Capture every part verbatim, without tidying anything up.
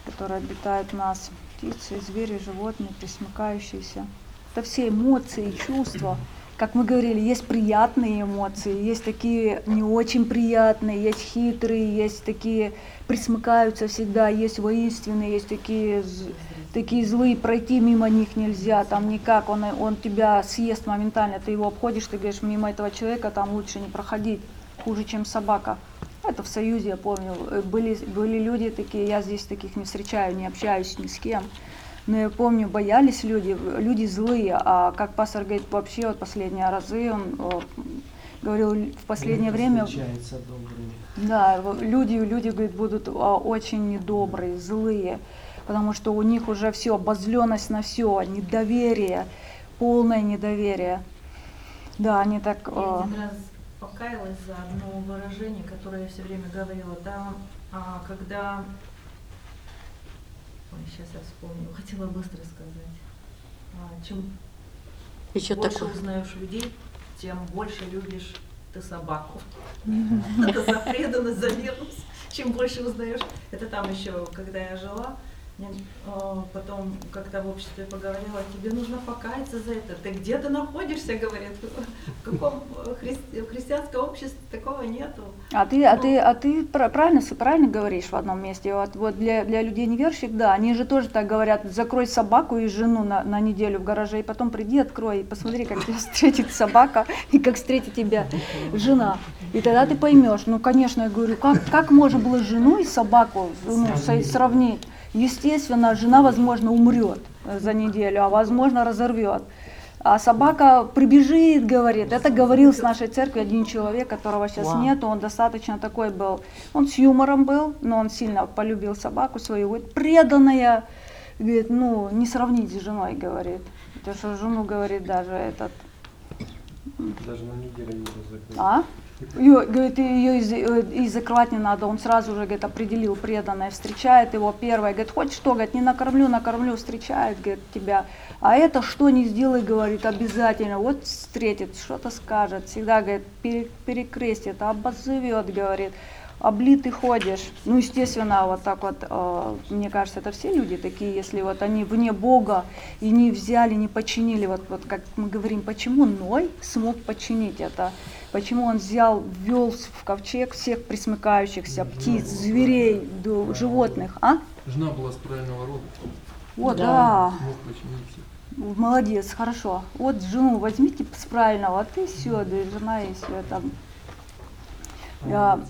которые обитают в нас. Птицы, звери, животные, пресмыкающиеся. Это все эмоции, чувства. Как мы говорили, есть приятные эмоции, есть такие не очень приятные, есть хитрые, есть такие присмыкаются всегда, есть воинственные, есть такие, такие злые, пройти мимо них нельзя, там никак, он, он тебя съест моментально, ты его обходишь, ты говоришь, мимо этого человека там лучше не проходить, хуже, чем собака. Это в Союзе, я помню, были, были люди такие, я здесь таких не встречаю, не общаюсь ни с кем. Но я помню, боялись люди, люди злые, а как пастор говорит, вообще вот последние разы, он о, говорил, в последнее время, да, люди, люди, говорит, будут о, очень недобрые, злые, потому что у них уже все, обозленность на все, недоверие, полное недоверие. Да, они так... Я один раз покаялась за одно выражение, которое я все время говорила, да, а, когда... Ой, сейчас я вспомню, хотела быстро сказать. А, чем Еще больше такое. узнаешь людей, тем больше любишь ты собаку. Это за преданность, за верность. Чем больше узнаешь. Это там еще, когда я жила, потом как-то в обществе поговорила, тебе нужно покаяться за это. Ты где-то находишься, говорит, в каком хри- христианском обществе такого нету. А ты, а ты, а ты правильно, правильно говоришь в одном месте. Вот, вот для, для людей неверующих, да, они же тоже так говорят, закрой собаку и жену на, на неделю в гараже, и потом приди, открой, и посмотри, как тебя встретит собака, и как встретит тебя жена. И тогда ты поймешь, ну, конечно, я говорю, как, как можно было жену и собаку ну, сравнить? Естественно, жена, возможно, умрет за неделю, а возможно, разорвет. А собака прибежит, говорит. Это говорил с нашей церкви один человек, которого сейчас wow. нету. Он достаточно такой был. Он с юмором был, но он сильно полюбил собаку свою. Говорит, преданная. Говорит, ну, не сравнить с женой, говорит. Потому что жену, говорит, даже этот... Даже на неделю не разорвет. А? Ее, говорит, ее и, и закрывать не надо, он сразу же, говорит, определил преданное, встречает его первое, говорит, хоть что, говорит, не накормлю, накормлю, встречает, говорит, тебя, а это что не сделай, говорит, обязательно, вот встретит, что-то скажет, всегда, говорит, перекрестит, обозовет, говорит, облитый ходишь, ну, естественно, вот так вот, э, мне кажется, это все люди такие, если вот они вне Бога и не взяли, не подчинили, вот, вот как мы говорим, почему Ной смог подчинить это, почему он взял, ввел в ковчег всех пресмыкающихся, птиц, зверей, до, животных, а? Жена была с правильного рода. Вот, да. да. Смог починить. Молодец, хорошо. Вот жену возьмите с правильного, а ты все, да и жена, и все там. Я,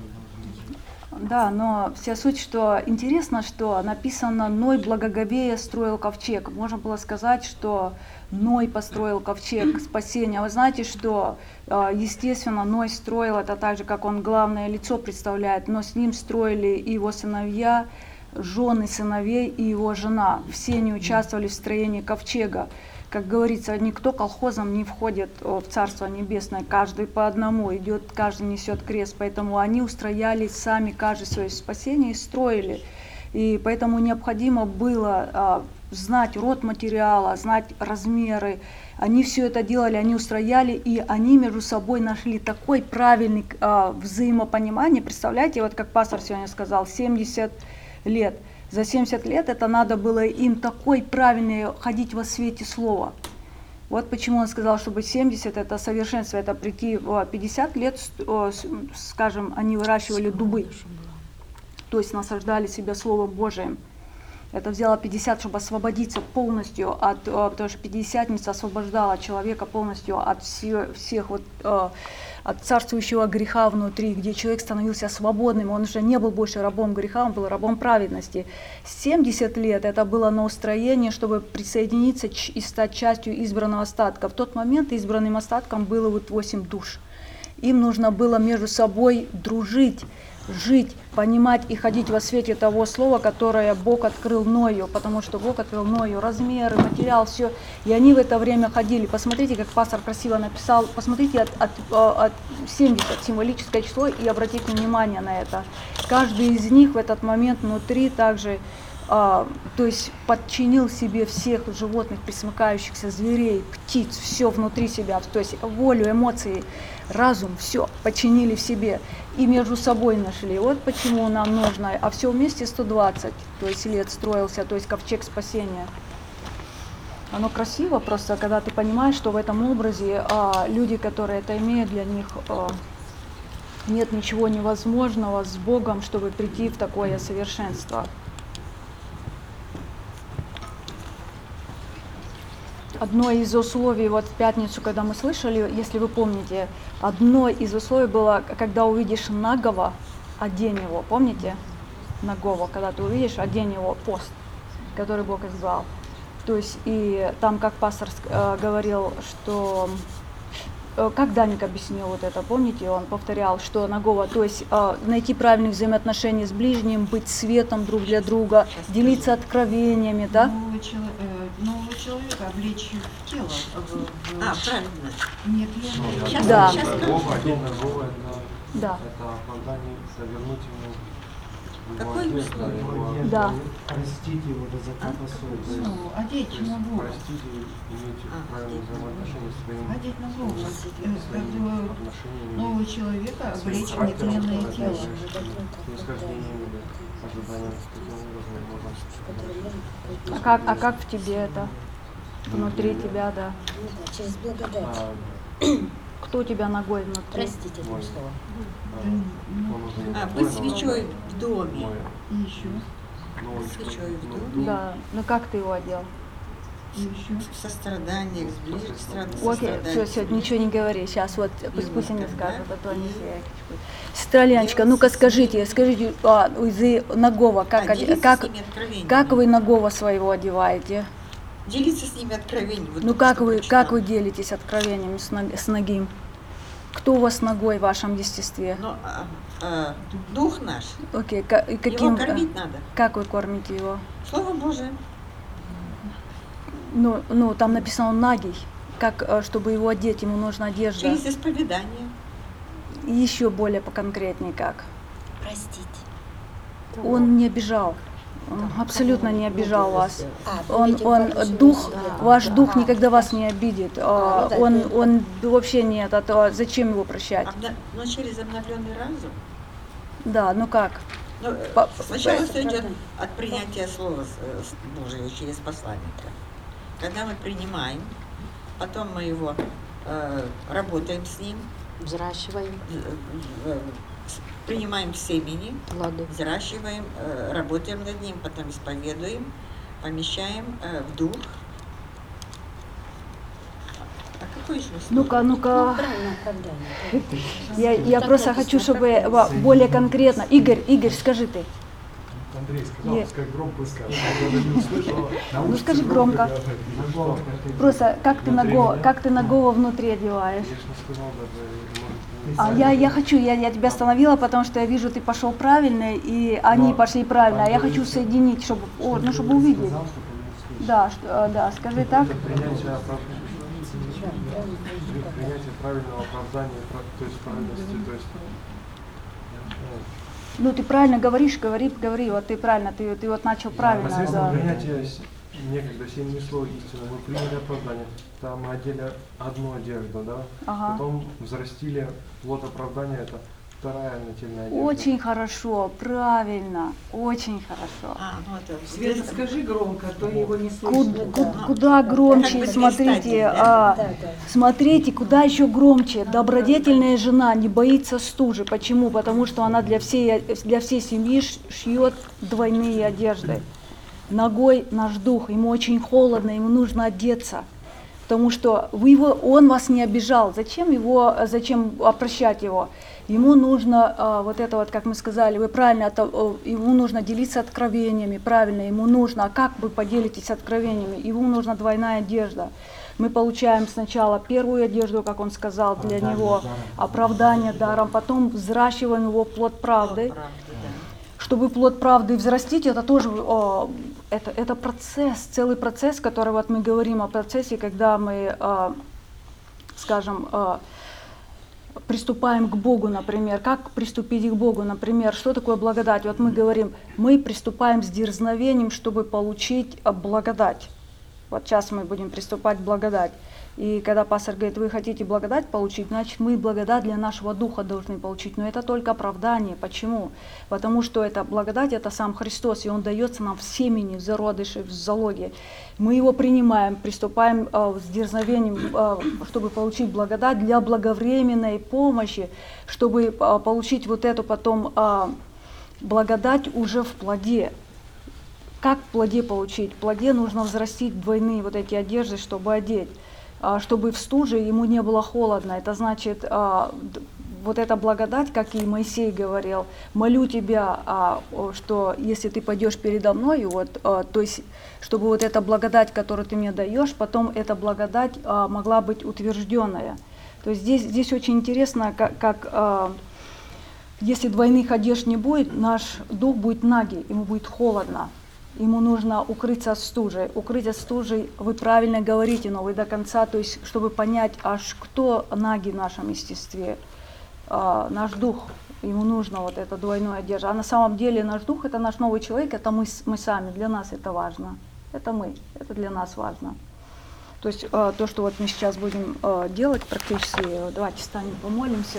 да, но вся суть, что интересно, что написано Ной благоговея строил ковчег. Можно было сказать, что Ной построил ковчег спасения. Вы знаете, что естественно Ной строил это так же, как он главное лицо представляет, но с ним строили и его сыновья, жены сыновей и его жена. Все они участвовали в строении ковчега. Как говорится, никто колхозом не входит в Царство Небесное, каждый по одному идет, каждый несет крест, поэтому они устрояли сами, каждый свое спасение и строили. И поэтому необходимо было а, знать род материала, знать размеры. Они все это делали, они устрояли, и они между собой нашли такой правильный а, взаимопонимание. Представляете, вот как пастор сегодня сказал, семьдесят лет. За семьдесят лет это надо было им такой правильный ходить во свете слова. Вот почему он сказал, чтобы семьдесят это совершенство, это прийти в пятьдесят лет, скажем, они выращивали дубы, то есть насаждали себя Словом Божиим. Это взяло пятьдесят, чтобы освободиться полностью от, потому что пятидесятница освобождала человека полностью от всех, всех вот, от царствующего греха внутри, где человек становился свободным, он уже не был больше рабом греха, он был рабом праведности. семьдесят лет это было на устроение, чтобы присоединиться и стать частью избранного остатка. В тот момент избранным остатком было вот восемь душ. Им нужно было между собой дружить, жить, понимать и ходить во свете того слова, которое Бог открыл Ною, потому что Бог открыл Ною размеры, материал, все. И они в это время ходили. Посмотрите, как пастор красиво написал, посмотрите от, от, от семьдесят, символическое число, и обратите внимание на это. Каждый из них в этот момент внутри также а, то есть подчинил себе всех животных, пресмыкающихся, зверей, птиц, все внутри себя, то есть волю, эмоции, разум, все подчинили в себе и между собой нашли. Вот почему нам нужно, а все вместе сто двадцать, то есть лет строился, то есть ковчег спасения. Оно красиво просто, когда ты понимаешь, что в этом образе а, люди, которые это имеют, для них а, нет ничего невозможного с Богом, чтобы прийти в такое совершенство. Одно из условий, вот в пятницу, когда мы слышали, если вы помните, одно из условий было, когда увидишь нагого, одень его, помните? Нагого, когда ты увидишь, одень его, пост, который Бог избрал. То есть, и там, как пастор э, говорил, что, э, как Даник объяснил вот это, помните, он повторял, что нагого, то есть э, найти правильные взаимоотношения с ближним, быть светом друг для друга, делиться откровениями, да? Нового, чело- э, нового человека облечь в тело. В, в, А, правильно. Нет, Ну, я Щас- Да. щас скажу. Нагого, один нагого, это, Да. это оправдание, вернуть ему его Какое одежду, условие? его- Да. Простите его за А? по совести. ну, То одеть есть нагого. простить и иметь А, правильные взаимоотношения с своим, Одеть нагого. Э, своими Как отношениями, нового человека своим облечь в характером, нетленное да, тело. снисхождениями, да, ожиданиями, таким образом можно. А как, а как в тебе это? Внутри тебя, да. Ну да, через благодать. А, Кто у тебя ногой внутри? Простите это Мой. слово. а, он уже не А, такой, быть но свечой в доме. мой И еще, новый Свечой человек, в ну, доме. ну, Да. Ну как ты его одел? и еще. Сострадание, ближе к страданиям. Окей, все, все, ничего не говори. Сейчас вот пусть, пусть они вот так, скажут, да? а то они все. Сестра Леночка, ну-ка скажите, скажите, а, из Нагова, как, А, оде- делиться как, с ними откровениями. как вы Нагова своего одеваете? Делиться с ними откровениями. Вот Ну только как что вы, прочитала. как вы делитесь откровениями с, ног- с Нагим? Кто у вас ногой в вашем естестве? Но а, а, дух наш, Окей, ка- и каким, его кормить надо. как вы кормите его? Слово Божие. Ну, ну там написано нагий. Как, э, чтобы его одеть, ему нужна одежда. Через исповедание. И еще более поконкретнее как. Простить. Он не обижал. Он абсолютно не обижал вас. А, Он, будете он кормить дух, его, да. ваш дух А, никогда вас не обидит. А, ну да, Он, это- он вообще нет. А то зачем его прощать? Обна- Но через обновленный разум. Да, ну как? Ну, э, По- сначала это все идет правда. от принятия слова с- э, с Божьего через посланника. Когда мы принимаем, потом мы его э, работаем с ним, Взращиваем э, э, с- принимаем в семени, плоды. взращиваем, э, работаем над ним, потом исповедуем, помещаем э, в дух. А какой еще слово? Ну-ка, ну-ка. Правильное оправдание. Я, я Так просто написано, хочу, чтобы оправдание. во- более конкретно. Игорь, Игорь, скажи ты. Андрей сказал, Е- пускай громко скажет. Я даже не услышал. На Ну, улице скажи громко. говорят. Нагого, как ты- Просто как ты Внутри Нагова, меня? как ты Нагова внутри одеваешь? Я ж не сказал даже, может, А я, я хочу, я, я тебя остановила, потому что я вижу, ты пошел правильно, и они Но пошли правильно. А я Андрей хочу сказал- соединить, чтобы, о, ну, чтобы увидеть. Сказал, что он не Да, что, э, да, скажи так. это принятие, оправ- принятие правильного оправдания, прав- то есть правильности, то есть ну, Ну, ты правильно говоришь, говори, говори, вот ты правильно, ты, ты вот начал правильно, посредством да. принятия с- некогда семь несло истину, мы приняли оправдание, там мы одели одну одежду, да, Ага. потом взрастили плод оправдания, это вторая нательная одежда. Очень хорошо, правильно, очень хорошо. А, ну это Света, скажи громко, а то его не Куда, слышно. ку- куда громче, Как бы смотрите, две стадии, а, Да, да. смотрите, куда еще громче. Добродетельная жена не боится стужи. Почему? Потому что она для всей, для всей семьи ш- шьет двойные одежды. Ногой наш дух, ему очень холодно, ему нужно одеться. Потому что вы его, он вас не обижал. Зачем его, зачем опрощать его? Ему нужно, а, вот это вот, как мы сказали, вы правильно, это, о, ему нужно делиться откровениями, правильно, ему нужно, а как вы поделитесь откровениями? Ему нужна двойная одежда. Мы получаем сначала первую одежду, как он сказал, для Оправдание него, даром. оправдание даром, потом взращиваем его плод правды. правда, да. Чтобы плод правды взрастить, это тоже о, это, это процесс, целый процесс, который вот мы говорим о процессе, когда мы, а, скажем, а, приступаем к Богу, например, как приступить к Богу, например, что такое благодать? Вот мы говорим, мы приступаем с дерзновением, чтобы получить благодать. Вот сейчас мы будем приступать к благодать. И когда пастор говорит, вы хотите благодать получить, значит мы благодать для нашего духа должны получить. Но это только оправдание. Почему? Потому что это благодать, это сам Христос, и Он дается нам в семени, в зародыше, в залоге. Мы его принимаем, приступаем э, с дерзновением, э, чтобы получить благодать для благовременной помощи, чтобы э, получить вот эту потом э, благодать уже в плоде. Как в плоде получить? В плоде нужно взрастить двойные вот эти одежды, чтобы одеть. Чтобы в стуже ему не было холодно. Это значит, вот эта благодать, как и Моисей говорил, молю тебя, что если ты пойдешь передо мной, вот, то есть, чтобы вот эта благодать, которую ты мне даешь, потом эта благодать могла быть утвержденная. То есть здесь, здесь очень интересно, как, как если двойных одежд не будет, наш дух будет нагий, ему будет холодно. Ему нужно укрыться от стужи. Укрыть от стужи, вы правильно говорите, но вы до конца, то есть, чтобы понять, аж кто наги в нашем естестве, а, наш дух, ему нужно вот это двойное одежда. А на самом деле наш дух, это наш новый человек, это мы, мы сами, для нас это важно. Это мы, это для нас важно. То есть а, то, что вот мы сейчас будем а, делать практически, давайте встанем, помолимся,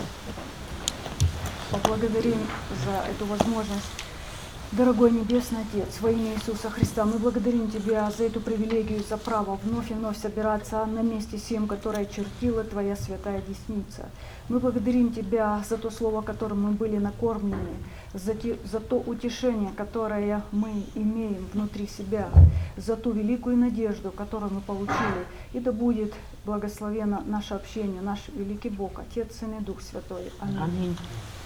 поблагодарим за эту возможность. Дорогой Небесный Отец, во имя Иисуса Христа, мы благодарим Тебя за эту привилегию, за право вновь и вновь собираться на месте всем, которое чертила Твоя святая десница. Мы благодарим Тебя за то слово, которым мы были накормлены, за, те, за то утешение, которое мы имеем внутри себя, за ту великую надежду, которую мы получили. И да будет благословено наше общение, наш великий Бог, Отец, Сын и Дух Святой. Аминь. Аминь.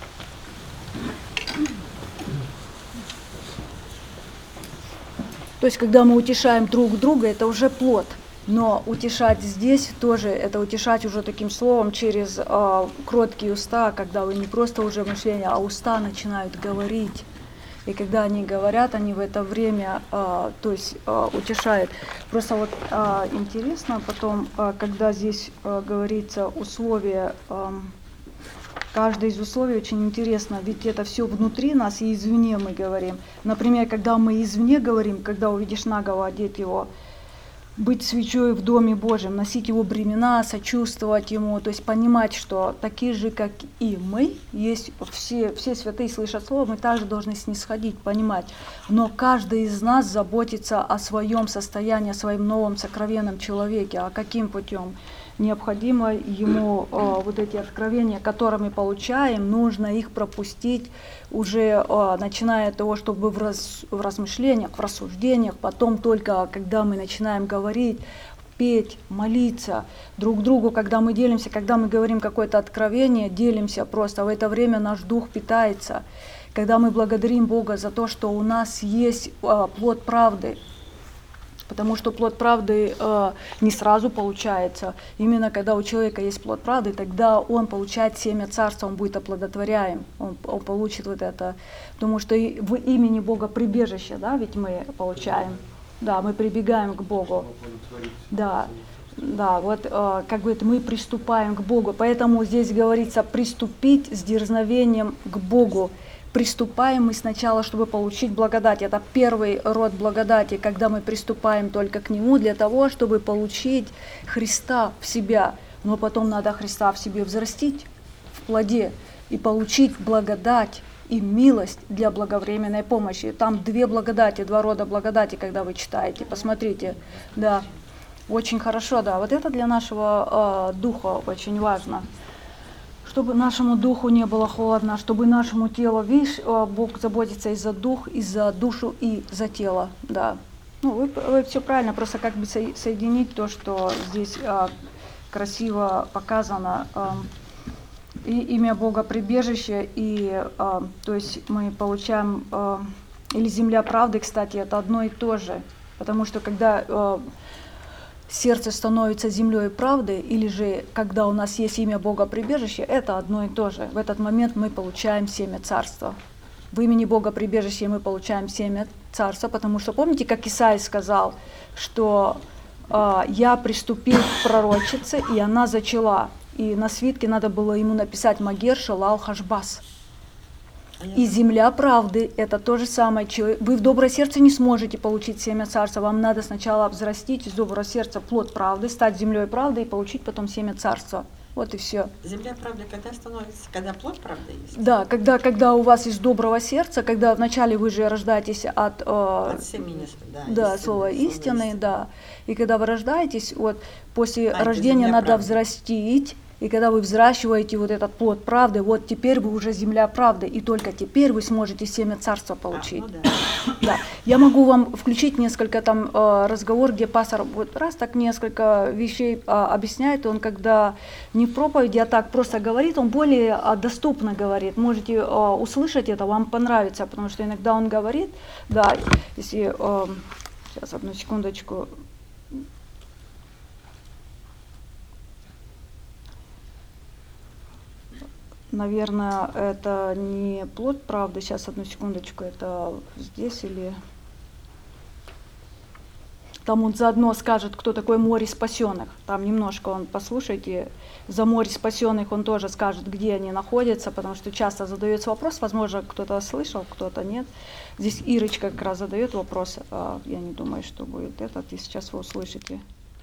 То есть, когда мы утешаем друг друга, это уже плод. Но утешать здесь тоже, это утешать уже таким словом через э, кроткие уста, когда вы не просто уже мышление, а уста начинают говорить. И когда они говорят, они в это время, э, то есть э, утешают. Просто вот э, интересно потом, э, когда здесь э, говорится условие, э, каждое из условий очень интересно, ведь это все внутри нас и извне мы говорим. Например, когда мы извне говорим, когда увидишь нагого, одеть его, быть свечой в Доме Божьем, носить его бремена, сочувствовать ему, то есть понимать, что такие же, как и мы, есть все, все святые слышат слово, мы также должны снисходить, понимать. Но каждый из нас заботится о своем состоянии, о своем новом сокровенном человеке. А каким путем? Необходимо ему э, вот эти откровения, которые мы получаем, нужно их пропустить уже э, начиная от того, чтобы в, раз, в размышлениях, в рассуждениях, потом только когда мы начинаем говорить, петь, молиться друг другу, когда мы делимся, когда мы говорим какое-то откровение, делимся просто, в это время наш дух питается, когда мы благодарим Бога за то, что у нас есть э, плод правды. Потому что плод правды э, не сразу получается. Именно когда у человека есть плод правды, тогда он получает семя царства, он будет оплодотворяем, он, он получит вот это. Потому что и в имени Бога прибежище, да, ведь мы получаем. Да, мы прибегаем к Богу. Да, да, вот э, как говорит, мы приступаем к Богу. Поэтому здесь говорится приступить с дерзновением к Богу. Приступаем мы сначала, чтобы получить благодать. Это первый род благодати, когда мы приступаем только к Нему для того, чтобы получить Христа в себя. Но потом надо Христа в себе взрастить в плоде и получить благодать и милость для благовременной помощи. Там две благодати, два рода благодати, когда вы читаете. Посмотрите, да, очень хорошо, да. Вот это для нашего э, духа очень важно. Чтобы нашему духу не было холодно, чтобы нашему телу, видишь, Бог заботится и за дух, и за душу, и за тело, да. Ну, вы, вы все правильно, просто как бы соединить то, что здесь а, красиво показано, а, и имя Бога прибежище, и, а, то есть мы получаем, а, или земля правды, кстати, это одно и то же, потому что когда а, сердце становится землей правды, или же когда у нас есть имя Бога прибежище, это одно и то же. В этот момент мы получаем семя царства. В имени Бога прибежище мы получаем семя царства, потому что помните, как Исаия сказал, что э, я приступил к пророчице, и она зачала. И на свитке надо было ему написать Магер Шалал Хашбас. И земля правды – это то же самое. Вы в доброе сердце не сможете получить семя царства. Вам надо сначала взрастить из доброго сердца плод правды, стать землей правды и получить потом семя царства. Вот и все. Земля правды когда становится? Когда плод правды есть? Да, когда, когда у вас из доброго сердца, когда вначале вы же рождаетесь от, э, от семени, да, да, слова истины, да. И когда вы рождаетесь, вот после а, рождения надо правды. взрастить. И когда вы взращиваете вот этот плод правды, вот теперь вы уже земля правды, и только теперь вы сможете семя царства получить. А, ну да. Да. Я могу вам включить несколько там э, разговор, где пастор вот раз так несколько вещей э, объясняет, он когда не в проповеди, а так просто говорит, он более э, доступно говорит. Можете э, услышать это, вам понравится, потому что иногда он говорит, да, если, э, сейчас одну секундочку. Наверное, это не плод правды. Сейчас, одну секундочку, это здесь или... Там он заодно скажет, кто такой море спасенных. Там немножко он, послушайте, за море спасенных он тоже скажет, где они находятся, потому что часто задается вопрос, возможно, кто-то слышал, кто-то нет. Здесь Ирочка как раз задает вопрос, я не думаю, что будет этот, и сейчас вы услышите.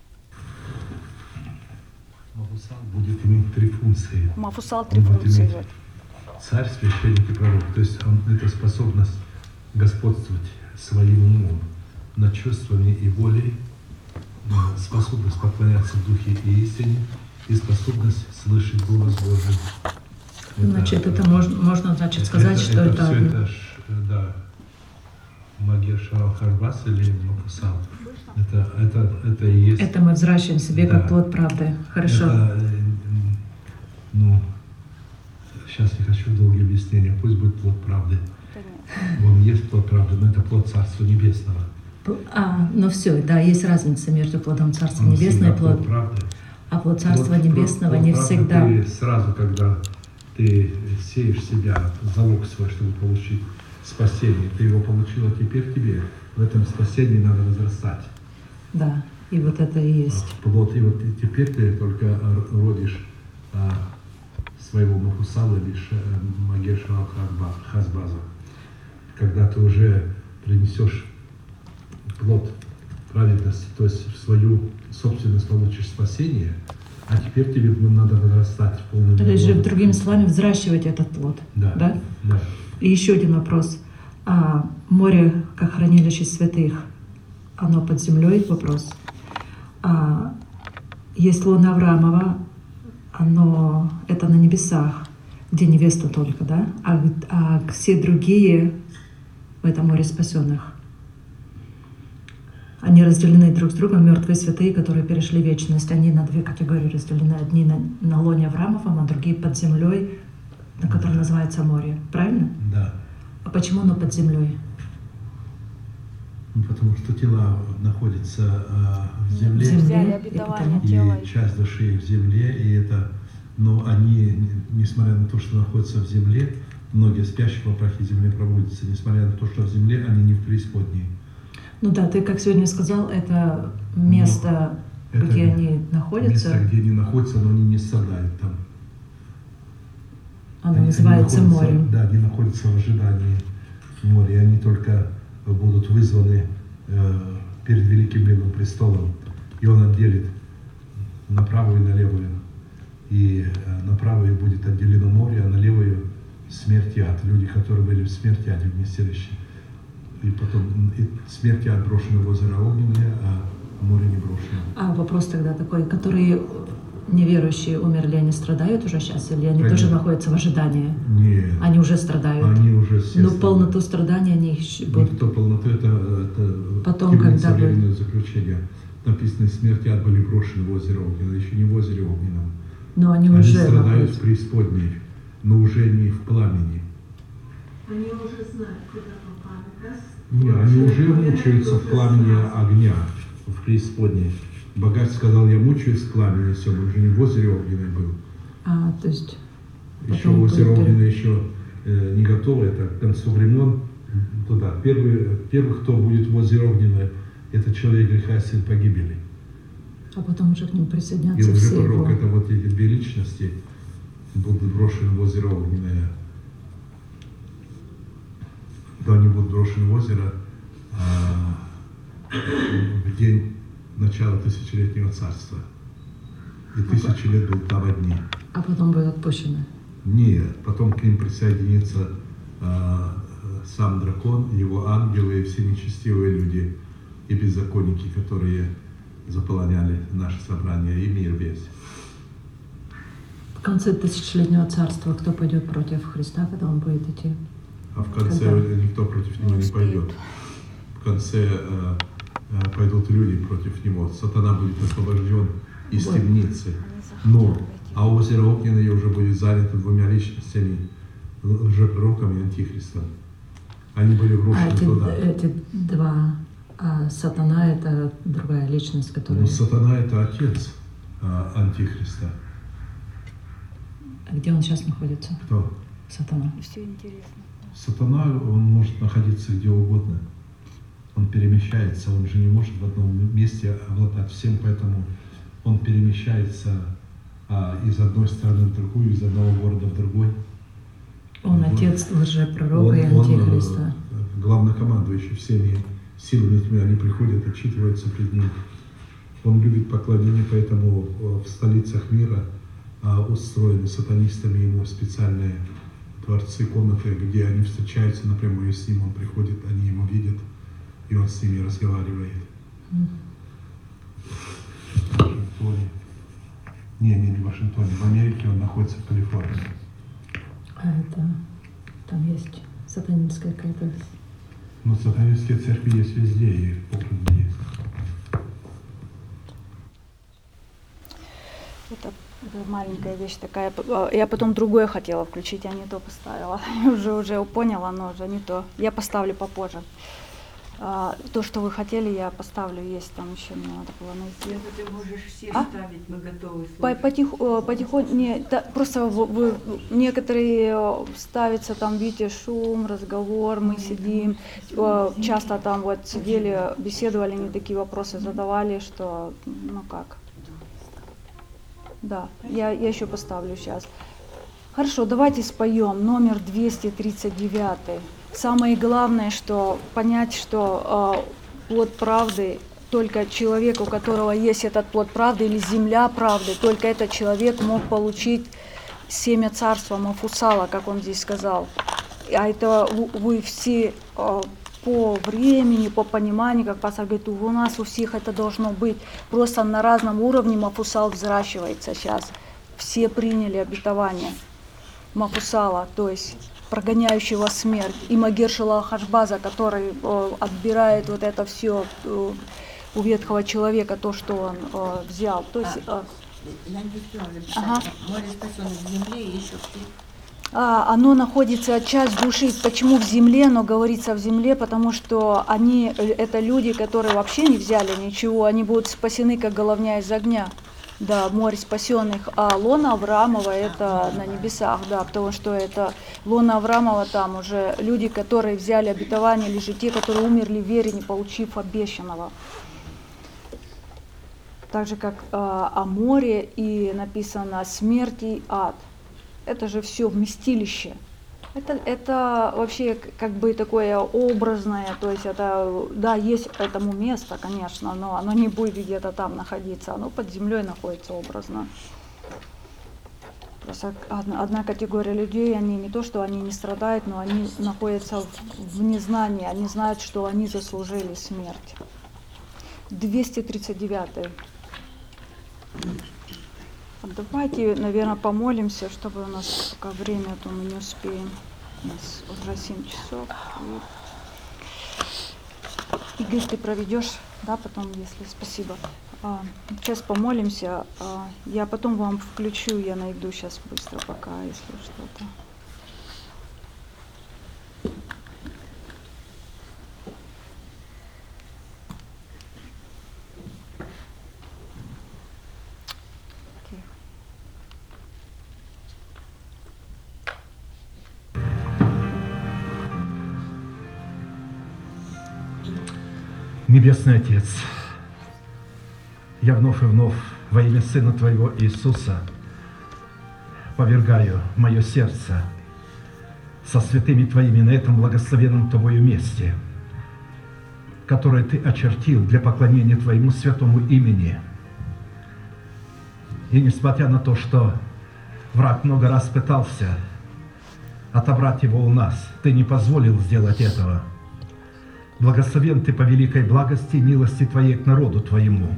Мафусал будет иметь три функции. Мафусал три функции. Царь, священник и пророк. То есть он, это способность господствовать своим умом над чувствами и волей, способность поклоняться в духе и истине и способность слышать голос Божий. Значит, это, это можно, можно значит, сказать, это, что это... это все это, да, Магер Шалал Хашбас или Мафусал. Это, это, это и есть... Это мы взращиваем себе да. как плод правды. Хорошо. Это, ну, сейчас не хочу долгие объяснения. Пусть будет плод правды. Он есть плод правды, но это плод Царства Небесного. А, ну все, да, есть разница между плодом Царства Он Небесного и плод... плод правды. А плод Царства плод, Небесного плод, не плод всегда... Ты сразу, когда ты сеешь себя, залог свой, чтобы получить спасение, ты его получил, а теперь тебе в этом спасении надо возрастать. Да, и вот это и есть. Плод, и вот теперь ты только родишь а, своего Мафусала или Магер Шалал Хашбаза. Когда ты уже принесешь плод праведности, то есть в свою собственность получишь спасение, а теперь тебе надо возрастать в полную То есть же, другими словами, взращивать этот плод. Да. Да? Да. И еще один вопрос. А, море, как хранилище святых, оно под землей? Вопрос. А, есть лона Авраамова, оно это на небесах, где невеста только, да? А, а все другие в этом море спасенных, они разделены друг с другом, мертвые святые, которые перешли вечность. Они на две категории разделены. Одни на, на лоне Авраамовом, а другие под землей, на котором да. называется море. Правильно? Да. А почему оно под землей? Ну, потому что тела находятся э, в земле, в земле обетование и, тела. и часть души их в земле, и это, но они, несмотря на то, что находятся в земле, многие спящих во прахе земли пробудятся, несмотря на то, что в земле они не в преисподней. Ну да, ты как сегодня сказал, это место, но где это они находятся. Место, где они находятся, но они не страдают там. Оно они, называется они морем. Да, они находятся в ожидании моря, и они только будут вызваны э, перед Великим Белым престолом, и он отделит на правую и на левую. И э, на правую будет отделено море, а на левую смерть и ад. Люди, которые были в смерти, аде вместилище. И потом и смерть и ад брошены в озеро огненное, а море не брошено. А вопрос тогда такой, которые неверующие умерли, они страдают уже сейчас, или они Конечно. тоже находятся в ожидании? Нет. Они уже страдают? Они уже все. Но полноту страданий они еще будут. Никто полноту, это, это потом, когда вы... заключение. Написано, смерть и ад были брошены в озеро огненное, еще не в озере огненном. Но они, они уже страдают находятся. в преисподней, но уже не в пламени. Они уже знают, куда попали, да? Нет, они уже мучаются в пламени огня, в преисподней. Богач сказал, я мучаюсь в пламени, все, уже не в озере огненное был. А, то есть... Еще озеро огненное еще э, не готово, это к концу времен туда. Первый, первый, кто будет в озере огненное, это человек греха, сын погибели. А потом уже к ним И присоединятся уже все пророк, его. это вот эти две личности будут брошены в озеро огненное. Да, они будут брошены в озеро а, в день начала тысячелетнего царства. И тысячи лет будут там одни. А потом будут отпущены. Нет, потом к ним присоединится а, сам дракон, его ангелы и все нечестивые люди и беззаконники, которые заполоняли наше собрание и мир весь. В конце тысячелетнего царства кто пойдет против Христа, когда он будет идти? А в конце Когда? никто против него не пойдет. В конце э, э, пойдут люди против него. Сатана будет освобожден из Вот. темницы. Но, а озеро огненное уже будет занято двумя личностями, лжепророком и антихристом. Они были А брошены эти, туда. эти два, а сатана это другая личность, которая... Ну, сатана это отец а, антихриста. А где он сейчас находится? Кто? Сатана. Все интересно. Сатана, он может находиться где угодно. Он перемещается, он же не может в одном месте обладать всем, поэтому он перемещается а, из одной страны в другую, из одного города в другой. Он отец лжепророка и Он, антихриста. он главнокомандующий всеми силами тьмы, они приходят, отчитываются пред ним. Он любит поклонение, поэтому в столицах мира а, устроены сатанистами ему специальные дворцы, комнаты, где они встречаются напрямую с ним, он приходит, они его видят, и он с ними разговаривает. Mm. В Вашингтоне. Не, не, не в Вашингтоне, в Америке он находится в Калифорнии. А это... Там есть сатанинская какая-то... Но сатанинские церкви есть везде, и в Окленде есть. Это, это маленькая вещь такая. Я потом другое хотела включить, а не то поставила. Я уже, уже поняла, но уже не то. Я поставлю попозже. А, то, что вы хотели, я поставлю. Есть там еще, мне надо было найти. Это ты можешь все А? ставить, мы готовы По- слушать. потихо- потихоньку, не, да, просто вы, вы- некоторые э, ставятся там, видите, шум, разговор, мы сидим, э, часто там вот сидели, беседовали, они такие вопросы задавали, что, ну как. Да, я, я еще поставлю сейчас. Хорошо, давайте споем номер двести тридцать девять. Самое главное, что понять, что э, плод правды, только человек, у которого есть этот плод правды или земля правды, только этот человек мог получить семя царства Мафусала, как он здесь сказал. А это вы, вы все э, по времени, по пониманию, как пастор говорит, у нас у всех это должно быть. Просто на разном уровне Мафусал взращивается сейчас. Все приняли обетование Мафусала, то есть прогоняющего смерть, и Магершила Хашбаза, который э, отбирает вот это все э, у ветхого человека, то, что он э, взял. То есть, э, Я не успела записать. Ага. Море спасенных в земле и еще где. а, оно находится, часть души. Почему в земле? Оно говорится в земле, потому что они, э, это люди, которые вообще не взяли ничего, они будут спасены, как головня из огня. Да, море спасенных. А лона Авраамова это на небесах, да, потому что это лона Авраамова там уже люди, которые взяли обетование, или же те, которые умерли в вере, не получив обещанного. Так же, как э, о море и написано смерть и ад. Это же все вместилище. Это, это вообще как бы такое образное, то есть это, да, есть этому место, конечно, но оно не будет где-то там находиться, оно под землей находится образно. Просто одна, одна категория людей, они не то, что они не страдают, но они находятся в, в незнании, они знают, что они заслужили смерть. двести тридцать девять. Давайте, наверное, помолимся, чтобы у нас пока время, то мы не успеем. У нас уже семь часов. И... Игорь, ты проведешь, да, потом, если спасибо. А, сейчас помолимся. А, я потом вам включу, я найду сейчас быстро пока, если что-то. Небесный Отец, я вновь и вновь во имя Сына Твоего Иисуса повергаю мое сердце со святыми Твоими на этом благословенном Тобою месте, которое Ты очертил для поклонения Твоему святому имени. И несмотря на то, что враг много раз пытался отобрать его у нас, Ты не позволил сделать этого. Благословен Ты по великой благости и милости Твоей к народу Твоему,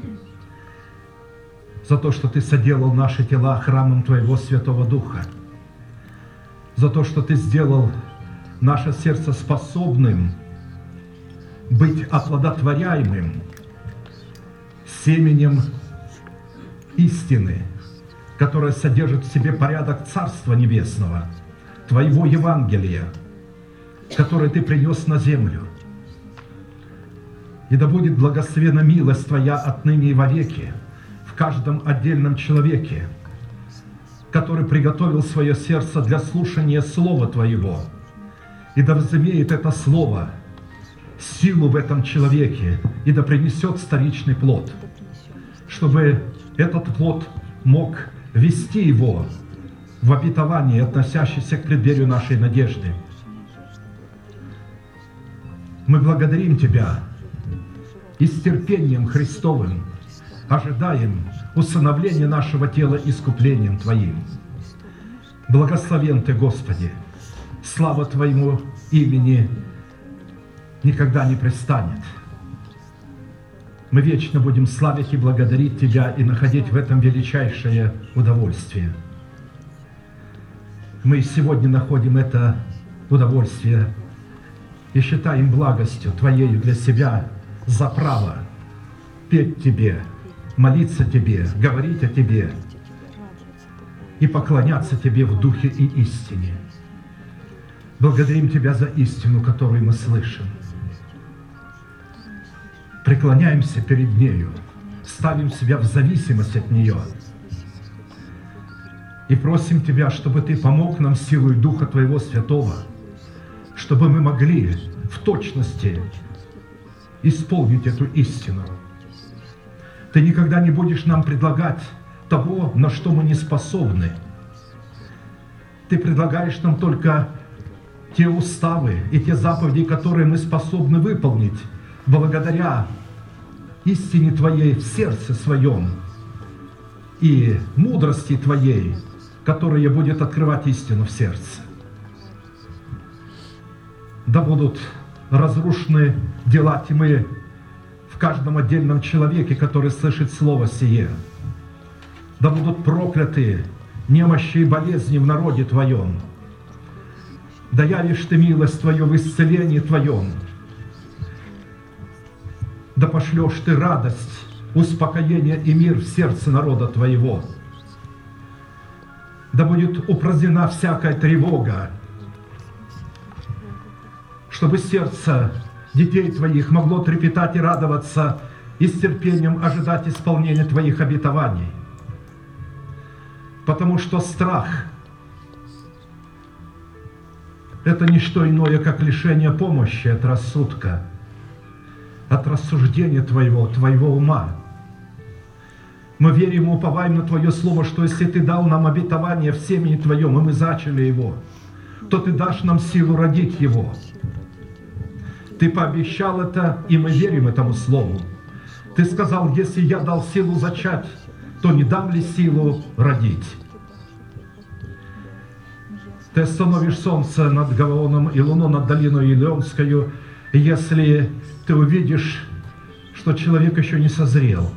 за то, что Ты соделал наши тела храмом Твоего Святого Духа, за то, что Ты сделал наше сердце способным быть оплодотворяемым семенем истины, которая содержит в себе порядок Царства Небесного, Твоего Евангелия, которое Ты принес на землю. И да будет благословена милость Твоя отныне и вовеки в каждом отдельном человеке, который приготовил свое сердце для слушания Слова Твоего. И да возымеет это Слово силу в этом человеке, и да принесет вторичный плод, чтобы этот плод мог вести его в обетование, относящееся к преддверию нашей надежды. Мы благодарим Тебя и с терпением Христовым ожидаем усыновления нашего тела искуплением Твоим. Благословен Ты, Господи! Слава Твоему имени никогда не престанет. Мы вечно будем славить и благодарить Тебя и находить в этом величайшее удовольствие. Мы сегодня находим это удовольствие и считаем благостью Твоею для себя за право петь Тебе, молиться Тебе, говорить о Тебе и поклоняться Тебе в духе и истине. Благодарим Тебя за истину, которую мы слышим. Преклоняемся перед нею, ставим себя в зависимость от нее и просим Тебя, чтобы Ты помог нам силой Духа Твоего Святого, чтобы мы могли в точности исполнить эту истину. Ты никогда не будешь нам предлагать того, на что мы не способны. Ты предлагаешь нам только те уставы и те заповеди, которые мы способны выполнить благодаря истине Твоей в сердце своем и мудрости Твоей, которая будет открывать истину в сердце. Да будут разрушены дела тьмы в каждом отдельном человеке, который слышит слово сие. Да будут прокляты немощи и болезни в народе Твоем. Да явишь Ты милость Твою в исцелении Твоем. Да пошлешь Ты радость, успокоение и мир в сердце народа Твоего. Да будет упразднена всякая тревога, чтобы сердце детей Твоих могло трепетать и радоваться и с терпением ожидать исполнения Твоих обетований. Потому что страх – это не что иное, как лишение помощи от рассудка, от рассуждения Твоего, Твоего ума. Мы верим и уповаем на Твое Слово, что если Ты дал нам обетование в семени Твоем, и мы зачали его, то Ты дашь нам силу родить его. Ты пообещал это, и мы верим этому Слову. Ты сказал, если я дал силу зачать, то не дам ли силу родить? Ты остановишь солнце над Гаваоном и луну над долиной Илионскою, если ты увидишь, что человек еще не созрел.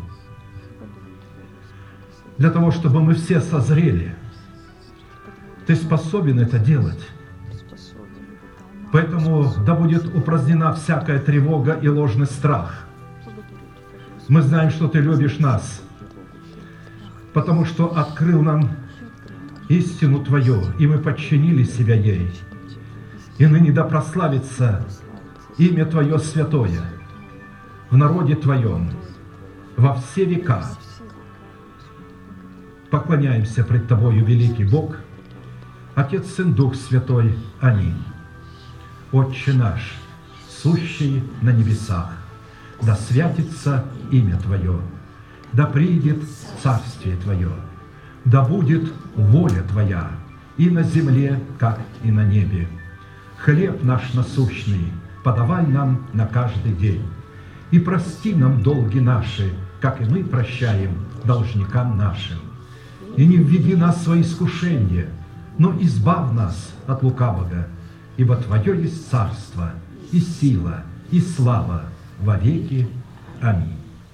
Для того, чтобы мы все созрели, Ты способен это делать. Поэтому да будет упразднена всякая тревога и ложный страх. Мы знаем, что Ты любишь нас, потому что открыл нам истину Твою, и мы подчинили себя ей. И ныне да прославится имя Твое святое в народе Твоем во все века. Поклоняемся пред Тобою, великий Бог, Отец, Сын, Дух Святой. Аминь. Отче наш, сущий на небесах, да святится имя Твое, да придет царствие Твое, да будет воля Твоя и на земле, как и на небе. Хлеб наш насущный подавай нам на каждый день, и прости нам долги наши, как и мы прощаем должникам нашим. И не введи нас в свои искушения, но избавь нас от лукавого, ибо Твое есть царство, и сила, и слава во веки. Аминь.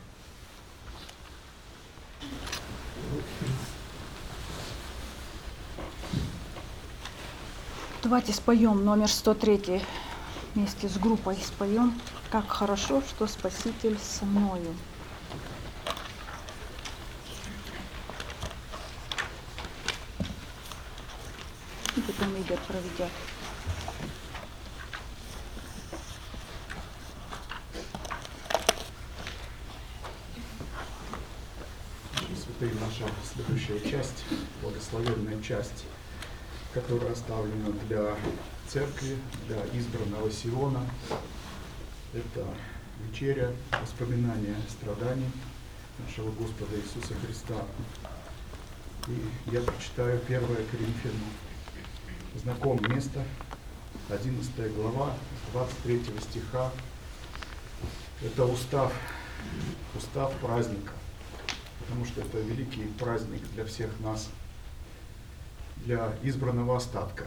Давайте споем номер сто три вместе с группой споем «Как хорошо, что Спаситель со мною». И потом Игорь проведет. Святые, наша следующая часть, благословенная часть, которая оставлена для церкви, для избранного Сиона. Это вечеря, воспоминания страданий нашего Господа Иисуса Христа. И я прочитаю первое Коринфянам. Знакомое место, одиннадцатая глава, двадцать третьего стиха. Это устав, устав праздника, потому что это великий праздник для всех нас, для избранного остатка.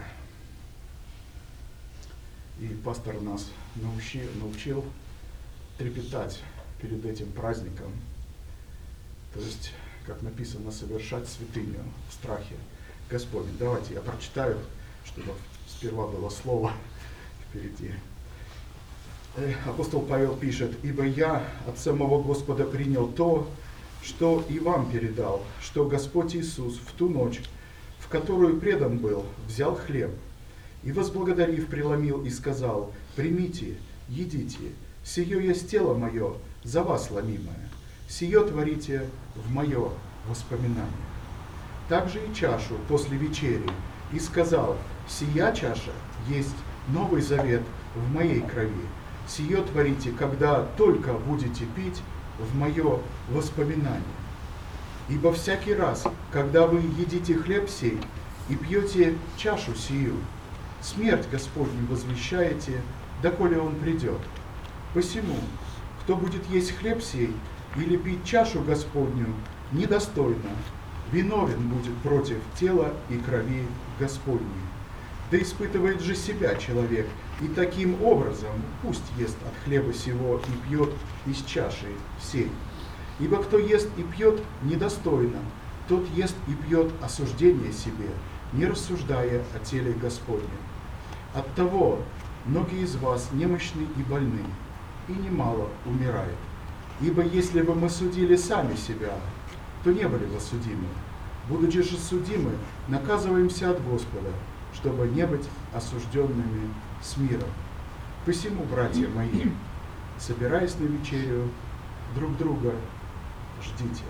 И пастор нас научил, научил трепетать перед этим праздником, то есть, как написано, совершать святыню в страхе Господень. Давайте я прочитаю, чтобы сперва было слово впереди. Апостол Павел пишет: «Ибо я от самого Господа принял то, что и вам передал, что Господь Иисус в ту ночь, в которую предан был, взял хлеб, и, возблагодарив, преломил и сказал: примите, едите, сие есть тело мое, за вас ломимое, сие творите в мое воспоминание. Также и чашу после вечери, и сказал: сия чаша есть новый завет в моей крови, сие творите, когда только будете пить в мое воспоминание. Ибо всякий раз, когда вы едите хлеб сей и пьете чашу сию, смерть Господню возвещаете, доколе Он придет. Посему, кто будет есть хлеб сей или пить чашу Господню недостойно, виновен будет против тела и крови Господней. Да испытывает же себя человек, и таким образом пусть ест от хлеба сего и пьет из чаши сей. Ибо кто ест и пьет недостойно, тот ест и пьет осуждение себе, не рассуждая о теле Господнем. Оттого многие из вас немощны и больны, и немало умирает. Ибо если бы мы судили сами себя, то не были бы судимы. Будучи же судимы, наказываемся от Господа, чтобы не быть осужденными с миром. Посему, братья мои, собираясь на вечерю, друг друга ждите».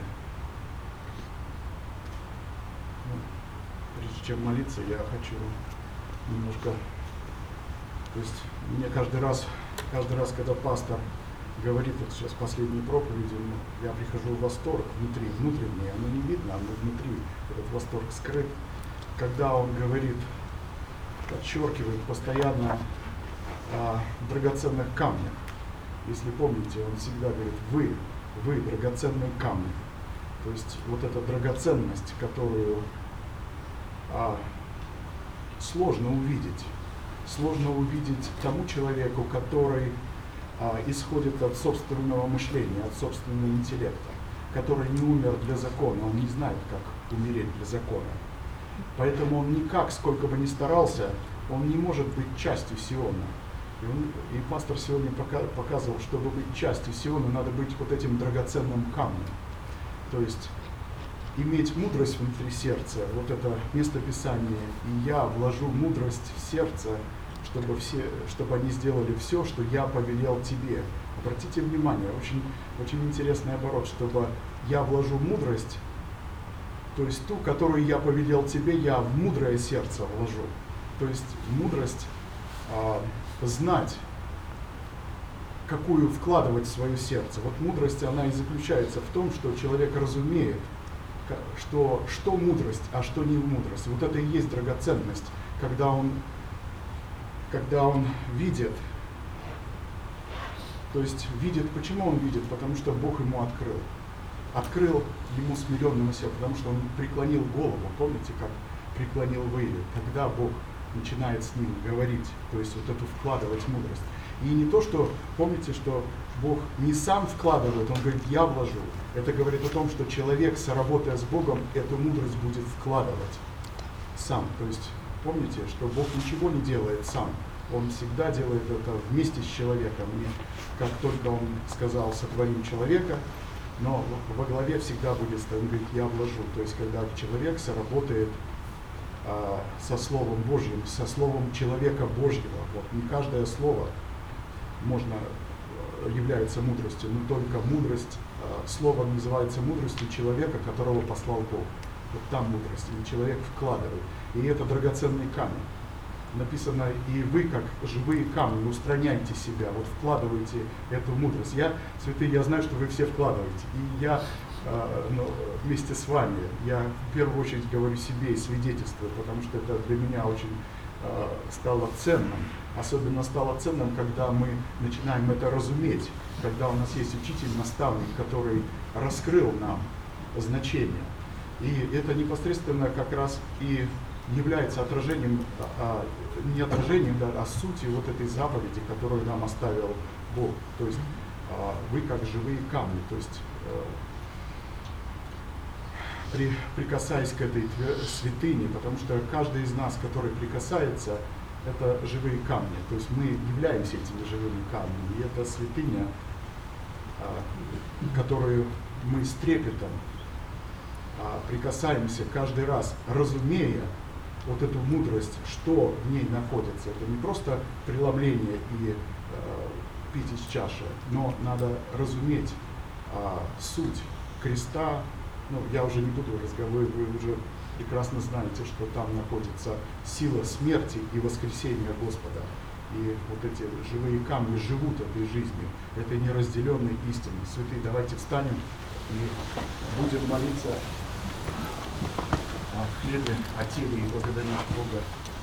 Ну, прежде чем молиться, я хочу немножко, то есть мне каждый раз, каждый раз, когда пастор говорит, вот сейчас последние проповеди, я прихожу в восторг внутри, внутренний, оно не видно, оно внутри, этот восторг скрыт, когда он говорит, подчеркивает постоянно о драгоценных камнях. Если помните, он всегда говорит: вы, вы драгоценные камни. То есть вот эта драгоценность, которую а, сложно увидеть, сложно увидеть тому человеку, который а, исходит от собственного мышления, от собственного интеллекта, который не умер для закона, он не знает, как умереть для закона. Поэтому он никак, сколько бы ни старался, он не может быть частью Сиона. И, он, и пастор сегодня пока, показывал, чтобы быть частью Сиона, надо быть вот этим драгоценным камнем. То есть иметь мудрость внутри сердца, вот это место Писания, и я вложу мудрость в сердце, чтобы, все, чтобы они сделали все, что я повелел тебе. Обратите внимание, очень, очень интересный оборот, чтобы я вложу мудрость, то есть ту, которую я повелел тебе, я в мудрое сердце вложу. То есть мудрость а, знать какую вкладывать в свое сердце. Вот мудрость, она и заключается в том, что человек разумеет, что, что мудрость, а что не мудрость. Вот это и есть драгоценность, когда он, когда он видит, то есть видит, почему он видит? Потому что Бог ему открыл. Открыл ему смиренного себя, потому что он преклонил голову. Помните, как преклонил вы ее? Тогда Бог начинает с ним говорить, то есть вот эту вкладывать мудрость. И не то, что, помните, что Бог не сам вкладывает, Он говорит, я вложу. Это говорит о том, что человек, соработая с Богом, эту мудрость будет вкладывать сам. То есть помните, что Бог ничего не делает сам. Он всегда делает это вместе с человеком. И как только Он сказал, сотворим человека, но во главе всегда будет стоять, Он говорит, я вложу. То есть когда человек соработает а, со Словом Божьим, со Словом человека Божьего. Вот не каждое слово можно является мудростью, но только мудрость, а, слово называется мудростью человека, которого послал Бог. Вот там мудрость, и человек вкладывает. И это драгоценный камень. Написано, и вы, как живые камни, устраняйте себя, вот вкладывайте эту мудрость. Я, святые, я знаю, что вы все вкладываете. И я э, ну, вместе с вами, я в первую очередь говорю себе и свидетельствую, потому что это для меня очень э, стало ценным. Особенно стало ценным, когда мы начинаем это разуметь, когда у нас есть учитель, наставник, который раскрыл нам значение. И это непосредственно как раз и является отражением, а, не отражением, да, а сутью вот этой заповеди, которую нам оставил Бог. То есть а, вы как живые камни, то есть а, при, прикасаясь к этой святыне, потому что каждый из нас, который прикасается, это живые камни, то есть мы являемся этими живыми камнями, и это святыня, а, которую мы с трепетом а, прикасаемся каждый раз, разумея вот эту мудрость, что в ней находится. Это не просто преломление и э, пить из чаши, но надо разуметь э, суть креста. Ну, я уже не буду разговаривать, вы уже прекрасно знаете, что там находится сила смерти и воскресения Господа. И вот эти живые камни живут этой жизнью, этой неразделенной истиной. Святые, давайте встанем и будем молиться о хлебе, о теле и благодарить Бога.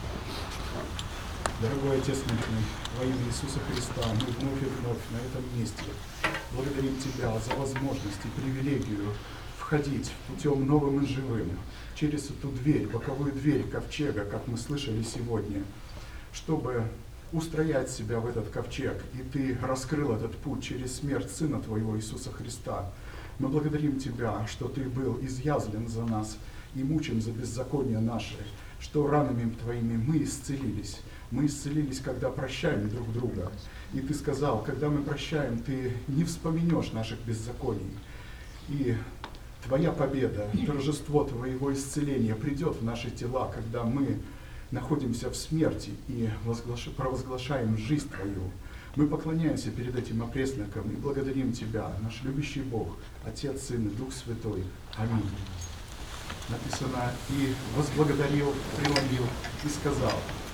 Дорогой Отец Небесный, во имя Иисуса Христа, мы вновь и вновь на этом месте благодарим Тебя за возможность и привилегию входить путем новым и живым через эту дверь, боковую дверь ковчега, как мы слышали сегодня, чтобы устроять себя в этот ковчег, и Ты раскрыл этот путь через смерть Сына Твоего Иисуса Христа. Мы благодарим Тебя, что Ты был изъязлен за нас и мучим за беззаконие наше, что ранами Твоими мы исцелились. Мы исцелились, когда прощаем друг друга. И Ты сказал, когда мы прощаем, Ты не вспомнешь наших беззаконий. И Твоя победа, торжество Твоего исцеления придет в наши тела, когда мы находимся в смерти и провозглашаем жизнь Твою. Мы поклоняемся перед этим опресноком и благодарим Тебя, наш любящий Бог, Отец, Сын и Дух Святой. Аминь. Написано, и возблагодарил, преломил и сказал.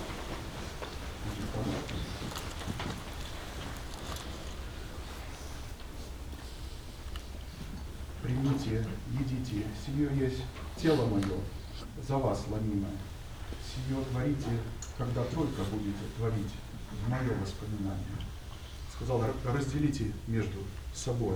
Примите, едите, сие есть тело мое, за вас ломимое. Сие творите, когда только будете творить, в мое воспоминание. Сказал, разделите между собой.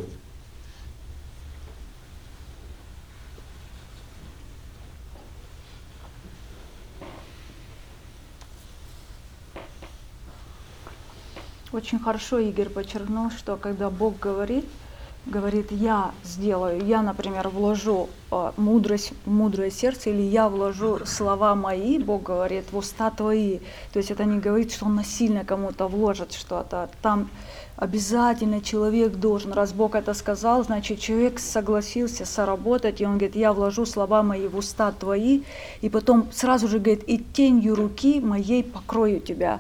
Очень хорошо Игорь подчеркнул, что когда Бог говорит, говорит, я сделаю, я, например, вложу э, мудрость в мудрое сердце, или я вложу слова мои, Бог говорит, в уста твои. То есть это не говорит, что Он насильно кому-то вложит что-то. Там обязательно человек должен, раз Бог это сказал, значит человек согласился соработать, и он говорит, я вложу слова мои в уста твои, и потом сразу же говорит, и тенью руки моей покрою тебя.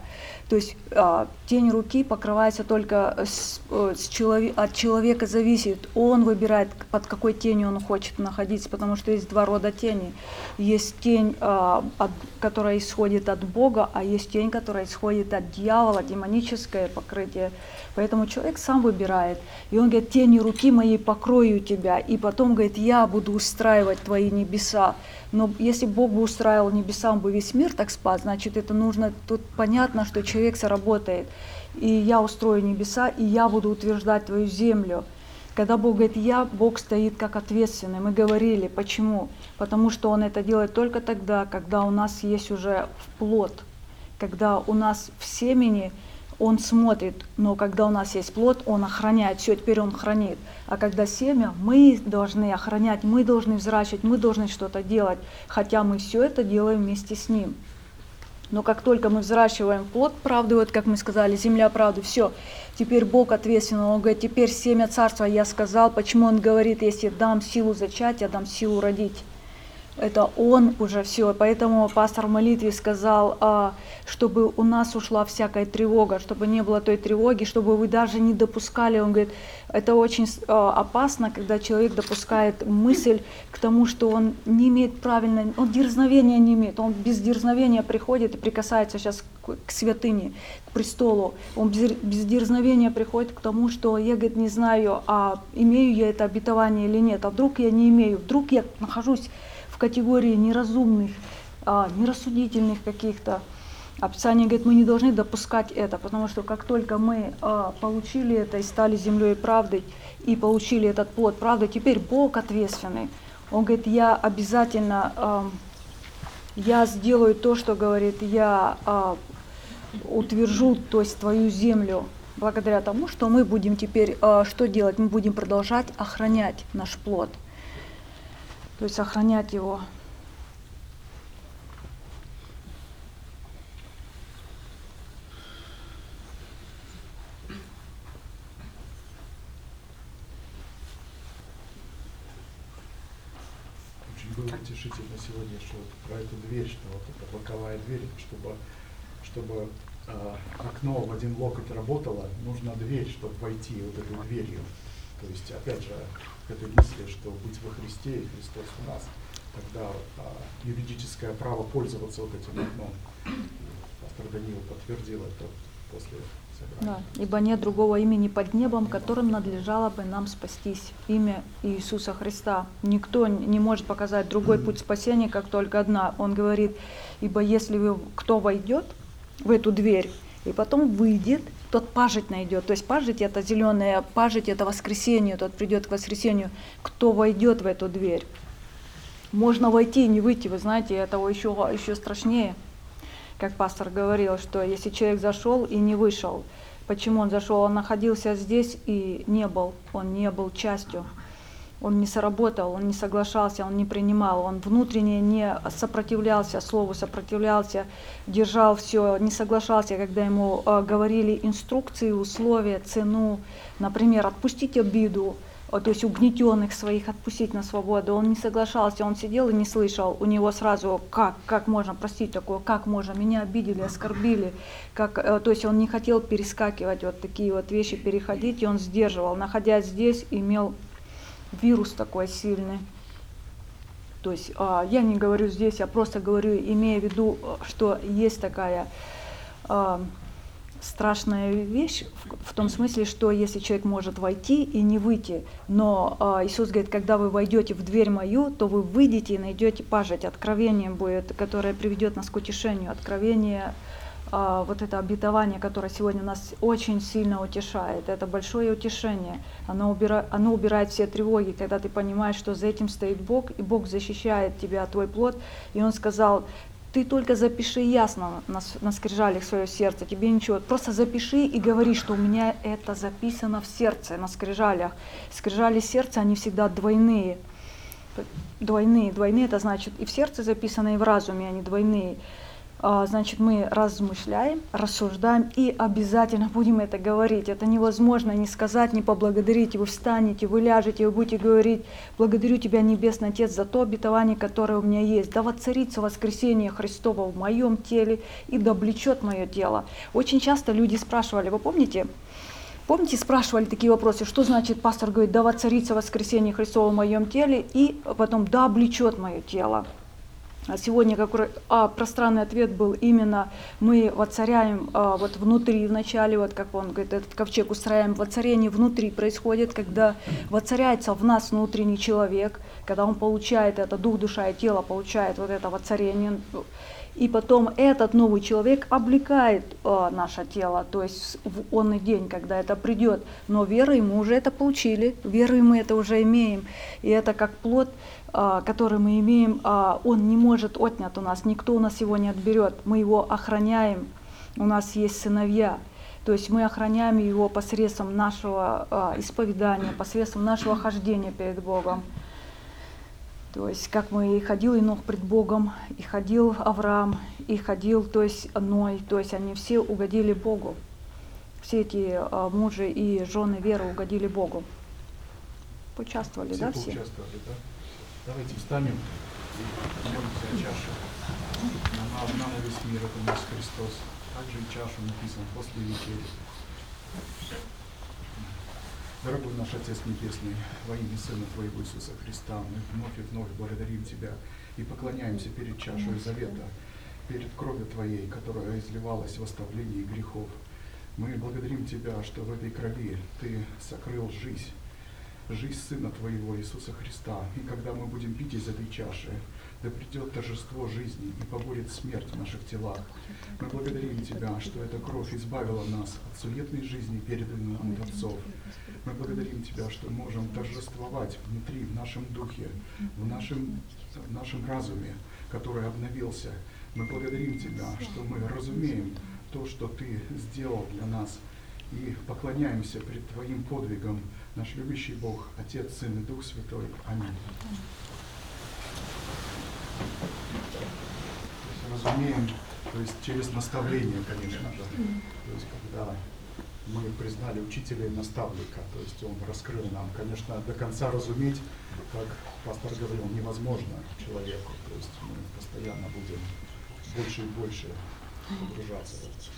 То есть а, тень руки покрывается только с, с человек, от человека зависит. Он выбирает, под какой тенью он хочет находиться, потому что есть два рода тени. Есть тень, а, от, которая исходит от Бога, а есть тень, которая исходит от дьявола, демоническое покрытие. Поэтому человек сам выбирает. И он говорит, тенью руки моей покрою тебя. И потом говорит, я буду устраивать твои небеса. Но если Бог бы устраивал небеса, он бы весь мир так спас, значит, это нужно, тут понятно, что человек сработает. И я устрою небеса, и я буду утверждать твою землю. Когда Бог говорит «я», Бог стоит как ответственный. Мы говорили, почему? Потому что Он это делает только тогда, когда у нас есть уже плод, когда у нас в семени Он смотрит, но когда у нас есть плод, Он охраняет, все, теперь Он хранит. А когда семя, мы должны охранять, мы должны взращивать, мы должны что-то делать, хотя мы все это делаем вместе с Ним. Но как только мы взращиваем плод правды, вот как мы сказали, земля правды, все, теперь Бог ответственен, Он говорит, теперь семя царства, я сказал, почему Он говорит, если дам силу зачать, я дам силу родить. Это Он уже все. Поэтому пастор в молитве сказал, чтобы у нас ушла всякая тревога, чтобы не было той тревоги, чтобы вы даже не допускали. Он говорит, это очень опасно, когда человек допускает мысль к тому, что он не имеет правильно, он дерзновения не имеет. Он без дерзновения приходит и прикасается сейчас к святыне, к престолу. Он без дерзновения приходит к тому, что я, говорит, не знаю, а имею я это обетование или нет. А вдруг я не имею, вдруг я нахожусь в категории неразумных, а, нерассудительных каких-то. А Писание говорит, мы не должны допускать это, потому что как только мы а, получили это и стали землей правдой, и получили этот плод правды, теперь Бог ответственный. Он говорит, я обязательно, а, я сделаю то, что говорит, я а, утвержу, то есть твою землю, благодаря тому, что мы будем теперь, а, что делать? Мы будем продолжать охранять наш плод. То есть охранять его. Очень было утешительно сегодня, что про эту дверь, что вот эта боковая дверь, чтобы, чтобы э, окно в один локоть работало, нужна дверь, чтобы войти вот этой дверью. То есть, опять же, этой мысли, что быть во Христе и Христос в нас, тогда а, юридическое право пользоваться вот этим окном. Пастор Даниил подтвердил это после собрания. Да, ибо нет другого имени под небом, которым надлежало бы нам спастись. Имя Иисуса Христа. Никто не может показать другой путь спасения, как только одна. Он говорит, ибо если вы, кто войдет в эту дверь, и потом выйдет, тот пажить найдет. То есть пажить это зеленое, пажить это воскресенье, тот придет к воскресенью. Кто войдет в эту дверь? Можно войти и не выйти, вы знаете, этого еще, еще страшнее. Как пастор говорил, что если человек зашел и не вышел, почему он зашел? Он находился здесь и не был, он не был частью. Он не сработал, он не соглашался, он не принимал, он внутренне не сопротивлялся слову, сопротивлялся, держал все, не соглашался, когда ему э, говорили инструкции, условия, цену, например, отпустить обиду, э, то есть угнетенных своих отпустить на свободу. Он не соглашался, он сидел и не слышал, у него сразу, как, как можно простить такое, как можно, меня обидели, оскорбили, как, э, то есть он не хотел перескакивать, вот такие вот вещи переходить, и он сдерживал, находясь здесь, имел вирус такой сильный. То есть а, я не говорю здесь, я просто говорю, имея в виду, что есть такая а, страшная вещь в, в том смысле, что если человек может войти и не выйти, но а, Иисус говорит, когда вы войдете в дверь мою, то вы выйдете и найдете пажить. Откровением будет, которое приведет нас к утешению. Откровение, а, вот это обетование, которое сегодня нас очень сильно утешает, это большое утешение. Оно убирает, оно убирает все тревоги, когда ты понимаешь, что за этим стоит Бог, и Бог защищает тебя, твой плод. И Он сказал, ты только запиши ясно на, на скрижалях свое сердце, тебе ничего, просто запиши и говори, что у меня это записано в сердце, на скрижалях. Скрижали сердца, они всегда двойные. Двойные, двойные, это значит и в сердце записано, и в разуме они двойные. значит, мы размышляем, рассуждаем и обязательно будем это говорить. Это невозможно не сказать, не поблагодарить. Вы встанете, вы ляжете, вы будете говорить: благодарю Тебя, Небесный Отец, за то обетование, которое у меня есть. Да воцарится воскресение Христово в моем теле и да облечет мое тело. Очень часто люди спрашивали, вы помните, помните, спрашивали такие вопросы, что значит, пастор говорит, да воцарится воскресение Христово в моем теле и потом да облечет мое тело. А сегодня как, а, пространный ответ был именно мы воцаряем а, вот внутри вначале, вот как он говорит, этот ковчег устраиваем, воцарение внутри происходит, когда воцаряется в нас внутренний человек, когда он получает это, дух, душа и тело получает вот это воцарение, и потом этот новый человек облекает а, наше тело, то есть в онный день, когда это придет, но верой мы уже это получили, верой мы это уже имеем, и это как плод, который мы имеем, он не может отнят у нас, никто у нас его не отберет, мы его охраняем, у нас есть сыновья, то есть мы охраняем его посредством нашего исповедания, посредством нашего хождения перед Богом. То есть как мы и ходил Енох пред Богом, и ходил Авраам, и ходил, то есть Ной, то есть они все угодили Богу, все эти мужи и жены веры угодили Богу. Поучаствовали, все да, все? Поучаствовали, да? Давайте встанем и помолимся о чаше. Она одна на весь мир, это наш Христос. Также и чашу написано после вечери. Дорогой наш Отец Небесный, во имя Сына Твоего Иисуса Христа, мы вновь и вновь благодарим Тебя и поклоняемся перед чашей завета, перед кровью Твоей, которая изливалась в оставлении грехов. Мы благодарим Тебя, что в этой крови Ты сокрыл жизнь, жизнь Сына Твоего Иисуса Христа. И когда мы будем пить из этой чаши, да придет торжество жизни и поборет смерть в наших телах. Мы благодарим Тебя, что эта кровь избавила нас от суетной жизни, переданной нам от отцов. Мы благодарим Тебя, что можем торжествовать внутри, в нашем духе, в нашем, в нашем разуме, который обновился. Мы благодарим Тебя, что мы разумеем то, что Ты сделал для нас, и поклоняемся пред Твоим подвигом, наш любящий Бог, Отец, Сын и Дух Святой. Аминь. Разумеем, то есть через наставление, конечно же. То есть когда мы признали учителя и наставника, то есть он раскрыл нам, конечно, до конца разуметь, как пастор говорил, невозможно человеку. То есть мы постоянно будем больше и больше погружаться в это.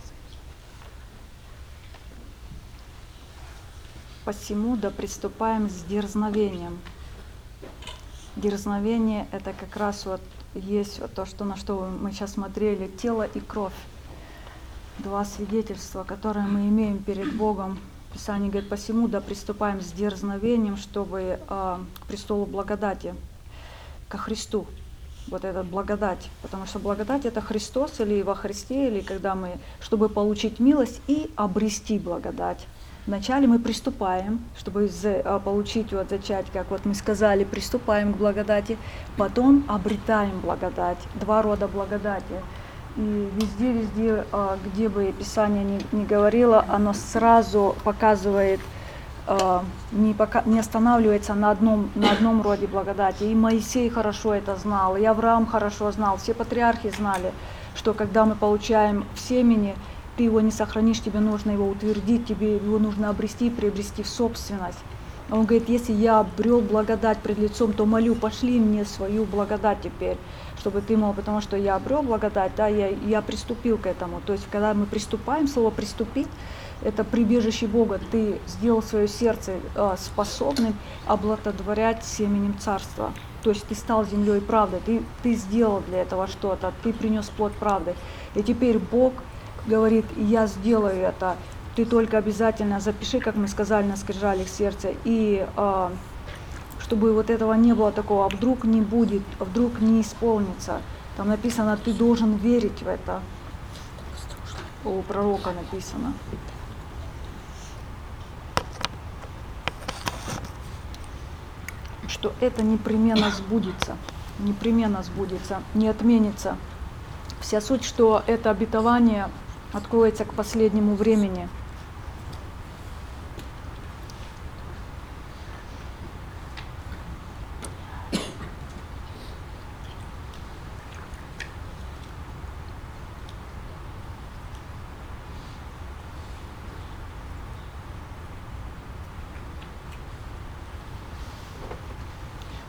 Посему да приступаем с дерзновением. Дерзновение — это как раз вот есть вот то, что, на что мы сейчас смотрели, тело и кровь. Два свидетельства, которые мы имеем перед Богом. Писание говорит, посему да приступаем с дерзновением, чтобы э, к престолу благодати, ко Христу. Вот эта благодать, потому что благодать — это Христос или во Христе, или когда мы, чтобы получить милость и обрести благодать. Вначале мы приступаем, чтобы получить, вот, зачать, как вот мы сказали, приступаем к благодати, потом обретаем благодать, два рода благодати. И везде, везде, где бы Писание ни, ни говорило, оно сразу показывает, не, пока, не останавливается на одном, на одном роде благодати. И Моисей хорошо это знал, и Авраам хорошо знал, все патриархи знали, что когда мы получаем в семени, ты его не сохранишь, тебе нужно его утвердить, тебе его нужно обрести и приобрести в собственность. Он говорит, если я обрел благодать пред лицом, то молю, пошли мне свою благодать теперь, чтобы ты мол, потому что я обрел благодать, да, я, я приступил к этому. То есть, когда мы приступаем, слово «приступить» — это прибежище Бога. Ты сделал свое сердце э, способным обладотворять семенем Царства. То есть ты стал землей правды, ты, ты сделал для этого что-то, ты принес плод правды. И теперь Бог говорит, я сделаю это, ты только обязательно запиши, как мы сказали, на скрижалях сердца, и э, чтобы вот этого не было такого, а вдруг не будет, а вдруг не исполнится. Там написано, ты должен верить в это. У пророка написано. Что это непременно сбудется, непременно сбудется, не отменится. Вся суть, что это обетование откроется к последнему времени.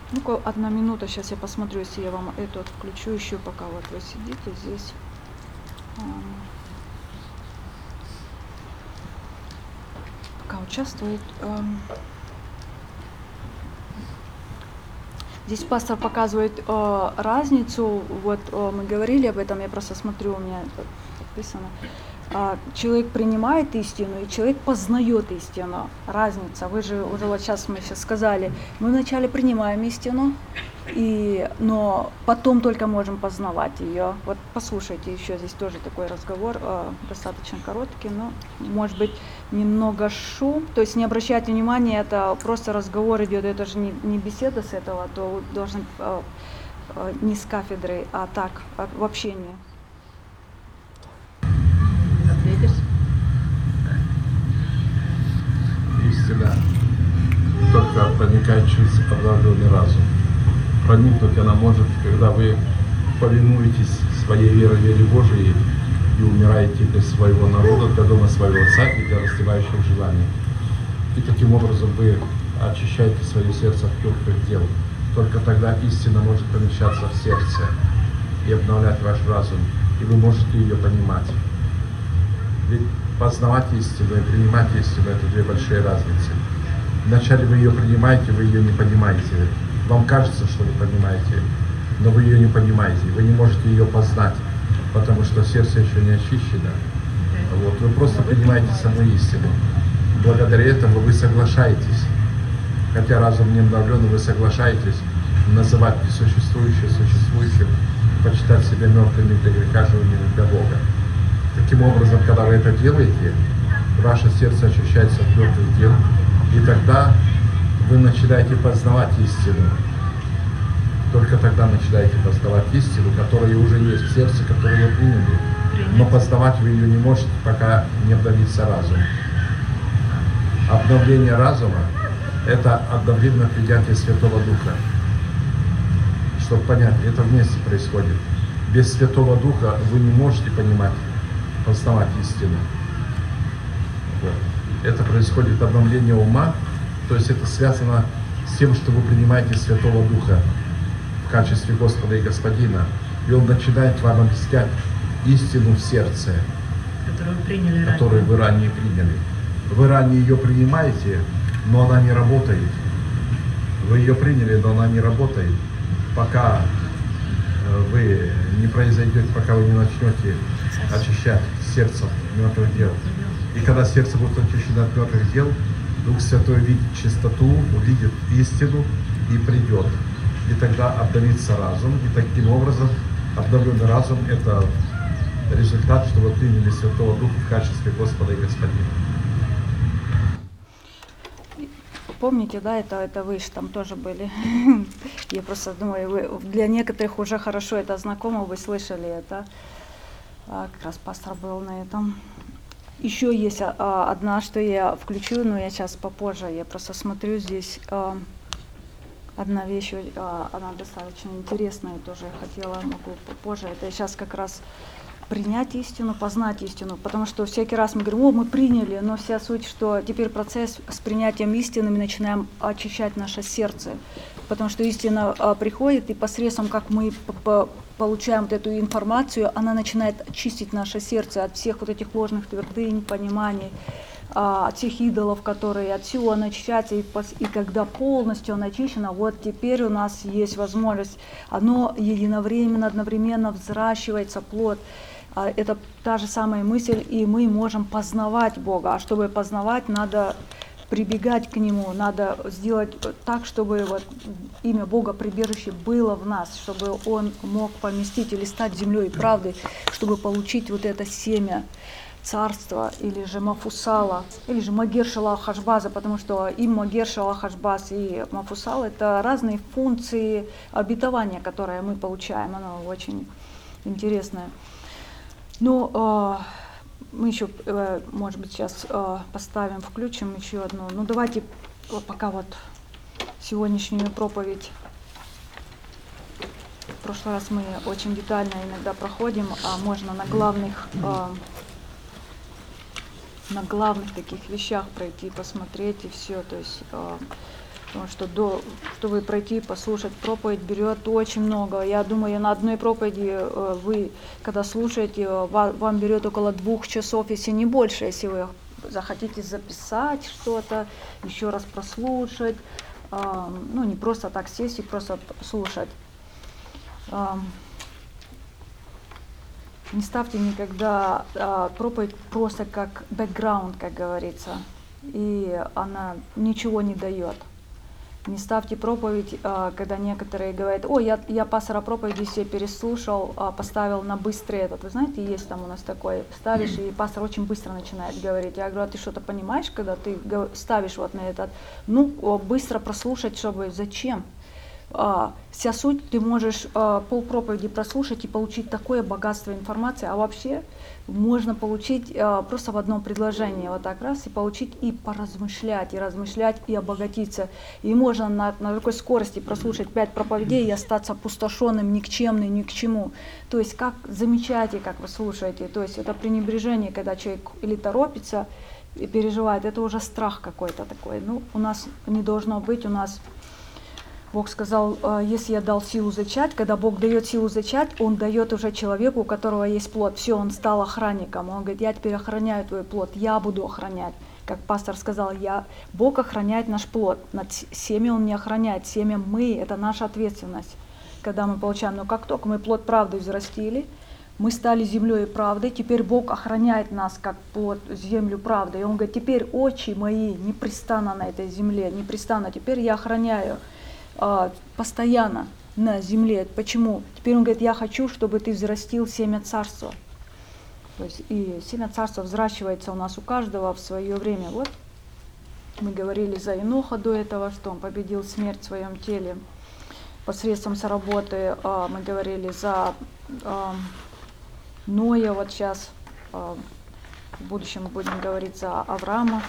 Ну-ка, одна минута, сейчас я посмотрю, если я вам эту включу еще, пока вот вы сидите здесь. Пока участвует. Здесь пастор показывает э, разницу, вот э, мы говорили об этом, я просто смотрю, у меня написано. Э, человек принимает истину, и человек познает истину. Разница, вы же уже вот сейчас мы сейчас сказали, мы вначале принимаем истину, и, но потом только можем познавать ее. Вот послушайте, еще здесь тоже такой разговор, э, достаточно короткий, но может быть немного шум, то есть не обращайте внимания, это просто разговор идет, это же не, не беседа с этого, то должен э, э, не с кафедры, а так, в общении. Ответишь? Истина только проникает через обновленный разум. Проникнуть она может, когда вы повинуетесь своей верой, вере Божией и умираете для своего народа, для дома своего отца и для расстилающих желаний. И таким образом вы очищаете свое сердце от мертвых дел. Только тогда истина может помещаться в сердце и обновлять ваш разум, и вы можете ее понимать. Ведь познавать истину и принимать истину — это две большие разницы. Вначале вы ее принимаете, вы ее не понимаете. Вам кажется, что вы понимаете, но вы ее не понимаете, вы не можете ее познать, потому что сердце еще не очищено. Вот. Вы просто принимаете саму истину. Благодаря этому вы соглашаетесь, хотя разум не обновлен, вы соглашаетесь называть несуществующее существующим, почитать себя мертвыми для греха, живыми для Бога. Таким образом, когда вы это делаете, ваше сердце очищается от мертвых дел, и тогда вы начинаете познавать истину. Только тогда начинаете познавать истину, которая уже есть в сердце, которую вы приняли. Но познавать вы ее не можете, пока не обновится разум. Обновление разума — это одновременно принятие Святого Духа. Чтобы понять, это вместе происходит. Без Святого Духа вы не можете понимать, познавать истину. Вот. Это происходит обновление ума. То есть это связано с тем, что вы принимаете Святого Духа в качестве Господа и Господина. И Он начинает вам объяснять истину в сердце, которую вы приняли которую ранее. вы ранее приняли. Вы ранее ее принимаете, но она не работает. Вы ее приняли, но она не работает, пока вы не произойдете, пока вы не начнете очищать сердце мертвых дел. И когда сердце будет очищено от мертвых дел, Дух Святой увидит чистоту, увидит истину и придет. И тогда обновится разум. И таким образом обновленный разум — это результат, что вы приняли Святого Духа в качестве Господа и Господина. Помните, да, это, это вы же там тоже были. Я просто думаю, вы, для некоторых уже хорошо это знакомо, вы слышали это. А, как раз пастор был на этом. Еще есть а, одна, что я включу, но я сейчас попозже, я просто смотрю здесь а, одна вещь, а, она достаточно интересная, тоже я хотела, могу попозже. Это сейчас как раз принять истину, познать истину, потому что всякий раз мы говорим: о, мы приняли, но вся суть, что теперь процесс с принятием истины, мы начинаем очищать наше сердце, потому что истина а, приходит, и посредством, как мы получаем вот эту информацию, она начинает очистить наше сердце от всех вот этих ложных твердынь, пониманий, а, от всех идолов, которые от всего она очищается, и, и когда полностью она очищена, вот теперь у нас есть возможность, оно единовременно, одновременно взращивается плод. Это та же самая мысль, и мы можем познавать Бога. А чтобы познавать, надо прибегать к Нему, надо сделать так, чтобы вот имя Бога прибежище было в нас, чтобы Он мог поместить или стать землей правды, чтобы получить вот это семя царства, или же Мафусала, или же Магер-Шалах-Хашбаза, потому что и Магер-Шалах-Хашбаз, и Мафусал — это разные функции обетования, которые мы получаем. Оно очень интересное. Ну, э, мы еще, э, может быть, сейчас э, поставим, включим еще одну. Ну, давайте пока вот сегодняшнюю проповедь. В прошлый раз мы очень детально иногда проходим, а можно на главных, э, на главных таких вещах пройти, посмотреть и все. То есть э, Потому что до, чтобы пройти, послушать проповедь, берет очень много. Я думаю, на одной проповеди вы, когда слушаете, вам берет около двух часов, если не больше, если вы захотите записать что-то, еще раз прослушать. Ну, не просто так сесть и просто слушать. Не ставьте никогда проповедь просто как бэкграунд, как говорится, и она ничего не дает. Не ставьте проповедь, когда некоторые говорят: ой, я, я пастора проповеди себе переслушал, поставил на быстрый этот. Вы знаете, есть там у нас такой, ставишь, и пастор очень быстро начинает говорить. Я говорю: а ты что-то понимаешь, когда ты ставишь вот на этот? Ну, быстро прослушать, чтобы зачем? А, вся суть, ты можешь а, полпроповеди прослушать и получить такое богатство информации, а вообще можно получить а, просто в одном предложении, вот так раз, и получить, и поразмышлять, и размышлять, и обогатиться. И можно на, на такой скорости прослушать пять проповедей и остаться опустошенным, никчемным, ни к чему. То есть как замечайте, как вы слушаете, то есть это пренебрежение, когда человек или торопится и переживает, это уже страх какой-то такой. Ну, у нас не должно быть, у нас Бог сказал, если я дал силу зачать, когда Бог дает силу зачать, Он дает уже человеку, у которого есть плод. Все, он стал охранником. Он говорит: я теперь охраняю твой плод, я буду охранять. Как пастор сказал, я, Бог охраняет наш плод. Над семя Он не охраняет. Семя мы, это наша ответственность, когда мы получаем. Но как только мы плод правды взрастили, мы стали землей правды, теперь Бог охраняет нас как плод, землю правды. И Он говорит: теперь очи мои непрестанно на этой земле, непрестанно. Теперь я охраняю постоянно на земле. Почему? Теперь Он говорит: я хочу, чтобы ты взрастил семя царства. То есть и семя царства взращивается у нас у каждого в свое время. Вот мы говорили за Еноха до этого, что он победил смерть в своем теле посредством соработы. Мы говорили за Ноя, вот сейчас в будущем будем говорить за Авраама.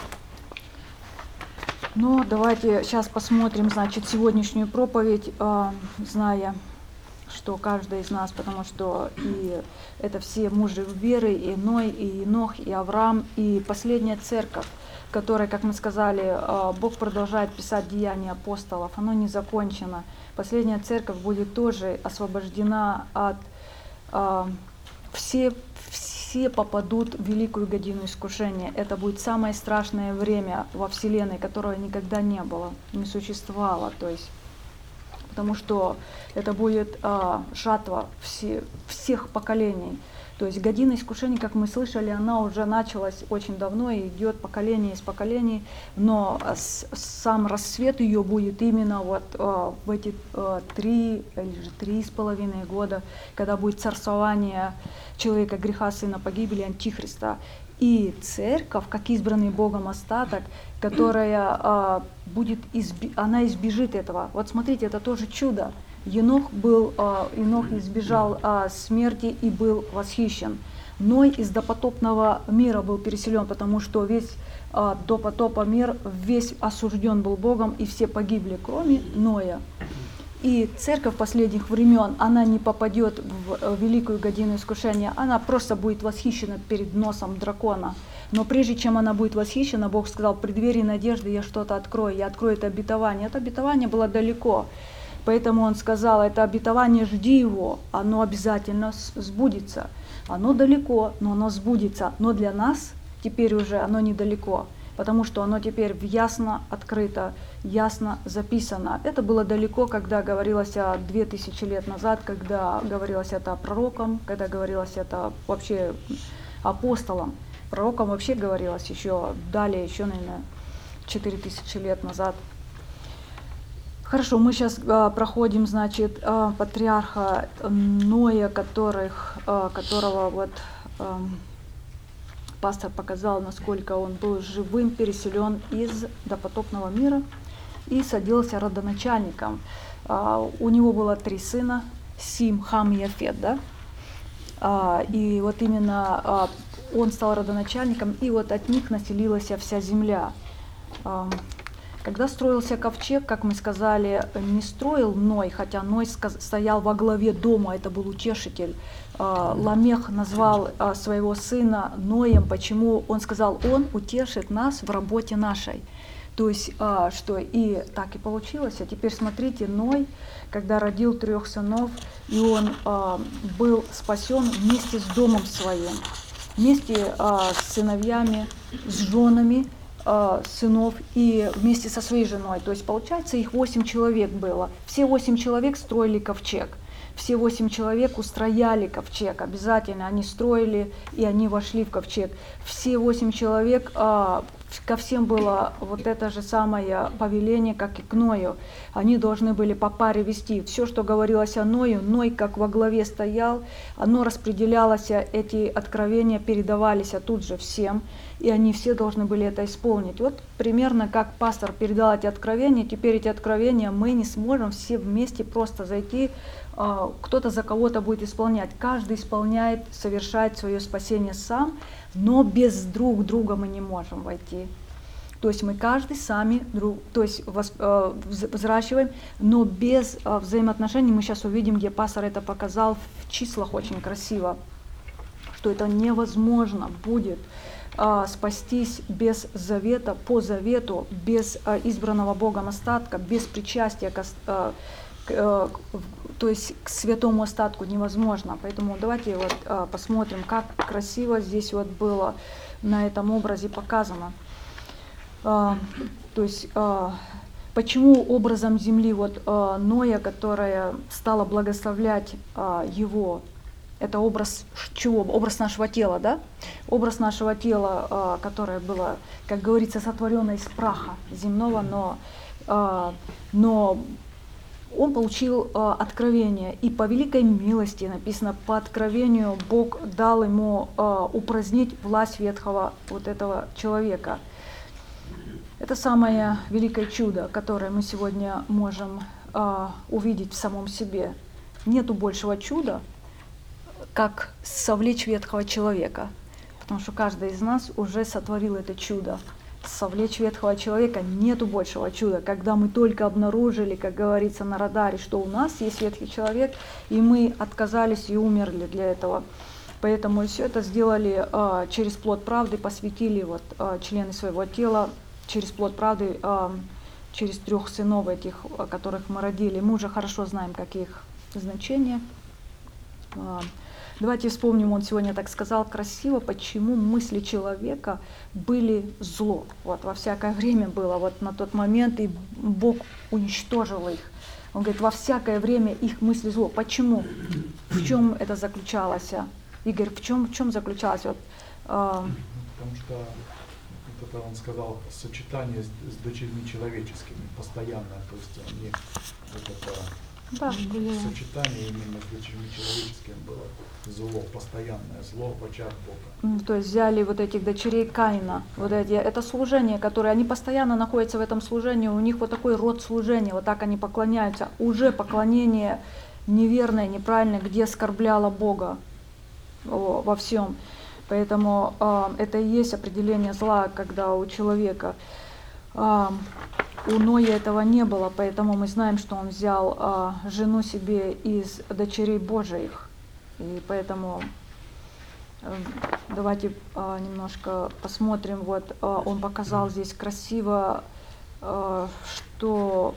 Но давайте сейчас посмотрим, значит, сегодняшнюю проповедь, э, зная, что каждый из нас, потому что и это все мужи веры, и Ной, и Енох, и Авраам, и последняя церковь, которая, как мы сказали, э, Бог продолжает писать деяния апостолов, оно не закончено. Последняя церковь будет тоже освобождена от э, все Все попадут в великую годину искушения. Это будет самое страшное время во Вселенной, которого никогда не было, не существовало. То есть, потому что это будет а, жатва все, всех поколений. То есть година искушений, как мы слышали, она уже началась очень давно и идет поколение из поколений, но с, сам рассвет ее будет именно вот а, в эти а, три или же три с половиной года, когда будет царствование человека греха, сына погибели, антихриста. И церковь, как избранный Богом остаток, которая а, будет, изби... она избежит этого. Вот смотрите, это тоже чудо. Енох, был, а, Енох избежал а, смерти и был восхищен. Ной из допотопного мира был переселен, потому что весь а, допотопа мир весь осужден был Богом, и все погибли, кроме Ноя. И церковь последних времен, она не попадет в великую годину искушения, она просто будет восхищена перед носом дракона. Но прежде чем она будет восхищена, Бог сказал: в преддверии надежды я что-то открою, я открою это обетование. Это обетование было далеко, поэтому Он сказал: это обетование, жди его, оно обязательно сбудется. Оно далеко, но оно сбудется. Но для нас теперь уже оно недалеко, потому что оно теперь ясно открыто, ясно записано. Это было далеко, когда говорилось о две тысячи лет назад, когда говорилось это пророкам, когда говорилось это вообще апостолам. Пророкам вообще говорилось еще далее, еще, наверное, четыре тысячи лет назад. Хорошо, мы сейчас а, проходим, значит, а, патриарха Ноя, которых, а, которого вот а, пастор показал, насколько он был живым, переселен из допотопного мира и садился родоначальником. А, у него было три сына: Сим, Хам и Яфет, да? А, и вот именно а, он стал родоначальником, и вот от них населилась вся земля. А, когда строился ковчег, как мы сказали, не строил Ной, хотя Ной стоял во главе дома, это был утешитель. Ламех назвал своего сына Ноем. Почему? Он сказал: он утешит нас в работе нашей. То есть, а, что и так и получилось. А теперь смотрите, Ной, когда родил трех сынов, и он а, был спасен вместе с домом своим, вместе а, с сыновьями, с женами а, сынов и вместе со своей женой. То есть, получается, их восемь человек было. Все восемь человек строили ковчег. Все восемь человек устрояли ковчег, обязательно они строили и они вошли в ковчег. Все восемь человек, а, ко всем было вот это же самое повеление, как и к Ною. Они должны были по паре вести. Все, что говорилось о Ною, Ной как во главе стоял, оно распределялось, эти откровения передавались тут же всем, и они все должны были это исполнить. Вот примерно как пастор передал эти откровения, теперь эти откровения мы не сможем все вместе просто зайти, кто-то за кого-то будет исполнять. Каждый исполняет, совершает свое спасение сам, но без друг друга мы не можем войти. То есть мы каждый сами друг, то есть взращиваем, но без взаимоотношений. Мы сейчас увидим, где пастор это показал в числах очень красиво, что это невозможно будет спастись без завета, по завету, без избранного Богом остатка, без причастия к, к, то есть к святому остатку невозможно. Поэтому давайте вот а, посмотрим, как красиво здесь вот было на этом образе показано. А, то есть а, почему образом земли вот а, Ноя, которая стала благословлять а, его, это образ чего? Образ нашего тела, да? Образ нашего тела, а, которое было, как говорится, сотворено из праха земного, но, а, но он получил э, откровение, и по великой милости, написано, по откровению Бог дал ему э, упразднить власть ветхого вот этого человека. Это самое великое чудо, которое мы сегодня можем э, увидеть в самом себе. Нету большего чуда, как совлечь ветхого человека, потому что каждый из нас уже сотворил это чудо. Совлечь ветхого человека, нету большего чуда, когда мы только обнаружили, как говорится на радаре, что у нас есть ветхий человек, и мы отказались и умерли для этого. Поэтому все это сделали э, через плод правды, посвятили вот, э, члены своего тела через плод правды, э, через трех сынов этих, которых мы родили. Мы уже хорошо знаем, какие их значения. Э, Давайте вспомним, он сегодня так сказал красиво, почему мысли человека были зло. Вот во всякое время было, вот на тот момент, и Бог уничтожил их. Он говорит, во всякое время их мысли зло. Почему? В чем это заключалось? Игорь, в чем, в чем заключалось? Вот, э... Потому что вот это он сказал, сочетание с, с дочерьми человеческими, постоянное, то есть они вот это... Да, сочетание именно с дочерьми человеческим было зло, постоянное зло в очах Бога. То есть взяли вот этих дочерей Каина, вот эти, это служение, которое, они постоянно находятся в этом служении, у них вот такой род служения, вот так они поклоняются, уже поклонение неверное, неправильное, где оскорбляло Бога о, во всем. Поэтому э, это и есть определение зла, когда у человека... Э, У Ноя этого не было, поэтому мы знаем, что он взял а, жену себе из дочерей Божиих. И поэтому а, давайте а, немножко посмотрим. Вот а, он показал здесь красиво, а, что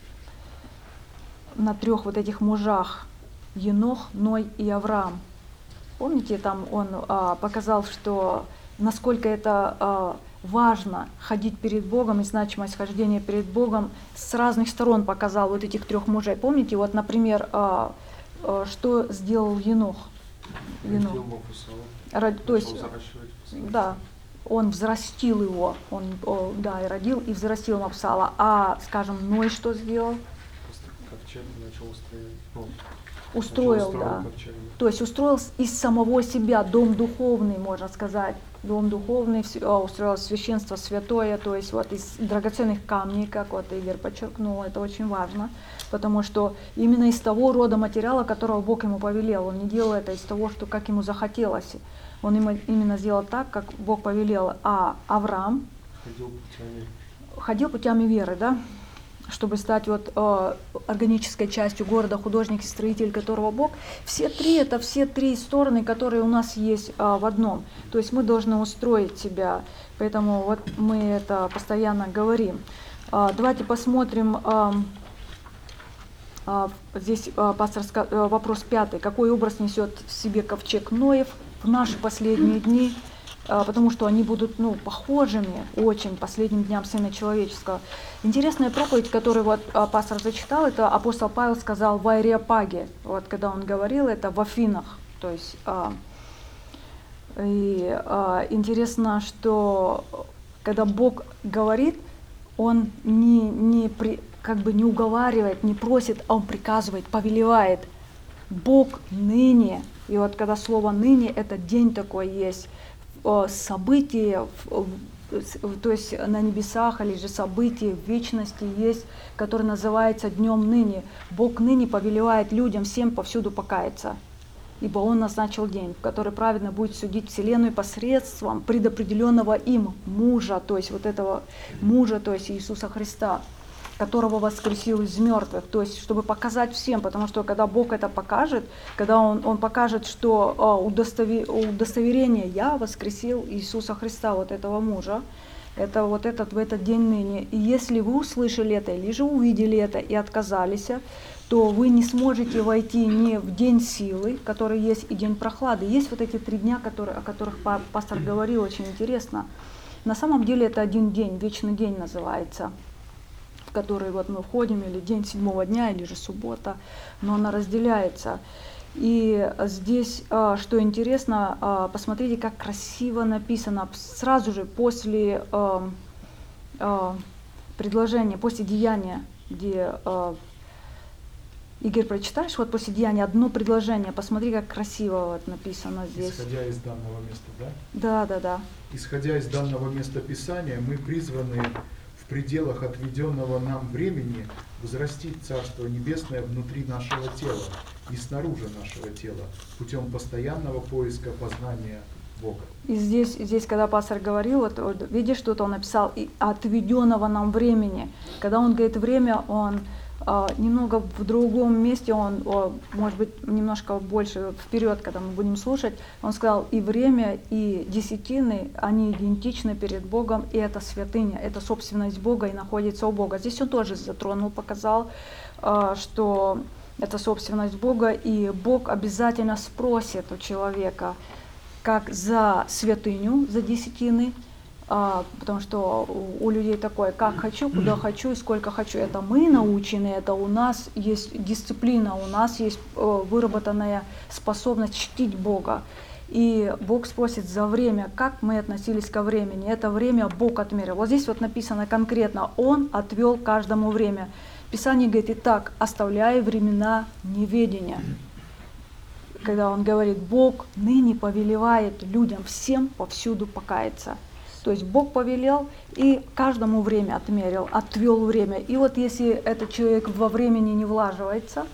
на трех вот этих мужах Енох, Ной и Авраам. Помните, там он а, показал, что насколько это а, важно ходить перед Богом и значимость хождения перед Богом с разных сторон показал вот этих трех мужей. Помните, вот, например, а, а, что сделал Енох? Енох. Род, то есть, да, он взрастил его, он, о, да, и родил, и взрастил Мапсала. А, скажем, Ной что сделал? Ковчег начал устроить. Ну, устроил, да. Ковчег. То есть устроил из самого себя дом духовный, можно сказать. Дом духовный, устроил священство святое, то есть вот из драгоценных камней, как вот Игорь подчеркнул, это очень важно, потому что именно из того рода материала, которого Бог ему повелел, он не делал это из того, что как ему захотелось, он именно сделал так, как Бог повелел. А Авраам ходил путями, ходил путями веры, да, чтобы стать вот э, органической частью города, художник и строитель, которого Бог. Все три — это все три стороны, которые у нас есть э, в одном. То есть мы должны устроить себя. Поэтому вот мы это постоянно говорим. Э, давайте посмотрим. Э, э, здесь э, пастор ска- э, вопрос пятый. Какой образ несет в себе ковчег Ноев в наши последние дни? Потому что они будут, ну, похожими очень последним дням Сына Человеческого. Интересная проповедь, которую вот пастор зачитал, это апостол Павел сказал в Ареопаге, вот когда он говорил это в Афинах. То есть, и интересно, что когда Бог говорит, Он не, не при, как бы не уговаривает, не просит, а Он приказывает, повелевает. Бог ныне, и вот когда слово «ныне», это день такой есть, события, то есть на небесах или же события в вечности есть, которое называется днем ныне. Бог ныне повелевает людям всем повсюду покаяться, ибо Он назначил день, в который праведно будет судить вселенную посредством предопределенного им мужа, то есть вот этого мужа, то есть Иисуса Христа, которого воскресил из мертвых, то есть чтобы показать всем, потому что когда Бог это покажет, когда Он, он покажет, что а, удостовер, удостоверение «Я воскресил Иисуса Христа», вот этого мужа, это вот этот в этот день ныне. И если вы услышали это, или же увидели это и отказались, то вы не сможете войти ни в день силы, который есть, и день прохлады. Есть вот эти три дня, которые, о которых пастор говорил, очень интересно. На самом деле это один день, вечный день называется, в который вот мы входим, или день седьмого дня, или же суббота, но она разделяется. И здесь, что интересно, посмотрите, как красиво написано. Сразу же после предложения, после деяния, где, Игорь, прочитаешь, вот после деяния одно предложение, посмотри, как красиво вот написано здесь. Исходя из данного места, да? Да, да, да. Исходя из данного места Писания, мы призваны в пределах отведенного нам времени взрастить Царство Небесное внутри нашего тела и снаружи нашего тела путем постоянного поиска познания Бога. И здесь, здесь когда пастор говорил, вот, вот видишь, что он написал, и отведенного нам времени. Когда он говорит время, он а, немного в другом месте, он, о, может быть, немножко больше вперед, когда мы будем слушать, он сказал, и время, и десятины, они идентичны перед Богом, и это святыня, это собственность Бога и находится у Бога. Здесь он тоже затронул, показал, а, что это собственность Бога, и Бог обязательно спросит у человека, как за святыню, за десятины, а, потому что у, у людей такое, как хочу, куда хочу и сколько хочу. Это мы научены, это у нас есть дисциплина, у нас есть э, выработанная способность чтить Бога. И Бог спросит за время, как мы относились ко времени. Это время Бог отмерил. Вот здесь вот написано конкретно, Он отвел каждому время. Писание говорит, итак, оставляя времена неведения. Когда он говорит, Бог ныне повелевает людям всем повсюду покаяться. То есть Бог повелел и каждому время отмерил, отвел время. И вот если этот человек во времени не влаживается,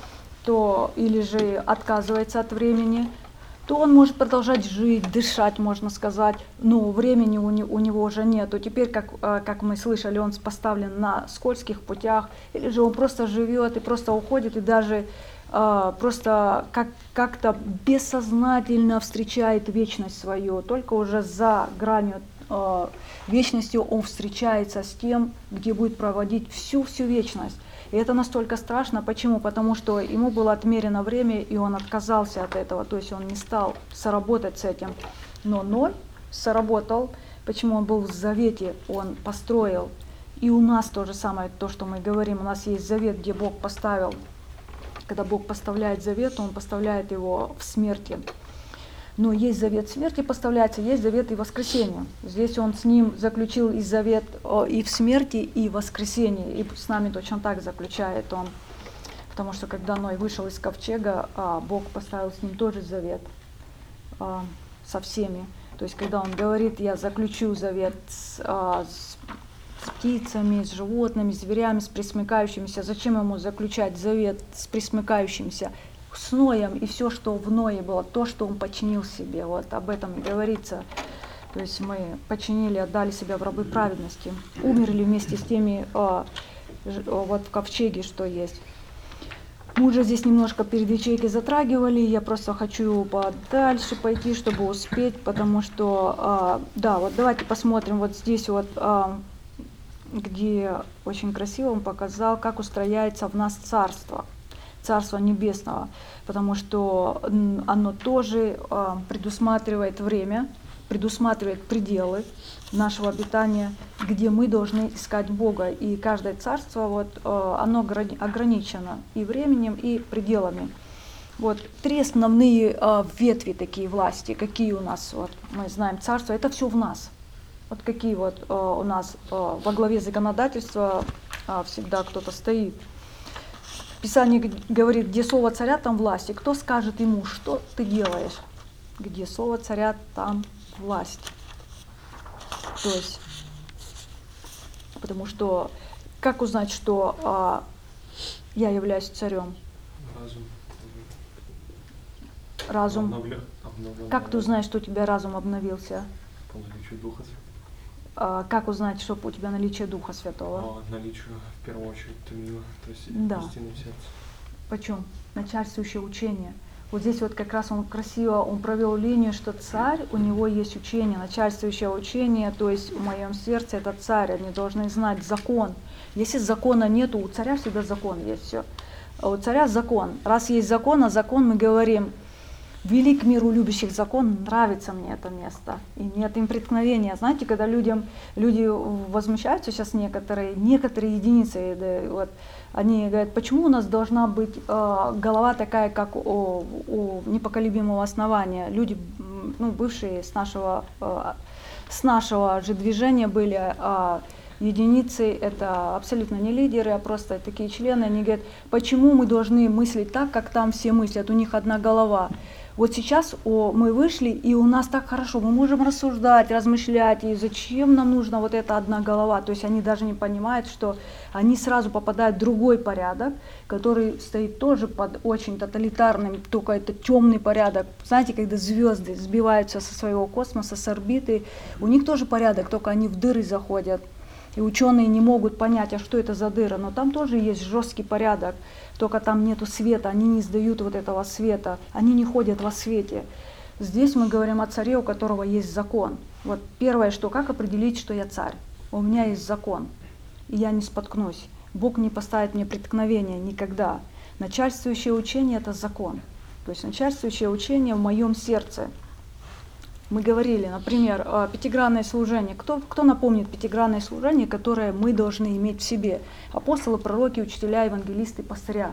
то или же отказывается от времени, то он может продолжать жить, дышать, можно сказать, но времени у, не, у него уже нету. Теперь, как, как мы слышали, он поставлен на скользких путях, или же он просто живет и просто уходит, и даже Uh, просто как, как-то бессознательно встречает вечность свою, только уже за гранью uh, вечности он встречается с тем, где будет проводить всю-всю вечность. И это настолько страшно. Почему? Потому что ему было отмерено время, и он отказался от этого, то есть он не стал соработать с этим. Но Ной соработал. Почему? Он был в завете, он построил. И у нас то же самое, то, что мы говорим, у нас есть завет, где Бог поставил. Когда Бог поставляет завет, Он поставляет его в смерти. Но есть завет смерти поставляется, есть завет и воскресения. Здесь Он с ним заключил и завет и в смерти, и в воскресении. И с нами точно так заключает Он. Потому что когда Ной вышел из ковчега, Бог поставил с ним тоже завет со всеми. То есть когда Он говорит, я заключу завет с, с с птицами, с животными, с зверями, с пресмыкающимися. Зачем ему заключать завет с пресмыкающимися? С Ноем и все, что в Ное было, то, что он подчинил себе. Вот об этом и говорится. То есть мы подчинили, отдали себя в рабы праведности, умерли вместе с теми, вот в ковчеге что есть. Мы уже здесь немножко перед ячейкой затрагивали, я просто хочу подальше пойти, чтобы успеть, потому что, да, вот давайте посмотрим вот здесь вот, где очень красиво он показал, как устрояется в нас царство, царство небесного, потому что оно тоже предусматривает время, предусматривает пределы нашего обитания, где мы должны искать Бога. И каждое царство, вот, оно ограничено и временем, и пределами. Вот три основные ветви такие власти, какие у нас, вот, мы знаем, царство, это все в нас. Вот какие вот у нас во главе законодательства всегда кто-то стоит. Писание говорит, где слово царя, там власть. И кто скажет ему, что ты делаешь? Где слово царя, там власть. То есть, потому что, как узнать, что а, я являюсь царем? Разум. Разум. Обновля... Обновля... Как ты узнаешь, что у тебя разум обновился? По наличию Духа Святого. А, как узнать, что у тебя наличие Духа Святого? А, наличие, в первую очередь, Тумила, то есть да. истинным сердцем. Почем? Начальствующее учение. Вот здесь вот как раз он красиво, он провел линию, что царь, у него есть учение, начальствующее учение, то есть в моем сердце это царь, они должны знать закон. Если закона нету, у царя всегда закон есть, все. А у царя закон. Раз есть закон, а закон мы говорим, велик миру любящих закон, нравится мне это место. И нет им преткновения. Знаете, когда людям, люди возмущаются сейчас некоторые, некоторые единицы, да, вот, они говорят, почему у нас должна быть э, голова такая, как у, у непоколебимого основания. Люди, ну, бывшие с нашего, э, с нашего же движения были э, единицы, это абсолютно не лидеры, а просто такие члены. Они говорят, почему мы должны мыслить так, как там все мыслят, у них одна голова. Вот сейчас о, мы вышли, и у нас так хорошо, мы можем рассуждать, размышлять, и зачем нам нужна вот эта одна голова. То есть они даже не понимают, что они сразу попадают в другой порядок, который стоит тоже под очень тоталитарным, только это темный порядок. Знаете, когда звезды сбиваются со своего космоса, с орбиты, у них тоже порядок, только они в дыры заходят. И ученые не могут понять, а что это за дыра, но там тоже есть жесткий порядок, только там нету света, они не сдают вот этого света, они не ходят во свете. Здесь мы говорим о царе, у которого есть закон. Вот первое, что, как определить, что я царь? У меня есть закон, и я не споткнусь. Бог не поставит мне преткновения никогда. Начальствующее учение – это закон. То есть начальствующее учение в моем сердце. Мы говорили, например, пятигранное служение. Кто, кто напомнит пятигранное служение, которое мы должны иметь в себе? Апостолы, пророки, учителя, евангелисты, пастыря.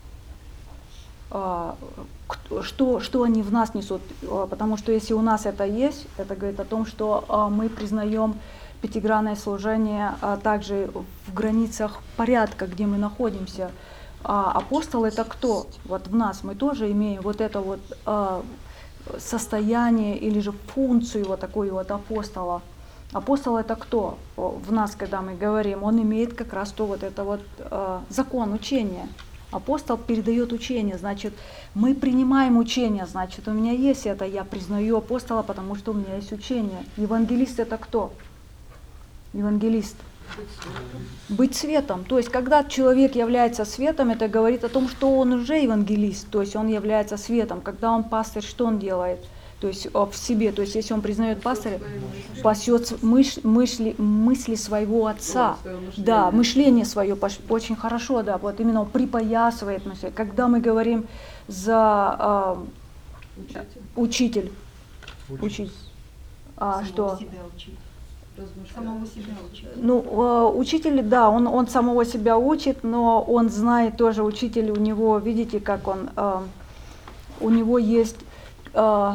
Что, что они в нас несут? Потому что если у нас это есть, это говорит о том, что мы признаем пятигранное служение также в границах порядка, где мы находимся. А апостол это кто? Вот в нас мы тоже имеем вот это вот состояние или же функцию вот такой вот апостола. Апостол это кто? В нас, когда мы говорим, он имеет как раз то вот это вот э, закон, учение. Апостол передает учение, значит, мы принимаем учение, значит, у меня есть это, я признаю апостола, потому что у меня есть учение. Евангелист это кто? Евангелист. Быть светом. То есть, когда человек является светом, это говорит о том, что он уже евангелист, то есть он является светом. Когда он пастырь, что он делает? То есть в себе, то есть если он признает пастыря, пасет мысли, мысли, мысли своего отца. Да, мышление свое очень хорошо, да, вот именно припоясывает мысли. Когда мы говорим за э, учитель, учитель, а, что? Самого себя учить. Ну, э, учитель, да, он, он самого себя учит, но он знает тоже, учитель, у него, видите, как он, э, у него есть, э,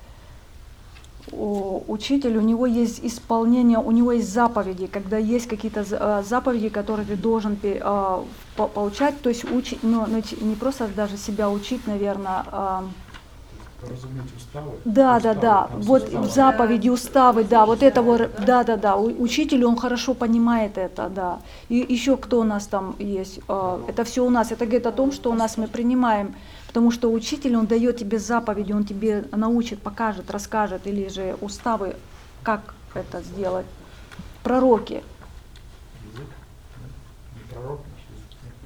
у, учитель, у него есть исполнение, у него есть заповеди, когда есть какие-то э, заповеди, которые ты должен э, получать, то есть учить, ну, не просто даже себя учить, наверное, э, разуметь уставы. Да, уставы, да, да. Вот уставы. заповеди, уставы, да, вот это вот, да, да, да. Учитель, он хорошо понимает это, да. И еще кто у нас там есть? Это все у нас. Это говорит о том, что у нас мы принимаем, потому что учитель, он дает тебе заповеди, он тебе научит, покажет, расскажет, или же уставы, как это сделать. Пророки. Пророк.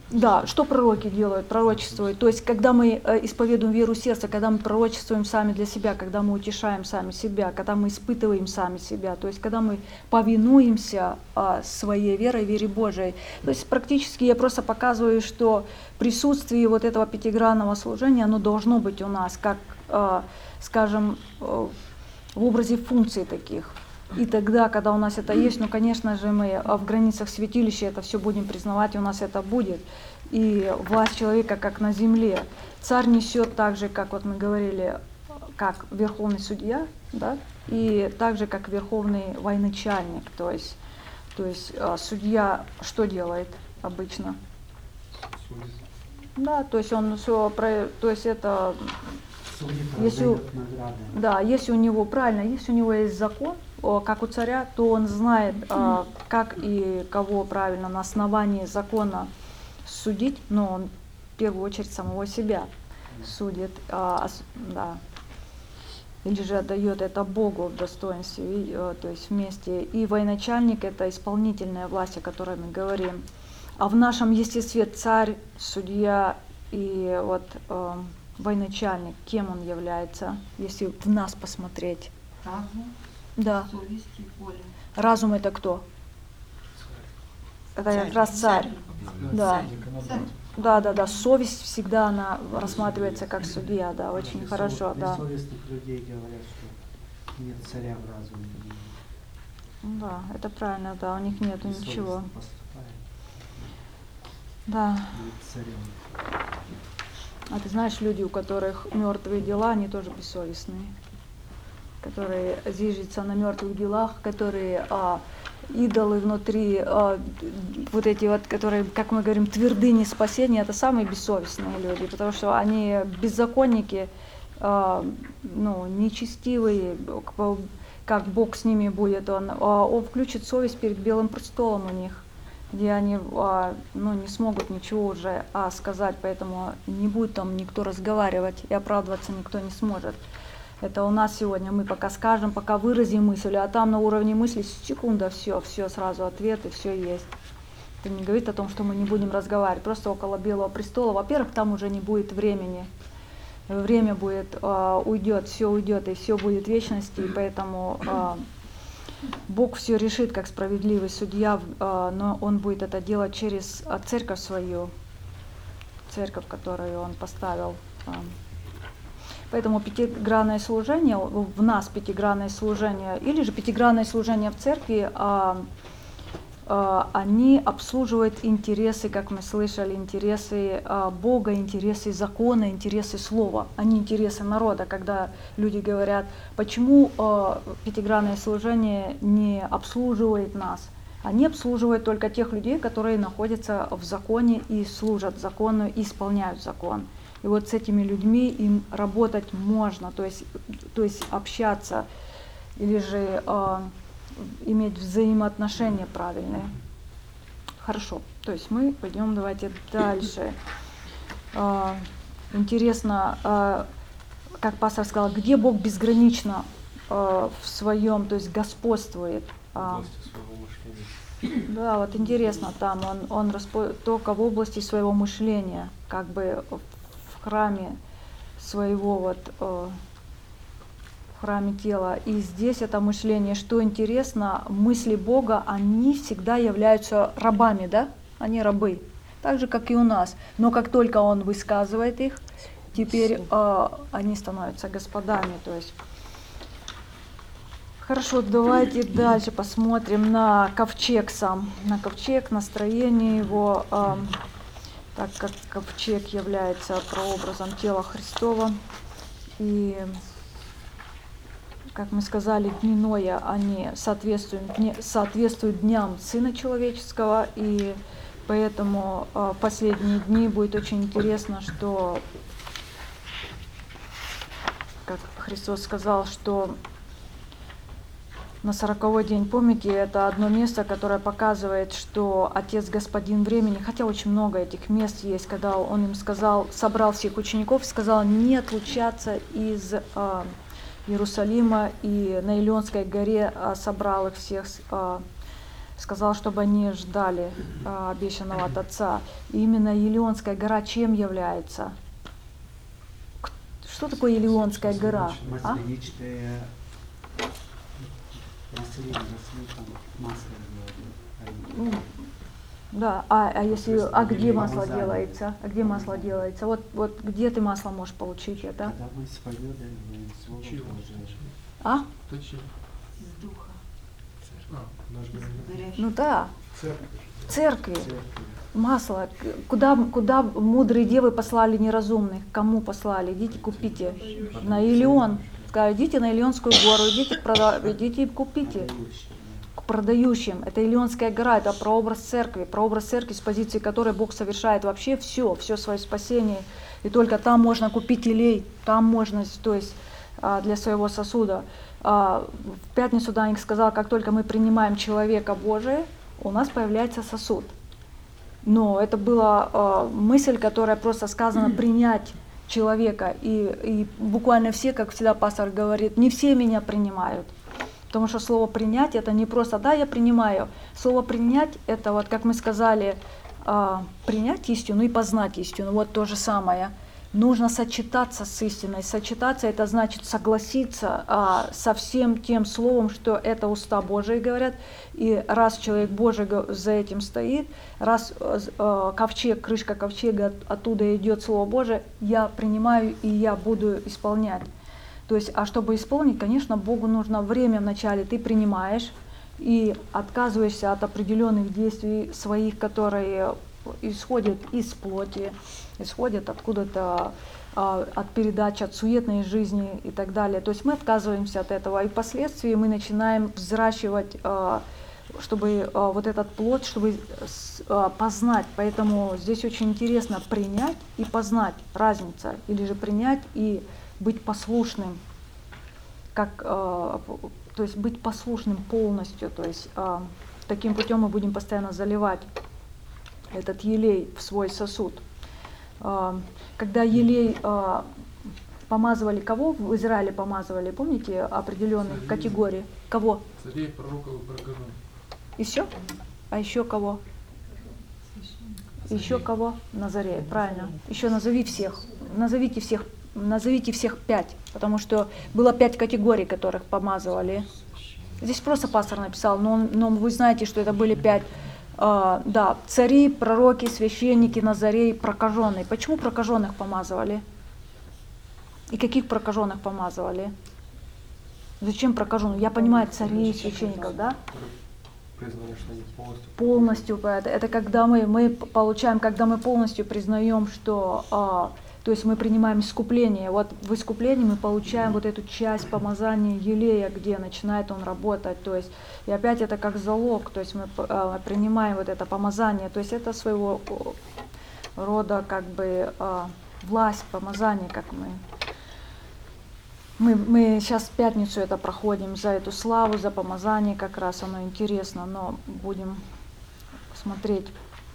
Да, что пророки делают? Пророчествуют. То есть, когда мы исповедуем веру сердца, когда мы пророчествуем сами для себя, когда мы утешаем сами себя, когда мы испытываем сами себя, то есть, когда мы повинуемся своей верой, вере Божией. То есть, практически я просто показываю, что присутствие вот этого пятигранного служения, оно должно быть у нас, как, скажем, в образе функций таких. И тогда, когда у нас это есть, ну, конечно же, мы в границах святилища это все будем признавать, и у нас это будет. И власть человека, как на земле. Царь несет так же, как вот мы говорили, как верховный судья, да, и так же, как верховный военачальник. То есть, то есть судья что делает обычно? Да, то есть он все, то есть это... Если, да, если у него, правильно, если у него есть закон, как у царя, то он знает, как и кого правильно на основании закона судить, но он в первую очередь самого себя судит, да, или же отдает это Богу в достоинстве, то есть вместе. И военачальник — это исполнительная власть, о которой мы говорим. А в нашем естестве царь, судья и вот военачальник, кем он является, если в нас посмотреть? Разум, да. совесть и воля. Разум — это кто? Это как раз царь. Да. Царь. Да, да, да. Совесть всегда она рассматривается как судья, да, очень Бессов... хорошо, да. Бессовестных людей говорят, что нет царя в разуме. Да, это правильно, да, у них нету ничего. Поступает. Да. Нет царя. А ты знаешь, люди, у которых мертвые дела, они тоже бессовестные, которые зиждятся на мертвых делах, которые а, идолы внутри, а, вот эти вот, которые, как мы говорим, твердыни спасения, это самые бессовестные люди, потому что они беззаконники, а, ну, нечестивые, как Бог с ними будет, он, а, он включит совесть перед белым престолом у них, где они ну, не смогут ничего уже а, сказать, поэтому не будет там никто разговаривать, и оправдываться никто не сможет. Это у нас сегодня, мы пока скажем, пока выразим мысль, а там на уровне мысли секунда, все, все, сразу ответ, и все есть. Это не говорит о том, что мы не будем разговаривать, просто около Белого престола. Во-первых, там уже не будет времени, время будет, а, уйдет, все уйдет, и все будет в вечности, и поэтому... А, Бог все решит как справедливый судья, но Он будет это делать через церковь свою, церковь, которую Он поставил. Поэтому пятигранное служение, в нас пятигранное служение, или же пятигранное служение в церкви, они обслуживают интересы, как мы слышали, интересы Бога, интересы закона, интересы слова, а не интересы народа. Когда люди говорят, почему пятигранное служение не обслуживает нас? Они обслуживают только тех людей, которые находятся в законе и служат закону, и исполняют закон. И вот с этими людьми им работать можно, то есть, то есть общаться, или же иметь взаимоотношения правильные. Хорошо. То есть мы пойдем, давайте дальше. Интересно, как пастор сказал, где Бог безгранично в своем, то есть господствует. Да, вот интересно, там он, он распо... только в области своего мышления, как бы в храме своего вот в храме тела. И здесь это мышление, что интересно, мысли Бога, они всегда являются рабами, да? Они рабы, так же, как и у нас. Но как только Он высказывает их, теперь э, они становятся господами. То есть. Хорошо, давайте дальше посмотрим на ковчег сам. На ковчег, настроение его, э, так как ковчег является прообразом тела Христова. И как мы сказали, дни Ноя, они соответствуют, соответствуют дням Сына Человеческого, и поэтому в последние дни будет очень интересно, что, как Христос сказал, что на сороковой день, помните, это одно место, которое показывает, что Отец Господин времени, хотя очень много этих мест есть, когда Он им сказал, собрал всех учеников, сказал не отлучаться из Иерусалима, и на Илионской горе а, собрал их всех, а, сказал, чтобы они ждали а, обещанного от Отца. И именно Елеонская гора чем является? Что такое Елеонская гора? А? Масляничное, маслин, маслин, там, масло делают. Да, а, а если, а где масло помазание. делается? А где масло делается? Вот, вот где ты масло можешь получить это? Когда мы исповедуем, мы слово Божие. А? Точно. Из духа. А, даже не- Ну да, Церковь. церкви. Церковь. Масло. Куда, куда мудрые девы послали неразумных? Кому послали? Идите купите. На Илион. Сказали, идите на Илионскую гору, идите, прода- идите и купите. К продающим. Это Илионская гора, это прообраз церкви. Прообраз церкви, с позиции которой Бог совершает вообще все, все свое спасение. И только там можно купить илей, там можно, то есть а, для своего сосуда. А, в пятницу Даник сказал, как только мы принимаем человека Божия, у нас появляется сосуд. Но это была э, мысль, которая просто сказана принять человека. И, и буквально все, как всегда пастор говорит, не все меня принимают. Потому что слово принять это не просто да, я принимаю. Слово принять это вот, как мы сказали, э, принять истину и познать истину. Вот то же самое. Нужно сочетаться с истиной. Сочетаться это значит согласиться а, со всем тем словом, что это уста Божии говорят. И раз человек Божий за этим стоит, раз а, ковчег, крышка ковчега, оттуда идет Слово Божие, я принимаю и я буду исполнять. То есть, а чтобы исполнить, конечно, Богу нужно время вначале. Ты принимаешь и отказываешься от определенных действий своих, которые исходят из плоти, исходят откуда-то, а, от передачи, от суетной жизни и так далее. То есть мы отказываемся от этого, и впоследствии мы начинаем взращивать, а, чтобы а, вот этот плод, чтобы с, а, познать. Поэтому здесь очень интересно принять и познать, разница, или же принять и быть послушным, как, а, то есть быть послушным полностью. То есть а, таким путем мы будем постоянно заливать этот елей в свой сосуд. Когда елей помазывали, кого в Израиле помазывали, помните, определенных категорий? Кого? Царей, пророков и прокаженных. Еще? А еще кого? Еще кого? Назарея, правильно. Еще назови всех. Назовите всех, назовите всех пять, потому что было пять категорий, которых помазывали. Здесь просто пастор написал, но, но вы знаете, что это были пять. Uh, да, цари, пророки, священники, назарей, прокаженные. Почему прокаженных помазывали? И каких прокаженных помазывали? Зачем прокаженных? Я понимаю, царей, священников, да? Признали, что они полностью. Полностью. Это, это когда мы, мы получаем, когда мы полностью признаем, что uh, то есть мы принимаем искупление. Вот в искуплении мы получаем вот эту часть помазания елея, где начинает он работать. То есть, и опять это как залог, то есть мы э, принимаем вот это помазание. То есть это своего рода как бы э, власть, помазание, как мы. Мы, мы сейчас в пятницу это проходим за эту славу, за помазание, как раз оно интересно, но будем смотреть.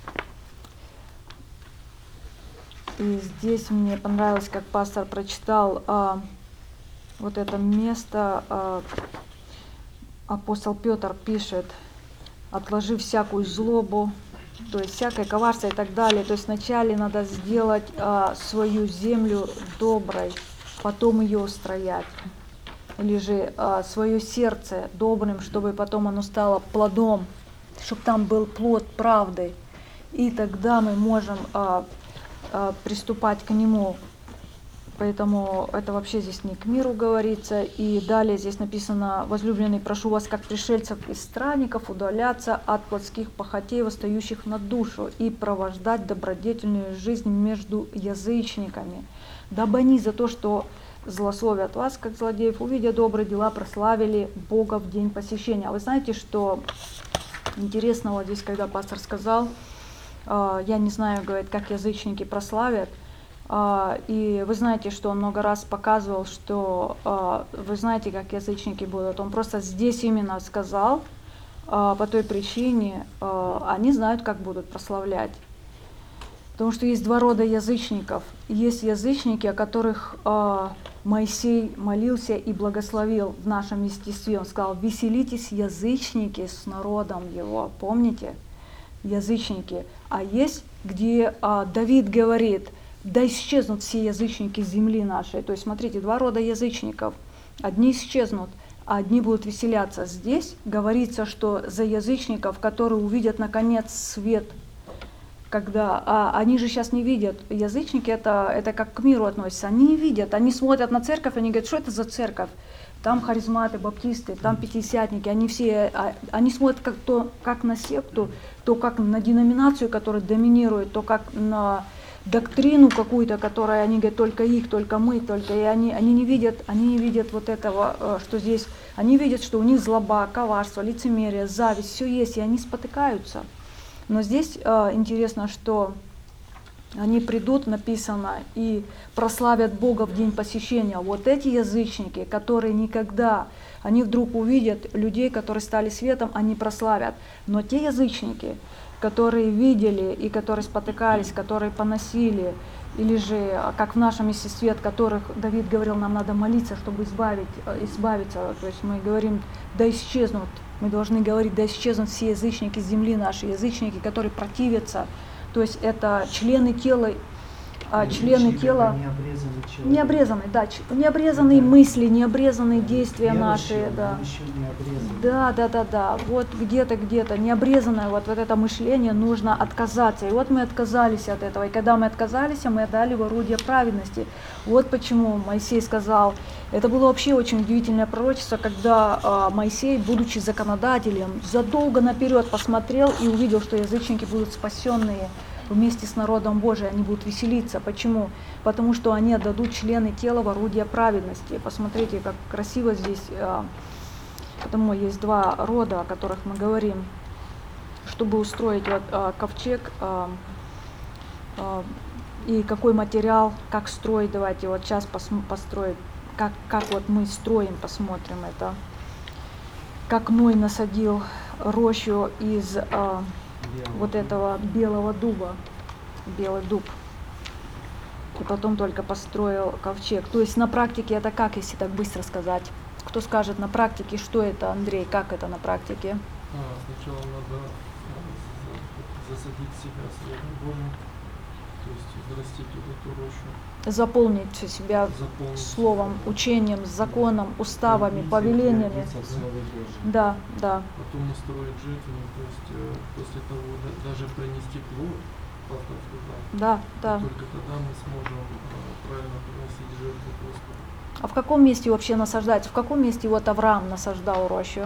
И здесь мне понравилось, как пастор прочитал а, вот это место. А, апостол Петр пишет: отложи всякую злобу, то есть всякое коварство и так далее. То есть вначале надо сделать а, свою землю доброй, потом ее устроять. Или же а, свое сердце добрым, чтобы потом оно стало плодом, чтобы там был плод правды. И тогда мы можем а, приступать к нему. Поэтому это вообще здесь не к миру говорится. И далее здесь написано: возлюбленный, прошу вас, как пришельцев и странников, удаляться от плотских похотей, восстающих на душу, и провождать добродетельную жизнь между язычниками, дабы они за то, что злословят вас, как злодеев, увидя добрые дела, прославили Бога в день посещения. А вы знаете, что интересно вот здесь, когда пастор сказал, я не знаю, говорит, как язычники прославят. И вы знаете, что он много раз показывал, что вы знаете, как язычники будут. Он просто здесь именно сказал, по той причине, они знают, как будут прославлять. Потому что есть два рода язычников. Есть язычники, о которых Моисей молился и благословил в нашем естестве. Он сказал: веселитесь, язычники, с народом его. Помните? Язычники. А есть, где а, Давид говорит: да исчезнут все язычники с земли нашей. То есть, смотрите, два рода язычников. Одни исчезнут, а одни будут веселяться. Здесь говорится, что за язычников, которые увидят наконец свет, когда а, они же сейчас не видят. Язычники это, это как к миру относятся. Они не видят, они смотрят на церковь, они говорят: что это за церковь? Там харизматы, баптисты, там пятидесятники, они все, они смотрят как, то, как на секту, то как на деноминацию, которая доминирует, то как на доктрину какую-то, которая, они говорят, только их, только мы, только, и они, они не видят, они не видят вот этого, что здесь, они видят, что у них злоба, коварство, лицемерие, зависть, все есть, и они спотыкаются. Но здесь э, интересно, что они придут, написано, и прославят Бога в день посещения. Вот эти язычники, которые никогда, они вдруг увидят людей, которые стали светом, они прославят. Но те язычники, которые видели и которые спотыкались, которые поносили, или же, как в нашем естестве, от которых Давид говорил, нам надо молиться, чтобы избавить, избавиться. То есть мы говорим: да исчезнут. Мы должны говорить: да исчезнут все язычники с земли наши, язычники, которые противятся. То есть это члены тела, а, члены тела, необрезанный человек. необрезанные, да, необрезанные да. мысли, необрезанные действия Верующий, наши, да. Не да, да, да, да, вот где-то, где-то необрезанное вот, вот это мышление нужно отказаться. И вот мы отказались от этого. И когда мы отказались, мы отдали в орудие праведности. Вот почему Моисей сказал, это было вообще очень удивительное пророчество, когда а, Моисей, будучи законодателем, задолго наперед посмотрел и увидел, что язычники будут спасенные вместе с народом Божиим, они будут веселиться. Почему? Потому что они отдадут члены тела в орудие праведности. Посмотрите, как красиво здесь. А, потому есть два рода, о которых мы говорим. Чтобы устроить вот, а, ковчег, а, а, и какой материал, как строить, давайте вот сейчас пос- построить. Как, как вот мы строим, посмотрим это. Как Ной насадил рощу из а, вот этого белого дуба, белый дуб, и потом только построил ковчег. То есть на практике это как, если так быстро сказать? Кто скажет на практике, что это, Андрей, как это на практике? А, сначала надо засадить себя Словом Божьим, то есть взрастить вот эту рощу. Заполнить себя Заполнить словом, себя. Учением, законом, уставами, повелениями. Да, да. Потом устроить жертвенник, то есть э, после того да, даже принести плод, пастор сказал. Да, да. Только тогда мы сможем э, правильно приносить жертву Господу. А в каком месте вообще насаждается? В каком месте вот Авраам насаждал рощу?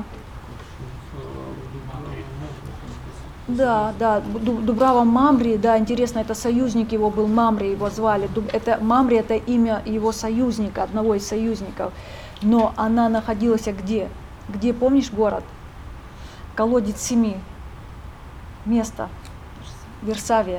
Да, да, Дубрава Мамри, да, интересно, это союзник его был, Мамри его звали. Это, Мамри это имя его союзника, одного из союзников. Но она находилась где? Где, помнишь, город? Колодец Семи. Место. Версавия.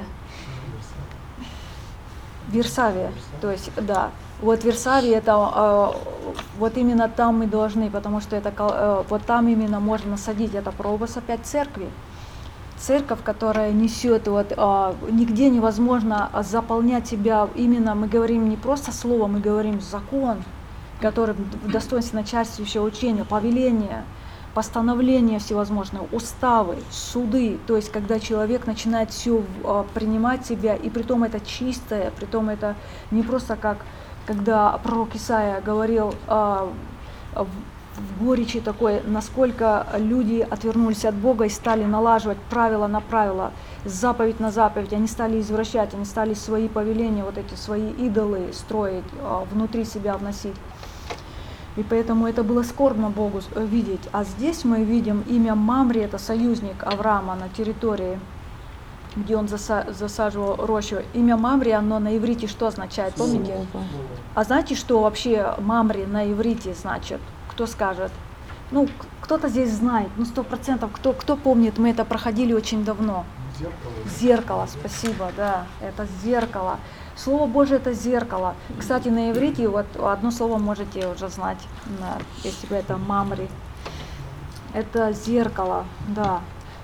Версавия, то есть, да. Вот Версавия, это э, вот именно там мы должны, потому что это э, вот там именно можно насадить, это прообраз опять церкви. Церковь, которая несет, вот, а, нигде невозможно заполнять себя, именно мы говорим не просто слово, мы говорим закон, который в достоинстве начальствующего учения, повеления, постановления всевозможные, уставы, суды, то есть когда человек начинает все а, принимать себя, и притом это чистое, притом это не просто как, когда пророк Исаия говорил а, в, в горечи такой, насколько люди отвернулись от Бога и стали налаживать правила на правила, заповедь на заповедь, они стали извращать, они стали свои повеления, вот эти свои идолы строить, внутри себя вносить. И поэтому это было скорбно Богу видеть. А здесь мы видим имя Мамри, это союзник Авраама на территории, где он засаживал рощу. Имя Мамри, оно на иврите что означает, помните? А знаете, что вообще Мамри на иврите значит? Кто скажет? Ну, кто-то здесь знает, ну, сто процентов, кто, кто помнит, мы это проходили очень давно. Зеркало. Зеркало, спасибо, да, это зеркало. Слово Божие это зеркало. Кстати, на иврите вот одно слово можете уже знать, если бы это Мамри. Это зеркало, да.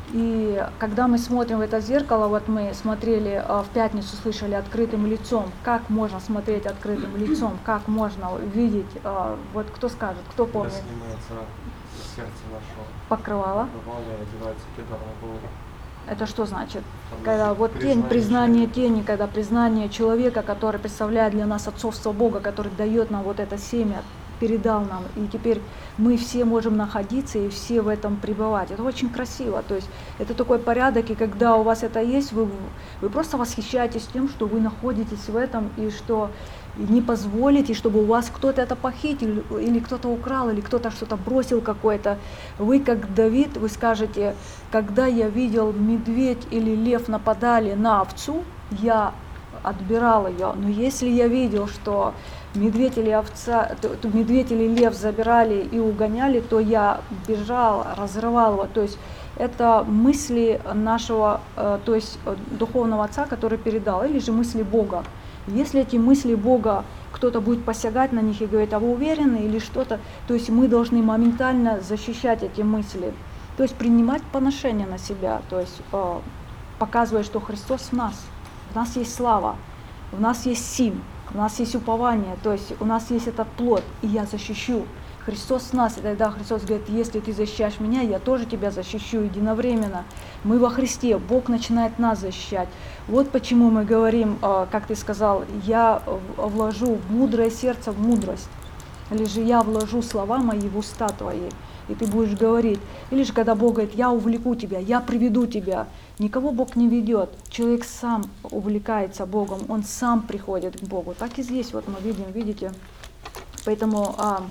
И когда мы смотрим в это зеркало, вот мы смотрели в пятницу, слышали открытым лицом, как можно смотреть открытым лицом, как можно видеть, вот кто скажет, кто помнит? Когда снимается сердце нашего покрывало. Покрывало и одевается кедар на голову. Это что значит? Когда вот тень, признание тени, когда признание человека, который представляет для нас отцовство Бога, который дает нам вот это семя, передал нам, и теперь мы все можем находиться и все в этом пребывать. Это очень красиво, то есть это такой порядок, и когда у вас это есть, вы, вы просто восхищаетесь тем, что вы находитесь в этом, и что не позволите, чтобы у вас кто-то это похитил, или кто-то украл, или кто-то что-то бросил какое-то. Вы, как Давид, вы скажете, когда я видел медведь или лев нападали на овцу, я отбирал ее, но если я видел, что медведь или овца, то медведь или лев забирали и угоняли, то я бежал, разрывал его. То есть это мысли нашего, то есть духовного отца, который передал, или же мысли Бога. Если эти мысли Бога, кто-то будет посягать на них и говорить, а вы уверены или что-то, то есть мы должны моментально защищать эти мысли, то есть принимать поношение на себя, то есть показывая, что Христос в нас, в нас есть слава, в нас есть сим, у нас есть упование, то есть у нас есть этот плод, и я защищу. Христос в нас, и тогда Христос говорит, если ты защищаешь меня, я тоже тебя защищу единовременно. Мы во Христе, Бог начинает нас защищать. Вот почему мы говорим, как ты сказал, я вложу в мудрое сердце в мудрость, или же я вложу слова мои в уста твои, и ты будешь говорить. Или же когда Бог говорит, я увлеку тебя, я приведу тебя. Никого Бог не ведет, человек сам увлекается Богом, он сам приходит к Богу. Так и здесь вот мы видим, видите. Поэтому а,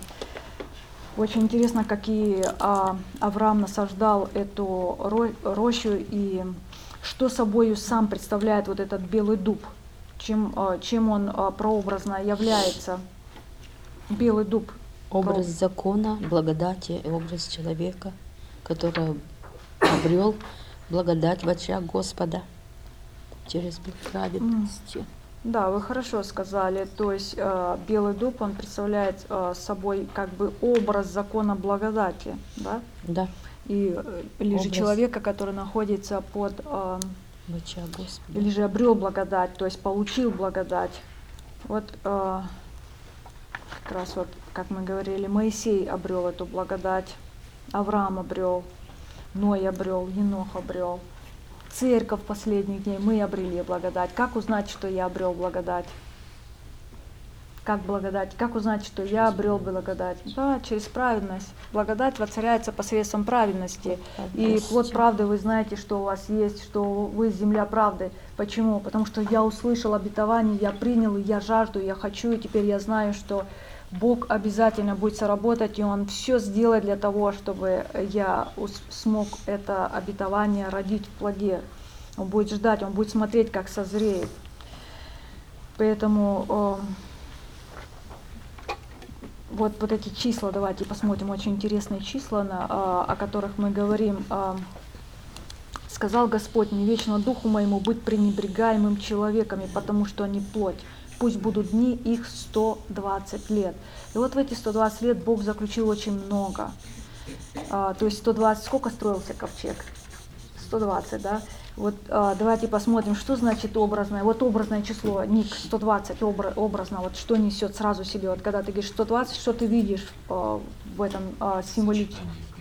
очень интересно, какие а, Авраам насаждал эту рощу и что собою сам представляет вот этот белый дуб, чем, а, чем он а, прообразно является. Белый дуб. Образ закона, благодати, образ человека, который обрел благодать в очах Господа через праведность. Да, вы хорошо сказали. То есть э, белый дуб, он представляет э, собой как бы образ закона благодати, да? Да. И э, или образ. же человека, который находится под э, в очах Господа. Или же обрел благодать, то есть получил благодать. Вот э, как раз вот, как мы говорили, Моисей обрел эту благодать, Авраам обрел, Ной обрел, Енох обрел. Церковь последних дней, мы обрели благодать. Как узнать, что я обрел благодать? Как благодать? Как узнать, что я обрел благодать? Да, через праведность. Благодать воцаряется посредством праведности. И плод правды, вы знаете, что у вас есть, что вы земля правды. Почему? Потому что я услышал обетование, я принял, я жажду, я хочу, и теперь я знаю, что Бог обязательно будет соработать, и Он все сделает для того, чтобы я смог это обетование родить в плоде. Он будет ждать, Он будет смотреть, как созреет. Поэтому э, вот, вот эти числа, давайте посмотрим, очень интересные числа, на, э, о которых мы говорим. Э, «Сказал Господь, не вечно духу моему быть пренебрегаемым человеками, потому что они плоть. Пусть будут дни их сто двадцать лет». И вот в эти сто двадцать лет Бог заключил очень много. А, то есть сто двадцать, сколько строился ковчег? сто двадцать, да? Вот а, давайте посмотрим, что значит образное. Вот образное число, ник, сто двадцать обра- образно, вот что несет сразу себе. Вот когда ты говоришь сто двадцать, что ты видишь а, в этом а, символике?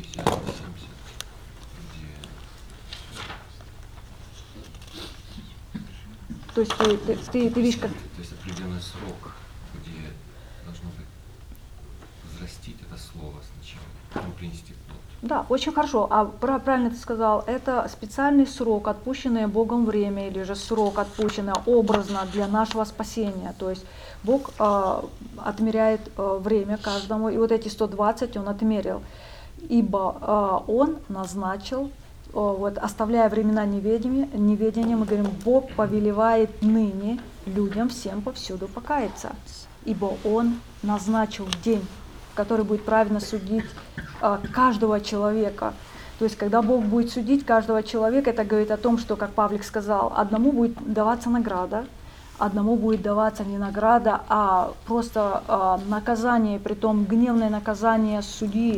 То есть ты, ты, ты, ты видишь, как... То есть определенный срок, где должно быть взрастить это слово сначала, потом принести плод. Да, очень хорошо. А правильно ты сказал, это специальный срок, отпущенное Богом время, или же срок, отпущенное образно для нашего спасения. То есть Бог э, отмеряет э, время каждому, и вот эти сто двадцать Он отмерил, ибо э, Он назначил, вот, оставляя времена неведения, неведения, мы говорим, Бог повелевает ныне людям всем повсюду покаяться, ибо Он назначил день, в который будет правильно судить а, каждого человека. То есть, когда Бог будет судить каждого человека, это говорит о том, что, как Павлик сказал, одному будет даваться награда, одному будет даваться не награда, а просто а, наказание, притом гневное наказание судьи.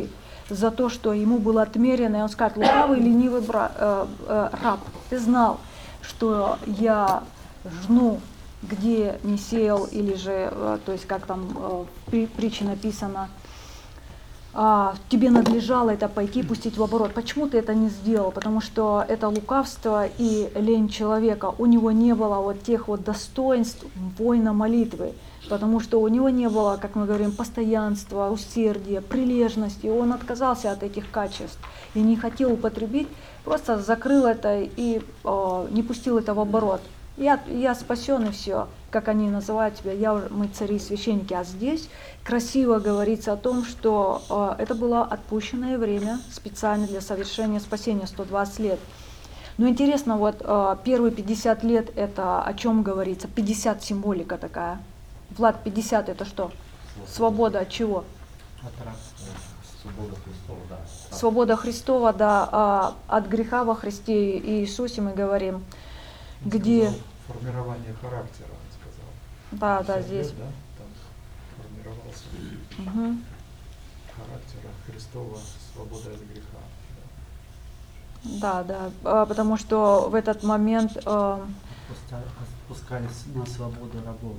за то, что ему было отмерено, и он скажет: лукавый, ленивый бра, э, э, раб, ты знал, что я жну, где не сеял, или же, э, то есть как там э, в притче написано, а, тебе надлежало это пойти пустить в оборот. Почему ты это не сделал? Потому что это лукавство и лень человека. У него не было вот тех вот достоинств воина молитвы, потому что у него не было, как мы говорим, постоянства, усердия, прилежности. Он отказался от этих качеств и не хотел употребить, просто закрыл это и э, не пустил это в оборот. Я, я спасен, и все, как они называют тебя, я, мы цари и священники. А здесь красиво говорится о том, что э, это было отпущенное время специально для совершения спасения, сто двадцать лет. Но интересно, вот э, первые пятьдесят лет это о чем говорится? пятьдесят символика такая. Влад, пятьдесят это что? Свобода от чего? От рабства. Свобода Христова, да. Свобода Христова, да, а, от греха во Христе и Иисусе мы говорим. Он где... сказал, формирование характера, он сказал. Да, да, здесь. Лет, да, там формировался угу. характер Христова, свобода от греха. Да, да, а, потому что в этот момент... А... Отпускались на свободу рабов.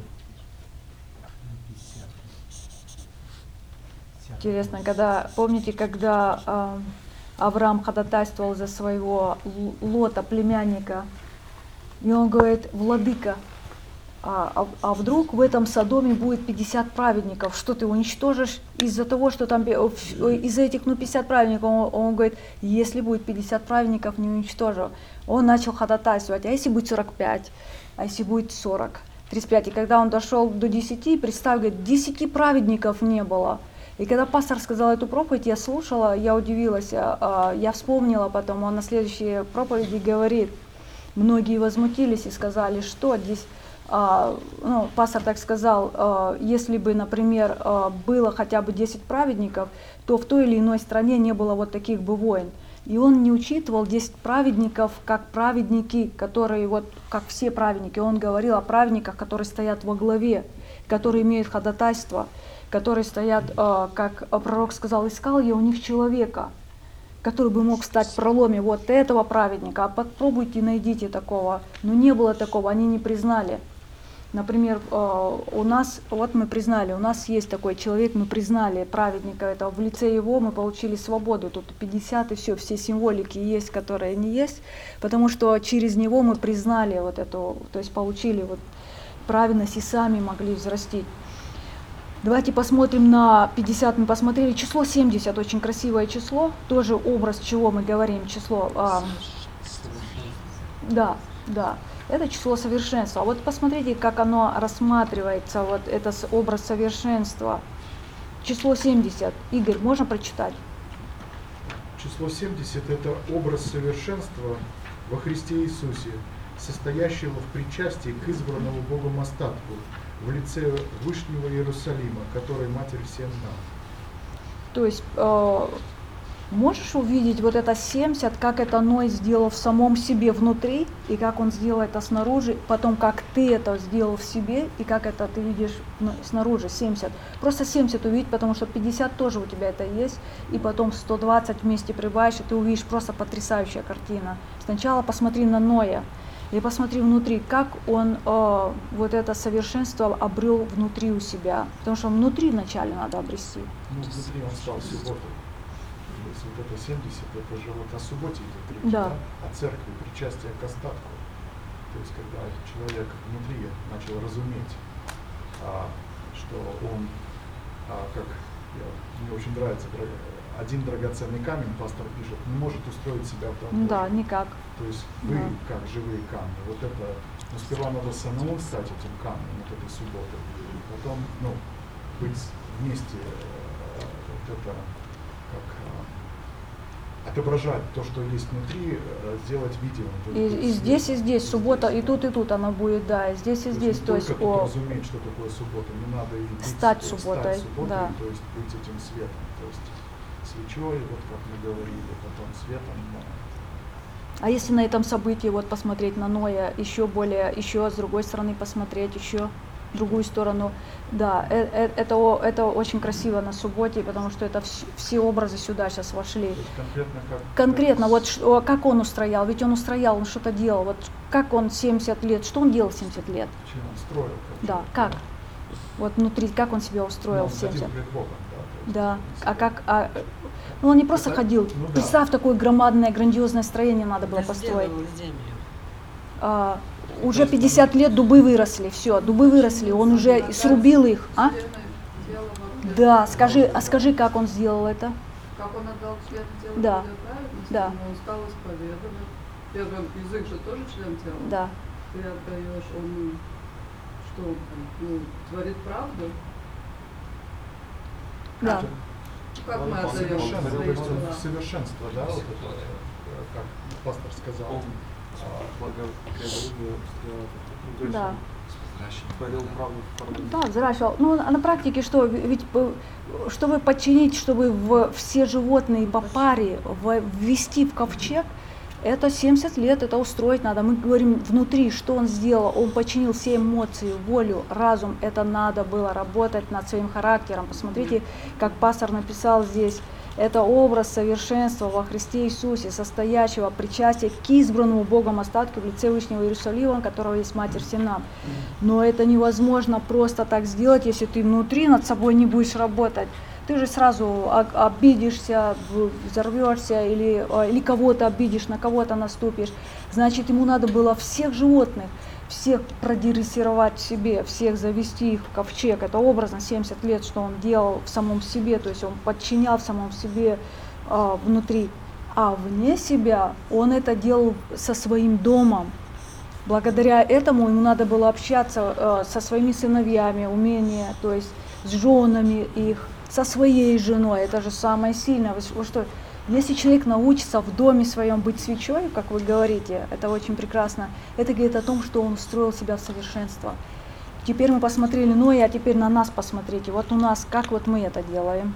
Интересно, когда, помните, когда э, Авраам ходатайствовал за своего Лота, племянника, и он говорит: владыка, а, а, а вдруг в этом Содоме будет пятьдесят праведников, что ты уничтожишь из-за того, что там, из-за этих, ну, пятьдесят праведников, он, он говорит: если будет пятьдесят праведников, не уничтожу. Он начал ходатайствовать: а если будет сорок пять, а если будет сорок, тридцать пять, и когда он дошел до десяти, представь, говорит, десяти праведников не было. И когда пастор сказал эту проповедь, я слушала, я удивилась, я вспомнила потом, он на следующей проповеди говорит, многие возмутились и сказали, что здесь, ну, пастор так сказал, если бы, например, было хотя бы десять праведников, то в той или иной стране не было вот таких бы войн. И он не учитывал десять праведников как праведники, которые вот, как все праведники, он говорил о праведниках, которые стоят во главе, которые имеют ходатайство, которые стоят, как пророк сказал, искал я у них человека, который бы мог стать в проломе вот этого праведника, а попробуйте найдите такого. Но не было такого, они не признали. Например, у нас, вот мы признали, у нас есть такой человек, мы признали праведника этого, в лице его мы получили свободу, тут пятьдесят и все, все символики есть, которые не есть, потому что через него мы признали вот эту, то есть получили вот праведность и сами могли взрастить. Давайте посмотрим на пятьдесят, мы посмотрели число семьдесят, очень красивое число, тоже образ чего мы говорим, число, а, да, да, это число совершенства. Вот посмотрите, как оно рассматривается, вот это образ совершенства. Число семьдесят, Игорь, можно прочитать? Число семьдесят – это образ совершенства во Христе Иисусе, состоящего в причастии к избранному Богом остатку, в лице Вышнего Иерусалима, который Матерь всем нам. То есть э, можешь увидеть вот это семьдесят, как это Ной сделал в самом себе внутри, и как он сделал это снаружи, потом как ты это сделал в себе, и как это ты видишь ну, снаружи, семьдесят. Просто семьдесят увидеть, потому что пятьдесят тоже у тебя это есть, и потом сто двадцать вместе прибавишь, и ты увидишь просто потрясающая картина. Сначала посмотри на Ноя, и посмотри внутри, как он э, вот это совершенство обрел внутри у себя. Потому что внутри вначале надо обрести. Ну, внутри он стал субботой. То есть вот это семьдесят, это же вот о субботе идет речь, да. Да? О церкви, причастие к остатку. То есть когда человек внутри начал разуметь, а, что он, а, как я, мне очень нравится, один драгоценный камень, пастор пишет, не может устроить себя в дом Божий. Да, никак. То есть вы, да. как живые камни, вот это, ну, сперва надо самому стать этим камнем, вот этой субботой, потом, ну, быть вместе, вот это, как отображать то, что есть внутри, сделать видео. И, и здесь, и здесь, суббота, и тут, и тут она будет, да, и здесь, и то здесь. Есть то есть о... разуметь, что такое суббота, не надо и быть, стать есть, субботой, стать субботой, да. То есть быть этим светом, то есть свечой, вот как мы говорили, потом светом. Да. А если на этом событии вот посмотреть на Ноя, еще более, еще с другой стороны посмотреть, еще другую сторону. Да, э, э, это, о- это очень красиво на субботе, потому что это вс- все образы сюда сейчас вошли. Конкретно как? Конкретно, вот ш- как он устроял, ведь он устроял, он что-то делал, вот как он семьдесят лет, что он делал семьдесят лет? Чем он строил? Да, как? Вот внутри, как он себя устроил Ну, в он ходил семьдесят? пред Богом, да, то есть Да, а как, а, ну он не просто Это- ходил, ну да. представь, такое громадное, грандиозное строение надо было построить. А, уже пятьдесят лет дубы выросли, все, дубы выросли, он уже срубил их, а? Да, скажи, а скажи, как он сделал это? Как он отдал член тела Да. для праведности, Да. но он стал исповедовать. Первый язык же тоже член тела. Да. Ты отдаешь, он что, он, ну, творит правду? Да. Как Он мы отдаем совершенство, свои то есть он дела? в совершенство, да, вот это, э, как пастор сказал. А, Да. Творил правду в форме. Да, взращивал. Ну, а на практике что? Ведь э, чтобы подчинить, чтобы в, все животные по паре в- ввести в ковчег, это семьдесят лет, это устроить надо. Мы говорим внутри, что он сделал. Он подчинил все эмоции, волю, разум. Это надо было работать над своим характером. Посмотрите, как пастор написал здесь. Это образ совершенства во Христе Иисусе, состоящего причастия к избранному Богом остатку в лице Вышнего Иерусалима, которого есть Матерь всем нам. Но это невозможно просто так сделать, если ты внутри над собой не будешь работать. Ты же сразу о- обидишься, в- взорвешься или, э, или кого-то обидишь, на кого-то наступишь. Значит, ему надо было всех животных, всех продрессировать в себе, всех завести их в ковчег. Это образно семьдесят лет, что он делал в самом себе, то есть он подчинял в самом себе э, внутри. А вне себя он это делал со своим домом. Благодаря этому ему надо было общаться э, со своими сыновьями, умение, то есть с женами их, со своей женой. Это же самое сильное. Вы, вы что, если человек научится в доме своем быть свечой, как вы говорите, это очень прекрасно, это говорит о том, что он устроил себя в совершенство. Теперь мы посмотрели Ноя, а теперь на нас посмотрите. Вот у нас, как вот мы это делаем.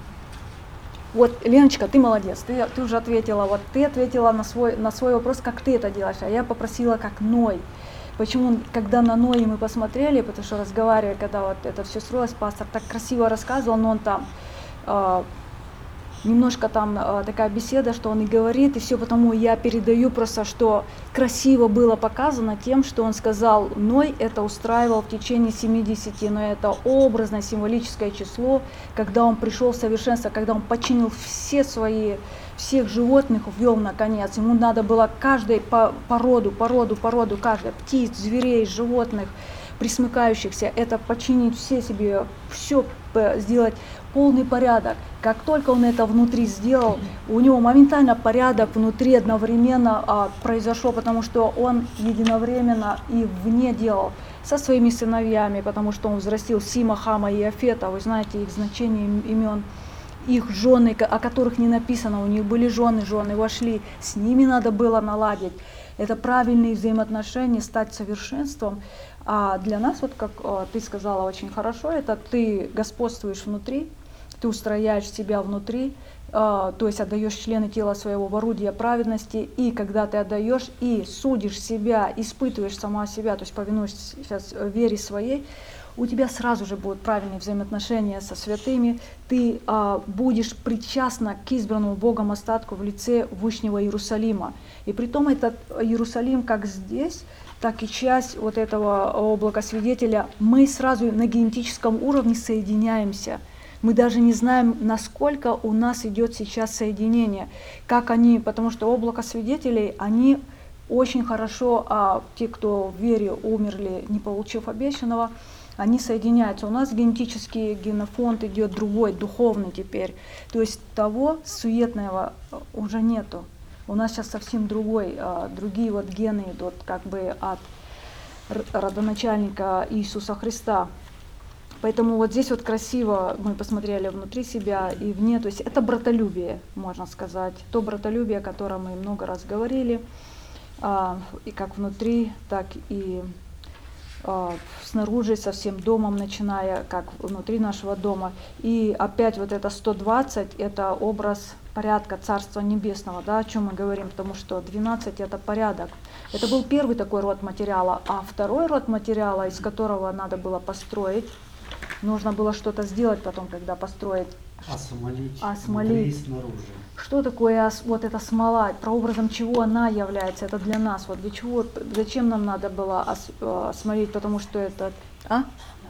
Вот, Леночка, ты молодец, ты, ты уже ответила, вот ты ответила на свой, на свой вопрос, как ты это делаешь, а я попросила, как Ной. Почему, когда на Ноя мы посмотрели, потому что разговаривая, когда вот это все строилось, пастор так красиво рассказывал, но он там э, немножко там э, такая беседа, что он и говорит, и все, потому я передаю просто, что красиво было показано тем, что он сказал, Ной это устраивал в течение семидесяти, но это образное символическое число, когда он пришел в совершенство, когда он подчинил все свои, всех животных, ввел наконец, ему надо было каждой по породу, породу, породу, каждой, птиц, зверей, животных, присмыкающихся, это подчинить все себе, все сделать, полный порядок. Как только он это внутри сделал, у него моментально порядок внутри одновременно а, произошел, потому что он единовременно и вне делал со своими сыновьями, потому что он взрастил Сима, Хама и Иафета, вы знаете их значение имен, их жены, о которых не написано, у них были жены, жены вошли, с ними надо было наладить. Это правильные взаимоотношения, стать совершенством. А для нас, вот как э, ты сказала очень хорошо, это ты господствуешь внутри, ты устрояешь себя внутри, э, то есть отдаешь члены тела своего в орудие праведности, и когда ты отдаешь и судишь себя, испытываешь сама себя, то есть повинуешься сейчас вере своей, у тебя сразу же будут правильные взаимоотношения со святыми, ты э, будешь причастна к избранному Богом остатку в лице Вышнего Иерусалима. И притом этот Иерусалим как здесь, так и часть вот этого облака свидетеля, мы сразу на генетическом уровне соединяемся. Мы даже не знаем, насколько у нас идет сейчас соединение, как они, потому что облако свидетелей, они очень хорошо, а те, кто в вере умерли, не получив обещанного, они соединяются. У нас генетический генофонд идет другой, духовный теперь. То есть того суетного уже нету. У нас сейчас совсем другой, другие вот гены идут как бы от родоначальника Иисуса Христа. Поэтому вот здесь вот красиво мы посмотрели внутри себя и вне. То есть это братолюбие, можно сказать. То братолюбие, о котором мы много раз говорили, и как внутри, так и э, снаружи, со всем домом, начиная как внутри нашего дома. И опять вот это сто двадцать, это образ порядка Царства Небесного, да, о чем мы говорим, потому что двенадцать это порядок. Это был первый такой род материала, а второй род материала, из которого надо было построить, нужно было что-то сделать потом, когда построить. Осмолить, Осмолить. внутри и снаружи. Что такое вот эта смола, прообразом чего она является, это для нас, вот для чего, зачем нам надо было ос, осмолить, потому что это, а?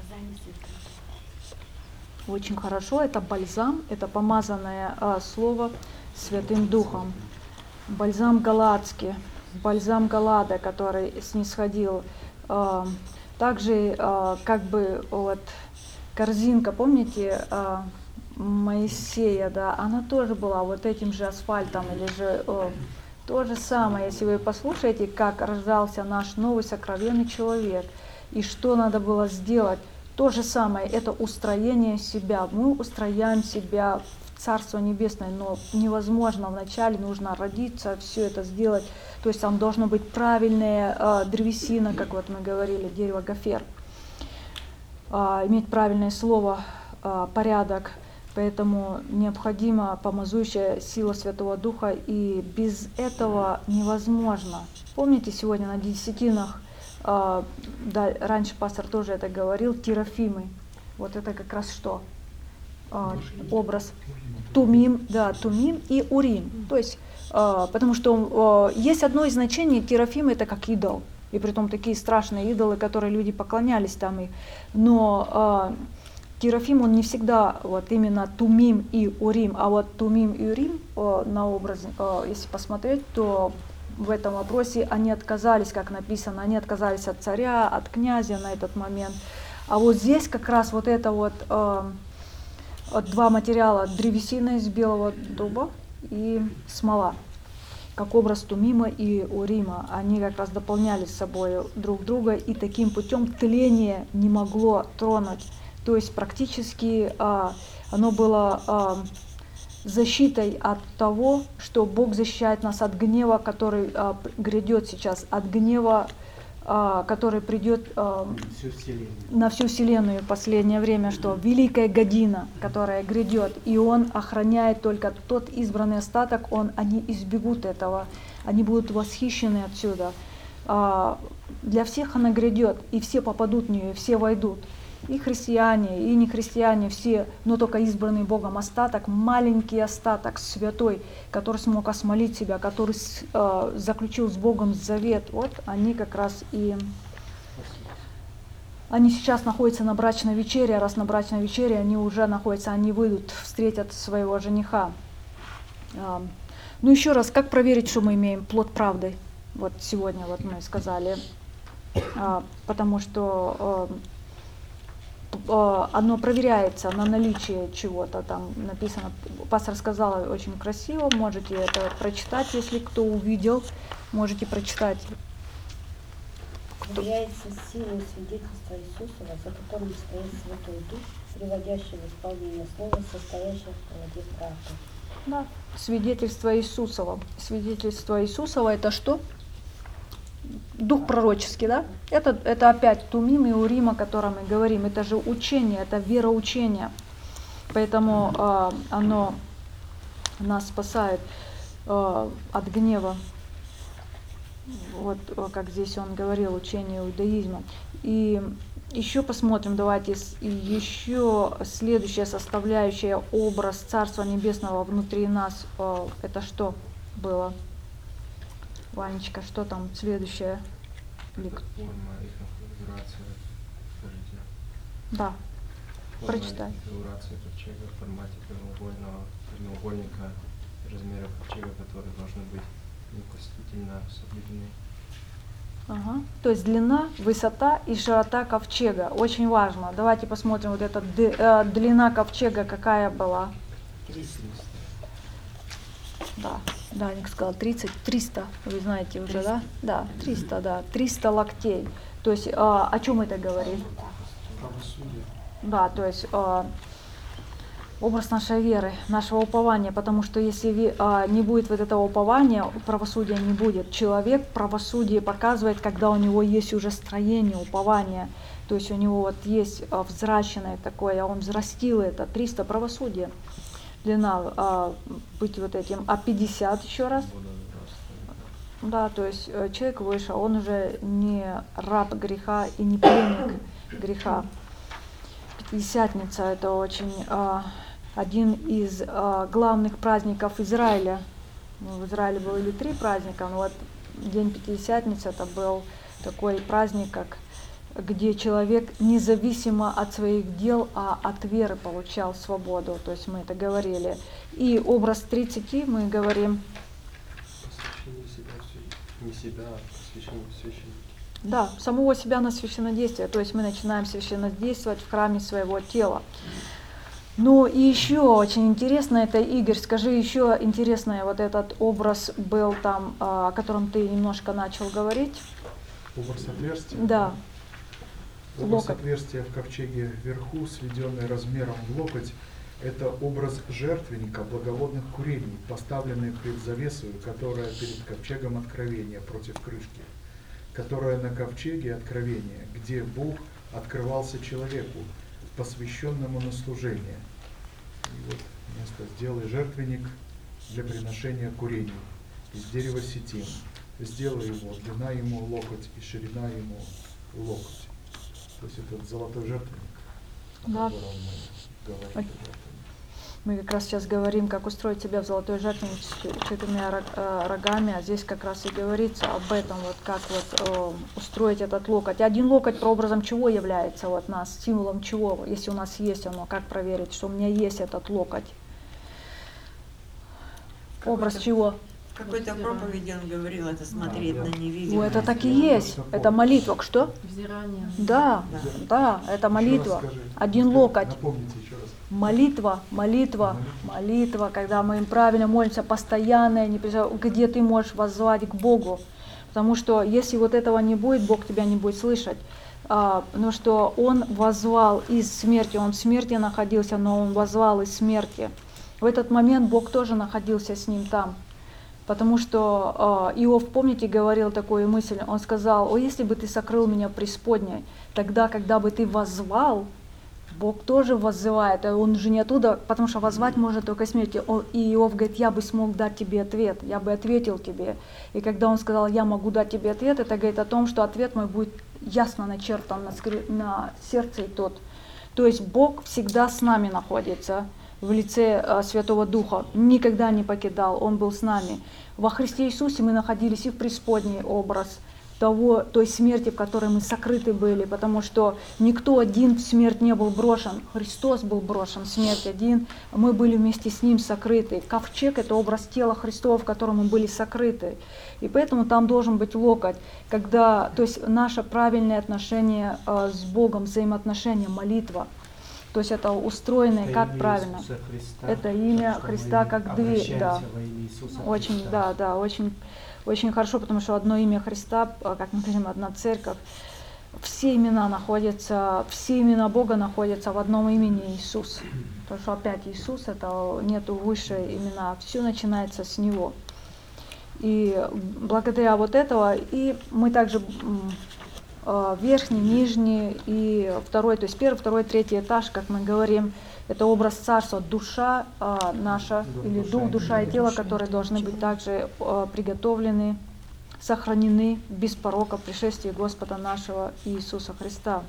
Очень хорошо, это бальзам, это помазанное а, слово Святым Духом. Бальзам галадский, бальзам Галада, который снисходил. А, также а, как бы вот корзинка, помните, а, Моисея, да, она тоже была вот этим же асфальтом, или же о, то же самое, если вы послушаете, как рождался наш новый сокровенный человек, и что надо было сделать, то же самое, это устроение себя. Мы устрояем себя в Царство Небесное, но невозможно вначале, нужно родиться, все это сделать, то есть там должна быть правильная э, древесина, как вот мы говорили, дерево гофер, э, иметь правильное слово, э, порядок. Поэтому необходима помазующая сила Святого Духа, и без этого невозможно. Помните, сегодня на десятинах, э, да, раньше пастор тоже это говорил, терафимы. Вот это как раз что? Э, образ Тумим, да, Тумим и Урим. То есть, э, потому что э, есть одно из значений, терафим это как идол. И притом такие страшные идолы, которые люди поклонялись там. И, но э, Терафим, он не всегда вот именно Тумим и Урим, а вот Тумим и Урим о, на образ, о, если посмотреть, то в этом вопросе они отказались, как написано, они отказались от царя, от князя на этот момент. А вот здесь как раз вот это вот э, два материала, древесина из белого дуба и смола, как образ Тумима и Урима, они как раз дополняли с собой друг друга, и таким путем тление не могло тронуть. То есть практически а, оно было а, защитой от того, что Бог защищает нас от гнева, который а, грядет сейчас, от гнева, а, который придет а, всю на всю вселенную в последнее время, что великая година, которая грядет, и Он охраняет только тот избранный остаток, он, они избегут этого, они будут восхищены отсюда. А, для всех она грядет, и все попадут в нее, и все войдут. И христиане, и не христиане, все, но только избранный Богом остаток, маленький остаток, святой, который смог осмолить себя, который э, заключил с Богом завет, вот они как раз и... Они сейчас находятся на брачной вечере, а раз на брачной вечере они уже находятся, они выйдут, встретят своего жениха. Э, ну еще раз, как проверить, что мы имеем плод правды? Вот сегодня вот мы сказали, э, потому что... Э, оно проверяется на наличие чего-то, там написано, пастор сказала очень красиво, можете это прочитать, если кто увидел, можете прочитать. Проверяется силой свидетельства Иисусова, за которым стоит Святой Дух, приводящий в исполнение слова, состоящего в плоде правды. Да, свидетельство Иисусова. Свидетельство Иисусова это что? Дух пророческий, да? Это, это опять Тумим и Урим, о котором мы говорим. Это же учение, это вероучение. Поэтому э, оно нас спасает э, от гнева. Вот как здесь он говорил, учение иудаизма. И еще посмотрим, давайте, еще следующая составляющая, образ Царства Небесного внутри нас. Э, это что было? Ванечка, что там следующее? Форма и конфигурация, скажите. Да, Форма прочитай. И конфигурация ковчега в формате прямоугольного прямоугольника размера ковчега, которые должны быть неукоснительно соблюдены. Ага. То есть длина, высота и широта ковчега. Очень важно. Давайте посмотрим, вот эта э, длина ковчега какая была. триста. Да. Да, Ник сказал тридцать, триста, вы знаете уже, да? Да, триста, да, триста локтей. То есть, а, о чем это говорит? Правосудие. Да, то есть а, образ нашей веры, нашего упования, потому что если а, не будет вот этого упования, правосудия не будет. Человек правосудие показывает, когда у него есть уже строение упования, то есть у него вот есть а, взращенное такое, он взрастил это, триста правосудия, длина а, быть вот этим, а пятьдесят еще раз. Да, то есть человек вышел, он уже не раб греха и не пленник греха. Пятидесятница — это очень а, один из а, главных праздников Израиля. Ну, в Израиле было или три праздника, но вот день Пятидесятницы — это был такой праздник, как, где человек независимо от своих дел, а от веры получал свободу. То есть мы это говорили. И образ тридцати мы говорим. Не себя, а посвящение священника. Да, самого себя на священнодействие. То есть мы начинаем священнодействовать в храме своего тела. Ну и еще очень интересно, это, Игорь, скажи, еще интересное, вот этот образ был там, о котором ты немножко начал говорить. Образ отверстия? Да. Образ Локоть. отверстия в ковчеге вверху, сведенный размером в локоть, это образ жертвенника благоводных курений, поставленный пред завесою, которая перед ковчегом откровения против крышки, которая на ковчеге откровения, где Бог открывался человеку, посвященному на служение. И вот место: сделай жертвенник для приношения курений из дерева ситим. Сделай его, длина ему локоть и ширина ему локоть. То есть это золотой жертвенник, Да. о котором мы говорим. Мы как раз сейчас говорим, как устроить себя в золотой жертвенник с четырьмя рогами, а здесь как раз и говорится об этом, вот как вот э, устроить этот локоть. Один локоть прообразом чего является вот нас, символом чего, если у нас есть оно, как проверить, что у меня есть этот локоть? Образ чего? В какой-то проповеди он говорил, это смотреть на невидимое. Ну, это так и есть. Это молитва. Что? Взирание. Да, да, это молитва. Один локоть. Напомните еще раз. Молитва, молитва, молитва, когда мы им правильно молимся, постоянно, не призыв- где ты можешь воззвать к Богу. Потому что если вот этого не будет, Бог тебя не будет слышать. А, потому что Он воззвал из смерти, Он в смерти находился, но Он воззвал из смерти. В этот момент Бог тоже находился с ним там. Потому что э, Иов, помните, говорил такую мысль, он сказал: «О, если бы ты сокрыл меня в преисподней, тогда, когда бы ты воззвал, Бог тоже воззывает, а он же не оттуда, потому что воззвать может только смерть». И Иов говорит: «Я бы смог дать тебе ответ, я бы ответил тебе». И когда он сказал: «Я могу дать тебе ответ», это говорит о том, что ответ мой будет ясно начертан на, скри... на сердце и тот. То есть Бог всегда с нами находится в лице э, Святого Духа, никогда не покидал, Он был с нами. Во Христе Иисусе мы находились и в преисподней, образ того, той смерти, в которой мы сокрыты были, потому что никто один в смерть не был брошен, Христос был брошен в смерть один, мы были вместе с Ним сокрыты. Ковчег — это образ тела Христова, в котором мы были сокрыты, и поэтому там должен быть локоть, когда, то есть наше правильное отношение э, с Богом, взаимоотношения, молитва. То есть это устроено, это как имя правильно. Иисуса Христа, это имя что Христа мы как дверь, да. во имя Иисуса очень, Христа. да, да, очень, очень хорошо, потому что одно имя Христа, как мы говорим, одна церковь. Все имена находятся, все имена Бога находятся в одном имени Иисус. Потому что опять Иисус, это нету выше имена, все начинается с Него. И благодаря вот этого, и мы также верхний, нижний и второй, то есть первый, второй, третий этаж, как мы говорим, это образ царства, душа а, наша, дух, или душа, дух, душа и тело, которые должны быть также а, приготовлены, сохранены без порока в пришествии Господа нашего Иисуса Христа.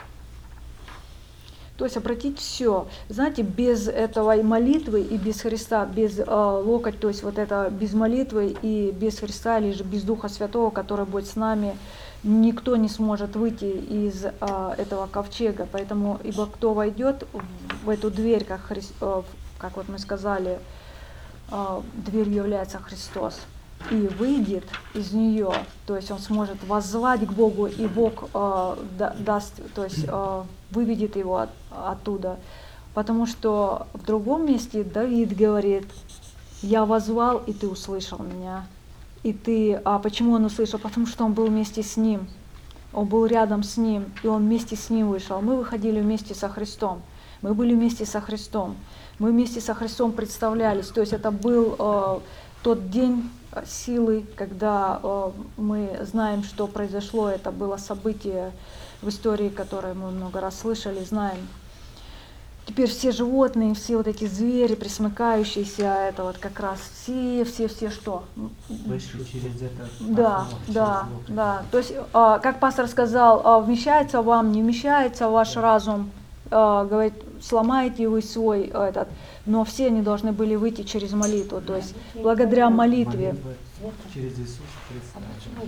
То есть обратить все. Знаете, без этого и молитвы, и без Христа, без э, локоть, то есть вот это без молитвы и без Христа, или же без Духа Святого, который будет с нами, никто не сможет выйти из э, этого ковчега. Поэтому, ибо кто войдет в, в эту дверь, как, Хри... э, как вот мы сказали, э, дверью является Христос, и выйдет из нее, то есть он сможет воззвать к Богу, и Бог э, да, даст, то есть э, выведет его от, оттуда. Потому что в другом месте Давид говорит: «Я воззвал, и ты услышал меня». И ты, а почему он услышал? Потому что он был вместе с ним, он был рядом с ним, и он вместе с ним вышел. Мы выходили вместе со Христом. Мы были вместе со Христом. Мы вместе со Христом представлялись. То есть это был э, тот день силы, когда э, мы знаем, что произошло. Это было событие в истории, которое мы много раз слышали, знаем. Теперь все животные, все вот эти звери, присмыкающиеся, это вот как раз все, все, все что? Вышли через это. Да, окно, да, через да. То есть, а, как пастор сказал, а, вмещается вам, не вмещается в ваш разум, а, говорит, сломаете вы свой этот, но все они должны были выйти через молитву, то есть благодаря молитве. Через Иисуса Христа.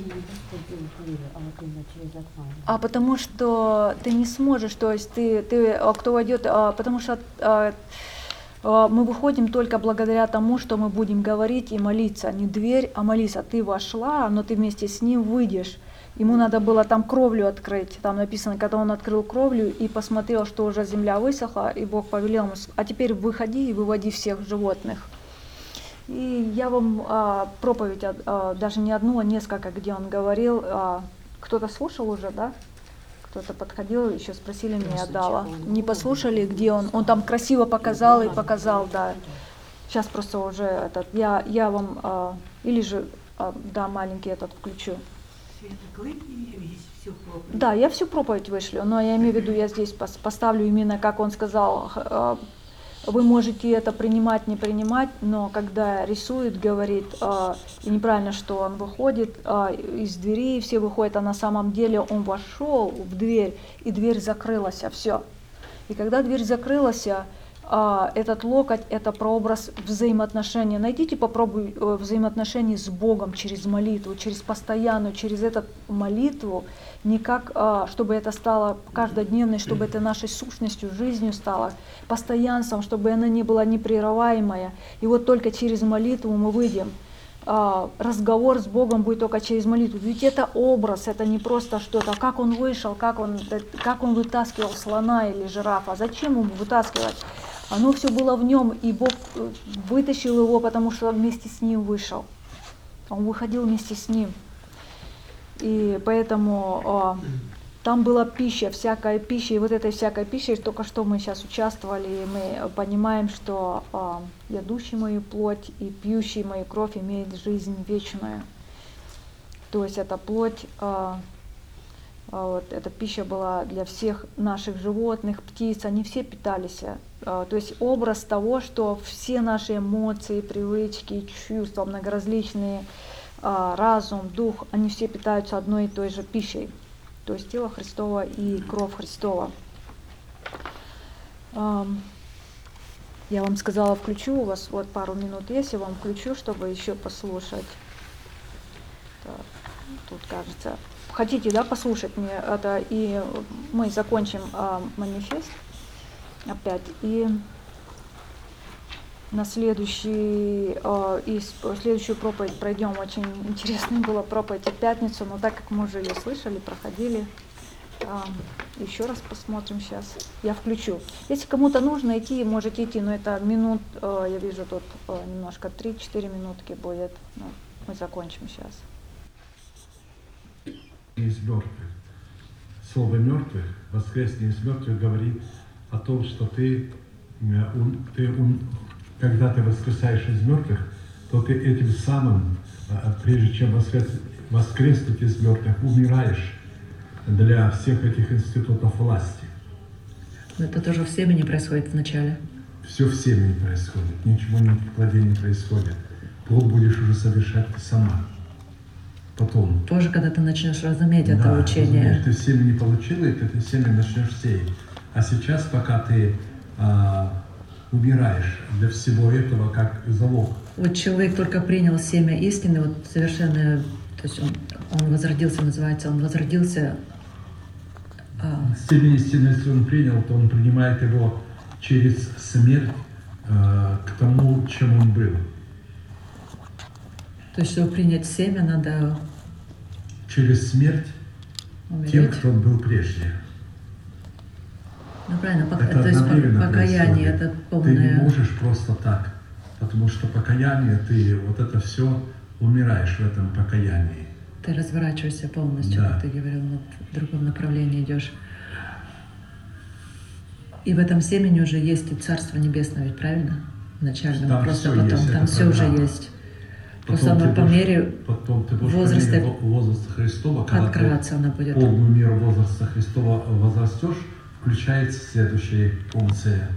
А потому что ты не сможешь, то есть ты, ты кто войдет, потому что мы выходим только благодаря тому, что мы будем говорить и молиться. Не дверь, а молиться. Ты вошла, но ты вместе с ним выйдешь. Ему надо было там кровлю открыть. Там написано, когда он открыл кровлю и посмотрел, что уже земля высохла, и Бог повелел ему, а теперь выходи и выводи всех животных. И я вам а, проповедь, а, даже не одну, а несколько, где он говорил, а, кто-то слушал уже, да? Кто-то подходил, еще спросили меня, я дала. Не послушали, где он? Он там красиво показал и показал, да. Сейчас просто уже этот, я, я вам, а, или же, а, да, маленький этот включу. Да, я всю проповедь вышлю, но я имею в виду, я здесь поставлю именно, как он сказал, а, вы можете это принимать, не принимать, но когда рисует, говорит, э, и неправильно, что он выходит э, из двери, все выходят, а на самом деле он вошел в дверь, и дверь закрылась, а все. И когда дверь закрылась, э, этот локоть – это прообраз взаимоотношения. Найдите, попробуй э, взаимоотношения с Богом через молитву, через постоянную, через эту молитву, не как, чтобы это стало каждодневной, чтобы это нашей сущностью, жизнью стало, постоянством, чтобы она не была непрерываемая. И вот только через молитву мы выйдем. Разговор с Богом будет только через молитву. Ведь это образ, это не просто что-то. Как он вышел, как он, как он вытаскивал слона или жирафа. Зачем ему вытаскивать? Оно все было в нем, и Бог вытащил его, потому что вместе с ним вышел. Он выходил вместе с ним. И поэтому э, там была пища, всякая пища, и вот этой всякой пищей, только что мы сейчас участвовали, и мы понимаем, что э, ядущий мою плоть и пьющий мою кровь имеет жизнь вечную. То есть эта плоть, э, э, вот, эта пища была для всех наших животных, птиц, они все питались. Э, то есть образ того, что все наши эмоции, привычки, чувства, многоразличные, разум, дух, они все питаются одной и той же пищей, то есть тело Христово и кровь Христова. Я вам сказала, включу, у вас вот пару минут есть, я вам включу, чтобы еще послушать. Так, тут кажется, хотите, да, послушать мне это, и мы закончим а, манифест опять, и на следующий, э, и следующую проповедь пройдем. Очень интересная была проповедь в пятницу, но так как мы уже ее слышали, проходили, э, еще раз посмотрим сейчас. Я включу. Если кому-то нужно идти, можете идти, но это минут, э, я вижу тут э, немножко, три-четыре минутки будет. Ну, мы закончим сейчас. Из мертвых. Слово мертвых, воскресение из мертвых говорит о том, что ты, ты когда ты воскресаешь из мертвых, то ты этим самым, прежде чем воскреснуть из мертвых, умираешь для всех этих институтов власти. Но это тоже в семени происходит вначале. Все в семени происходит, ничего не в плоде не происходит. Плод будешь уже совершать ты сама. Потом. Тоже, когда ты начнешь разуметь да, это учение. Разумеешь, ты семя получила, и ты это семя начнешь сеять. А сейчас, пока ты а, умираешь для всего этого как залог. Вот человек только принял семя истины, вот совершенно, то есть он, он возродился, называется, он возродился. А... Семя истины, если он принял, то он принимает его через смерть а, к тому, чем он был. То есть, чтобы принять семя, надо через смерть умереть. Тем, кто он был прежде. Ну правильно, это то есть покаяние, это полное... Ты не можешь просто так, потому что покаяние, ты вот это все умираешь в этом покаянии. Ты разворачиваешься полностью, да. Как ты говорил, в другом направлении идешь. И в этом семени уже есть и Царство Небесное, ведь правильно? Вначально, там просто все потом, есть, там все программа. уже есть. Потом Просто оно ты по будешь, мере потом ты будешь возраста по мере возраста Христова, когда открываться ты она будет. полную меру возраста Христова возрастешь, включается следующая функция.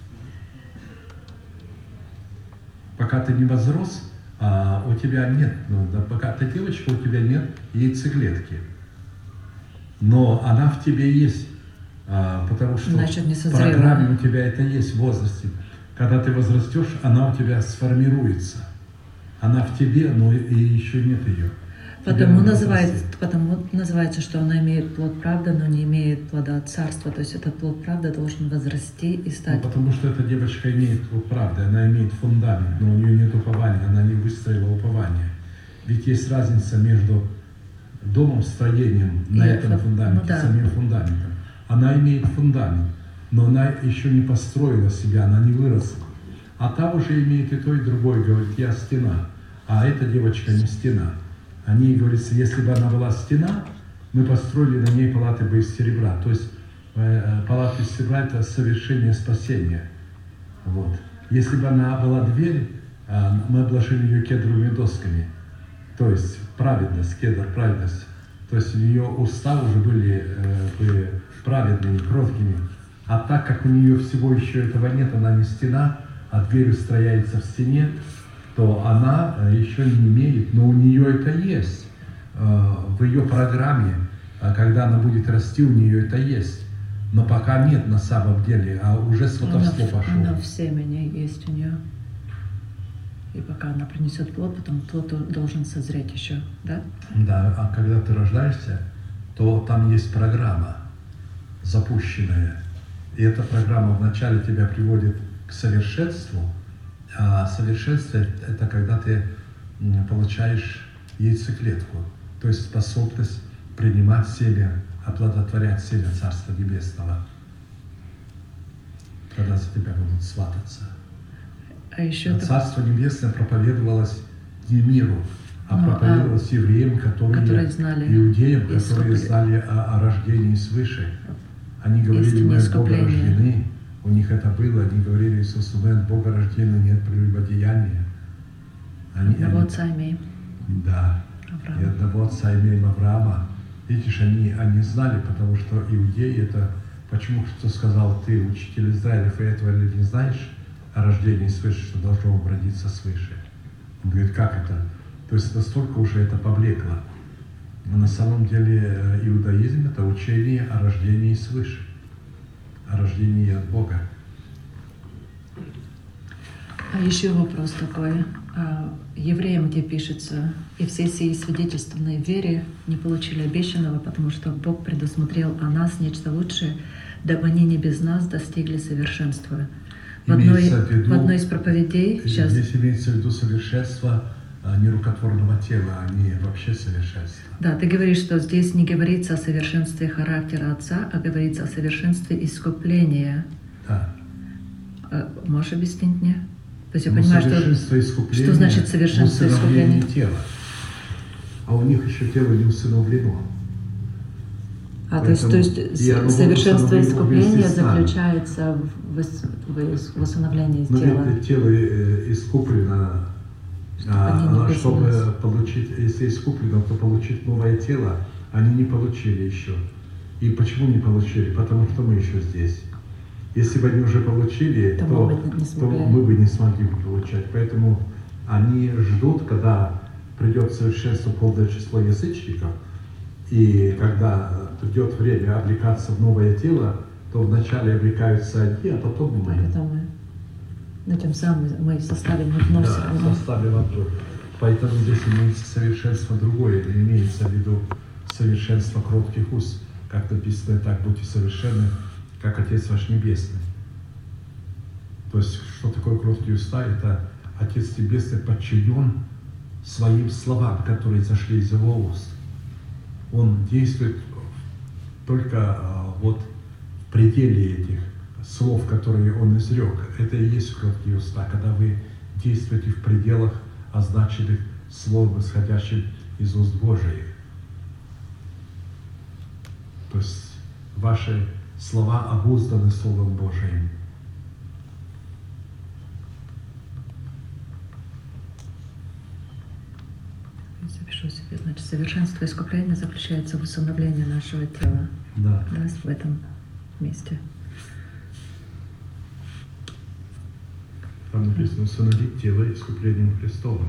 Пока ты не возрос, а у тебя нет, ну, да, пока ты девочка, у тебя нет яйцеклетки. Но она в тебе есть, а, потому что Значит, не в созрела. программе у тебя это есть в возрасте. Когда ты возрастешь, она у тебя сформируется. Она в тебе, но и еще нет ее. Потому называется, потому называется, что она имеет плод правды, но не имеет плода царства. То есть этот плод правды должен возрасти и стать. Ну, потому что эта девочка имеет плод правды, она имеет фундамент, но у нее нет упования, она не выстроила упование. Ведь есть разница между домом, строением на И этом фу- фундаменте, ну да. самим фундаментом. Она имеет фундамент, но она еще не построила себя, она не выросла. А та уже имеет и то, и другое, говорит, я стена, а эта девочка не стена. О ней говорится, если бы она была стена, мы построили на ней палаты бы из серебра. То есть э, палаты из серебра – это совершение спасения. Вот. Если бы она была дверь, э, мы обложили ее кедровыми досками. То есть праведность, кедр, праведность. То есть у нее уста уже были э, бы праведными, кроткими. А так как у нее всего еще этого нет, она не стена, а дверь устрояется в стене, то она еще не имеет, но у нее это есть. В ее программе, когда она будет расти, у нее это есть. Но пока нет на самом деле, а уже сватовство Она, пошло. она в семени есть у нее. И пока она принесет плод, потом плод должен созреть еще, да? Да, а когда ты рождаешься, то там есть программа запущенная. И эта программа вначале тебя приводит к совершенству, а совершенство – это когда ты получаешь яйцеклетку, то есть способность принимать семя, оплодотворять семя Царства Небесного, когда за тебя будут свататься. А еще А Царство Небесное проповедовалось не миру, а ну, проповедовалось а евреям, которые, которые знали иудеям, которые искупление. знали о, о рождении свыше. Они говорили, Истинное мы от Бога искупление. рождены. У них это было, они говорили Иисусу, мы от Бога рождены, нет прелюбодеяния. Они, Одного они, отца имеем. Да, Авраама. и одного отца имеем Авраама. Видишь, они, они знали, потому что иудеи это, почему что сказал ты, учитель Израилев, и этого ли не знаешь о рождении свыше, что должно родиться свыше? Он говорит, как это? То есть настолько уже это поблекло. Но на самом деле иудаизм это учение о рождении свыше, о рождении от Бога. А еще вопрос такой. А, евреям, где пишется, и все сии свидетельственные в вере не получили обещанного, потому что Бог предусмотрел о нас нечто лучшее, дабы они не без нас достигли совершенства. В одной, Имеется в виду- в одной из проповедей сейчас... Здесь имеется в виду совершенство а, нерукотворного тела, а не вообще совершенство. Да, ты говоришь, что здесь не говорится о совершенстве характера Отца, а говорится о совершенстве искупления. Да. А, можешь объяснить мне? То есть я Но понимаю, что, совершенство искупления что значит совершенство в усыновлении искупления? тела. А у них еще тело не усыновлено. А, то есть, то Поэтому есть и оно будет совершенство усыновлено искупления вместе с нами. заключается в, вос- в усыновлении Но тела. ведь тело э, искуплено, Чтобы а, они не а, без чтобы нас. получить, если искуплено, то получить новое тело, они не получили еще. И почему не получили? Потому что мы еще здесь. Если бы они уже получили, То то, мы бы не то смогли. мы бы не смогли бы получать. Поэтому они ждут, когда придет в совершенство полное число язычников, и когда придет время облекаться в новое тело, то вначале облекаются одни, а потом мы. А потом мы, ну, тем самым мы составим одно все Да, равно. составим одно. Поэтому здесь имеется совершенство другое, не имеется в виду совершенство кротких уст. Как написано, так будьте совершенны, как Отец ваш Небесный. То есть, что такое кроткие уста? Это Отец Небесный подчинен своим словам, которые зашли из его уст. Он действует только а, вот в пределе этих слов, которые он изрек. Это и есть кроткие уста, когда вы действуете в пределах означенных слов, исходящих из уст Божиих. То есть ваше слова обузданы Словом Божиим. Запишу себе. Значит, совершенство искупления заключается в усыновлении нашего тела. Да. Да, в этом месте. Там написано «усыновить тело искуплением Христовым».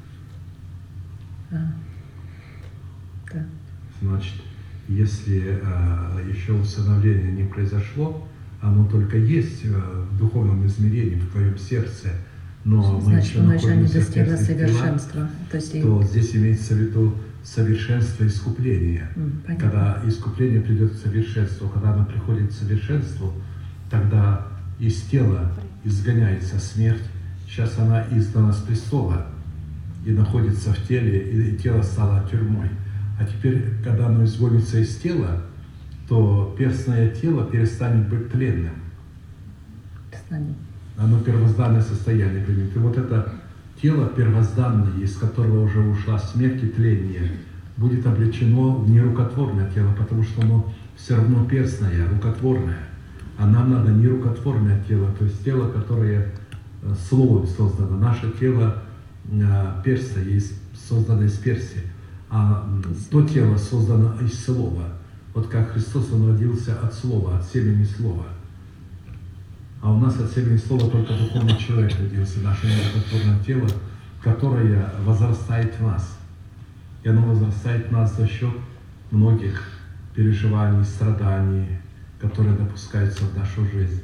А. Да. Значит, если э, еще усыновление не произошло, оно только есть э, в духовном измерении, в твоем сердце, но мы Значит, еще оно еще не находимся в достигло телесных совершенства. телах, То, есть то и... здесь имеется в виду совершенство искупления. Mm, когда искупление придет к совершенству, когда оно приходит к совершенству, тогда из тела изгоняется смерть. Сейчас она изгнана с престола и находится в теле, и тело стало тюрьмой. А теперь, когда оно изгонится из тела, то перстное тело перестанет быть тленным. Перестанет. Оно первозданное состояние примет. И вот это тело первозданное, из которого уже ушла смерть и тление, будет облечено в нерукотворное тело, потому что оно все равно перстное, рукотворное. А нам надо нерукотворное тело, то есть тело, которое словом создано. Наше тело перстное, создано из перси, а то тело создано из слова. Вот как Христос, Он родился от слова, от семени слова. А у нас от семени слова только духовный человек родился, наше нерукотворное тело, которое возрастает в нас. И оно возрастает в нас за счет многих переживаний, страданий, которые допускаются в нашу жизнь.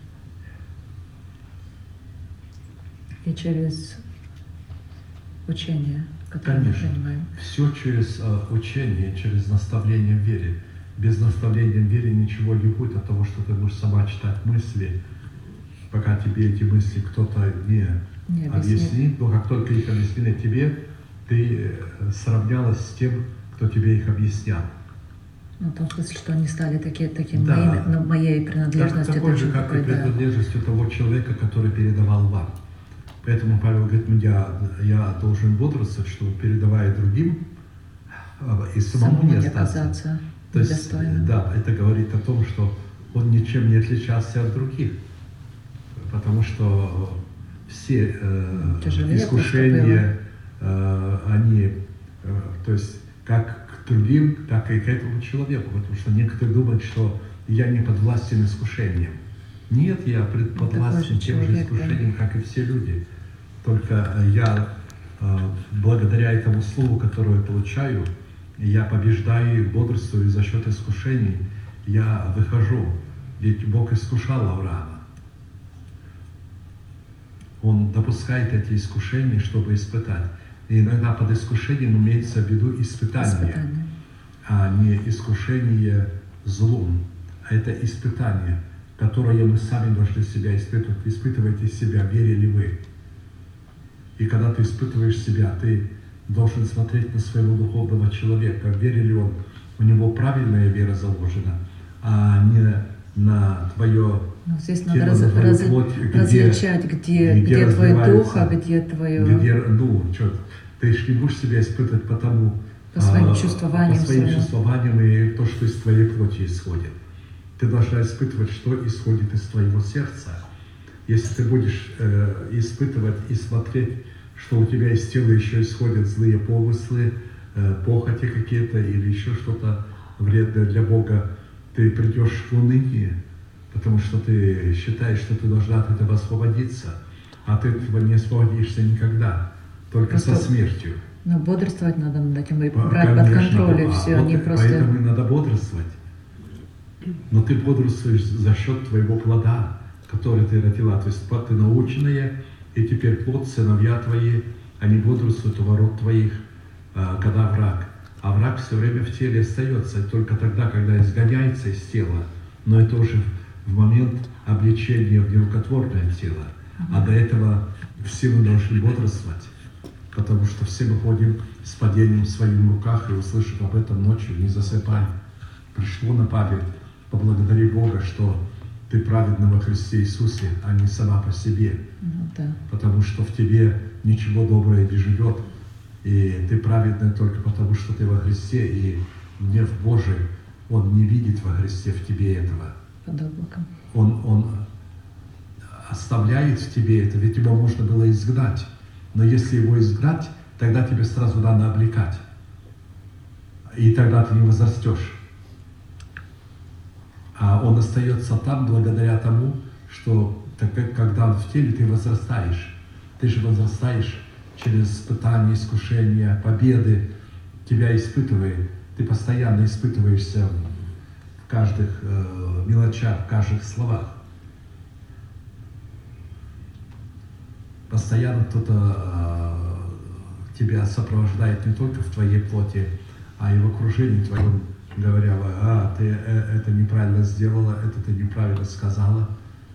И через учение, которое Конечно. мы принимаем. Все через uh, учение, через наставление в вере. Без наставления в вере ничего не будет от того, что ты будешь сама читать мысли, пока тебе эти мысли кто-то не, не объяснит. Но как только их объяснили тебе, ты сравнялась с тем, кто тебе их объяснял. Ну, в том смысле, что они стали такие, таким Да. моими, ну, моей принадлежностью. Так, такой же, как и принадлежностью того человека, который передавал вам. Поэтому Павел говорит, ну, я, я должен бодрствовать, чтобы, передавая другим, и самому, самому не остаться. То есть, да, это говорит о том, что он ничем не отличался от других. Потому что все э, искушения, э, они, э, то есть, как к другим, так и к этому человеку. Потому что некоторые думают, что я не подвластен искушениям. Нет, я подвластен тем же искушениям, как и все люди. Только я, благодаря этому слову, которое я получаю, я побеждаю и бодрствую за счет искушений, я выхожу. Ведь Бог искушал Авраама. Он допускает эти искушения, чтобы испытать. И иногда под искушением имеется в виду испытание, испытание. А не искушение злом, а это испытание, которое мы сами должны себя испытывать. Испытывайте себя, верили вы. И когда ты испытываешь себя, ты должен смотреть на своего духовного человека, верит ли он, у него правильная вера заложена, а не на твое ну, здесь тело, надо на твою раз, плоть, где, различать, где, где, где твой дух, а где твое... Где, ну, что, ты же не будешь себя испытывать потому, по своим а, чувствованиям, по своим своему. чувствованиям и то, что из твоей плоти исходит. Ты должна испытывать, что исходит из твоего сердца. Если ты будешь э, испытывать и смотреть, что у тебя из тела еще исходят злые помыслы, э, похоти какие-то или еще что-то вредное для Бога, ты придешь в уныние, потому что ты считаешь, что ты должна от этого освободиться, а ты этого не освободишься никогда, только просто со смертью. Но бодрствовать надо над этим и брать под контроль, и все, вот не просто... Поэтому и надо бодрствовать. Но ты бодрствуешь за счет твоего плода, который ты родила. То есть ты наученная, и теперь плод, сыновья твои, они бодрствуют у ворот твоих, когда враг. А враг все время в теле остается, только тогда, когда изгоняется из тела. Но это уже в момент облечения в нерукотворное тело. А до этого все мы должны бодрствовать, потому что все мы ходим с падением в своих руках, и, услышав об этом ночью, не засыпай. Пришло на память, поблагодари Бога, что ты праведна во Христе Иисусе, а не сама по себе. Ну, да. Потому что в тебе ничего доброго не живет. И ты праведна только потому, что ты во Христе, и гнев Божий, Он не видит во Христе в тебе этого. под облаком. Он, он оставляет в тебе это, ведь его можно было изгнать. Но если его изгнать, тогда тебе сразу надо облекать. И тогда ты не возрастешь. А он остается там благодаря тому, что так как, когда он в теле, ты возрастаешь. Ты же возрастаешь через испытания, искушения, победы. Тебя испытывает. Ты постоянно испытываешься в каждых э, мелочах, в каждых словах. Постоянно кто-то э, тебя сопровождает не только в твоей плоти, а и в окружении твоем, говоря, а, ты э, это неправильно сделала, это ты неправильно сказала.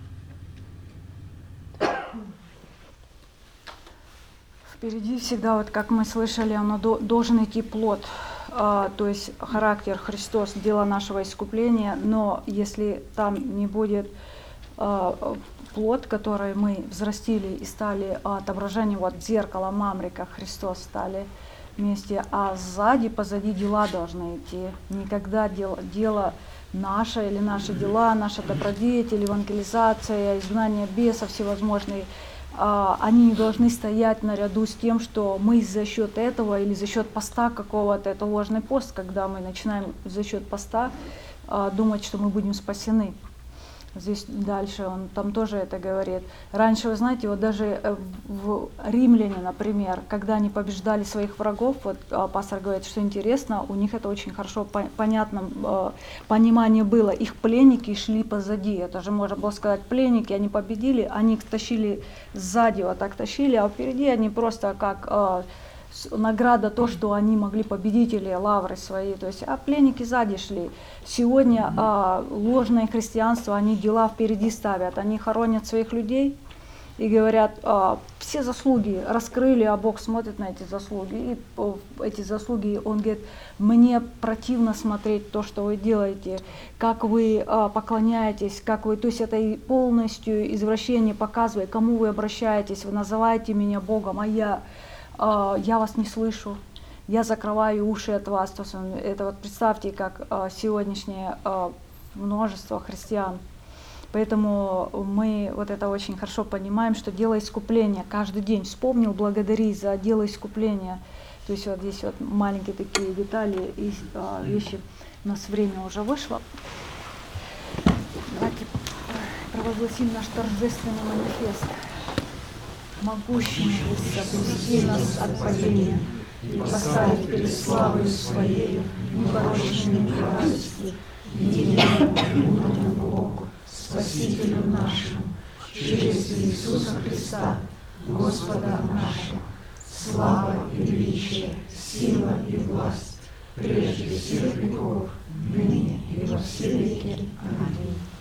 Впереди всегда, вот как мы слышали, оно до, должен идти плод, а, то есть характер Христос, дело нашего искупления, но если там не будет а, плод, который мы взрастили и стали отображением вот зеркала Мамры, как Христос стали вместе, а сзади, позади дела должны идти. Никогда дело, дело наше или наши дела, наша добродетель, евангелизация, изгнание бесов всевозможные, они не должны стоять наряду с тем, что мы за счет этого или за счет поста какого-то, это ложный пост, когда мы начинаем за счет поста думать, что мы будем спасены. Здесь дальше он там тоже это говорит. Раньше, вы знаете, вот даже в Римляне, например, когда они побеждали своих врагов, вот пастор говорит, что интересно, у них это очень хорошо понятно, понимание было. Их пленники шли позади, это же можно было сказать, пленники, они победили, они их тащили сзади, вот так тащили, а впереди они просто как награда то, что они могли победители, лавры свои, то есть, а пленники сзади шли. Сегодня а, ложное христианство, они дела впереди ставят, они хоронят своих людей и говорят, а, все заслуги раскрыли, а Бог смотрит на эти заслуги, и о, эти заслуги, Он говорит, мне противно смотреть то, что вы делаете, как вы а, поклоняетесь, как вы, то есть это и полностью извращение показывает, кому вы обращаетесь, вы называете меня Богом, а я я вас не слышу, я закрываю уши от вас. То есть это вот представьте, как сегодняшнее множество христиан. Поэтому мы вот это очень хорошо понимаем, что дело искупления каждый день. Вспомнил, благодари за дело искупления. То есть вот здесь вот маленькие такие детали и вещи. У нас время уже вышло. Давайте провозгласим наш торжественный манифест. Могущим соблюсти нас от падения и поставить перед славою Своею непорочными радости, единому Богу, Спасителю нашему, через Иисуса Христа, Господа нашего, слава и величие, сила и власть, прежде всех веков, ныне и во все веки. Аминь.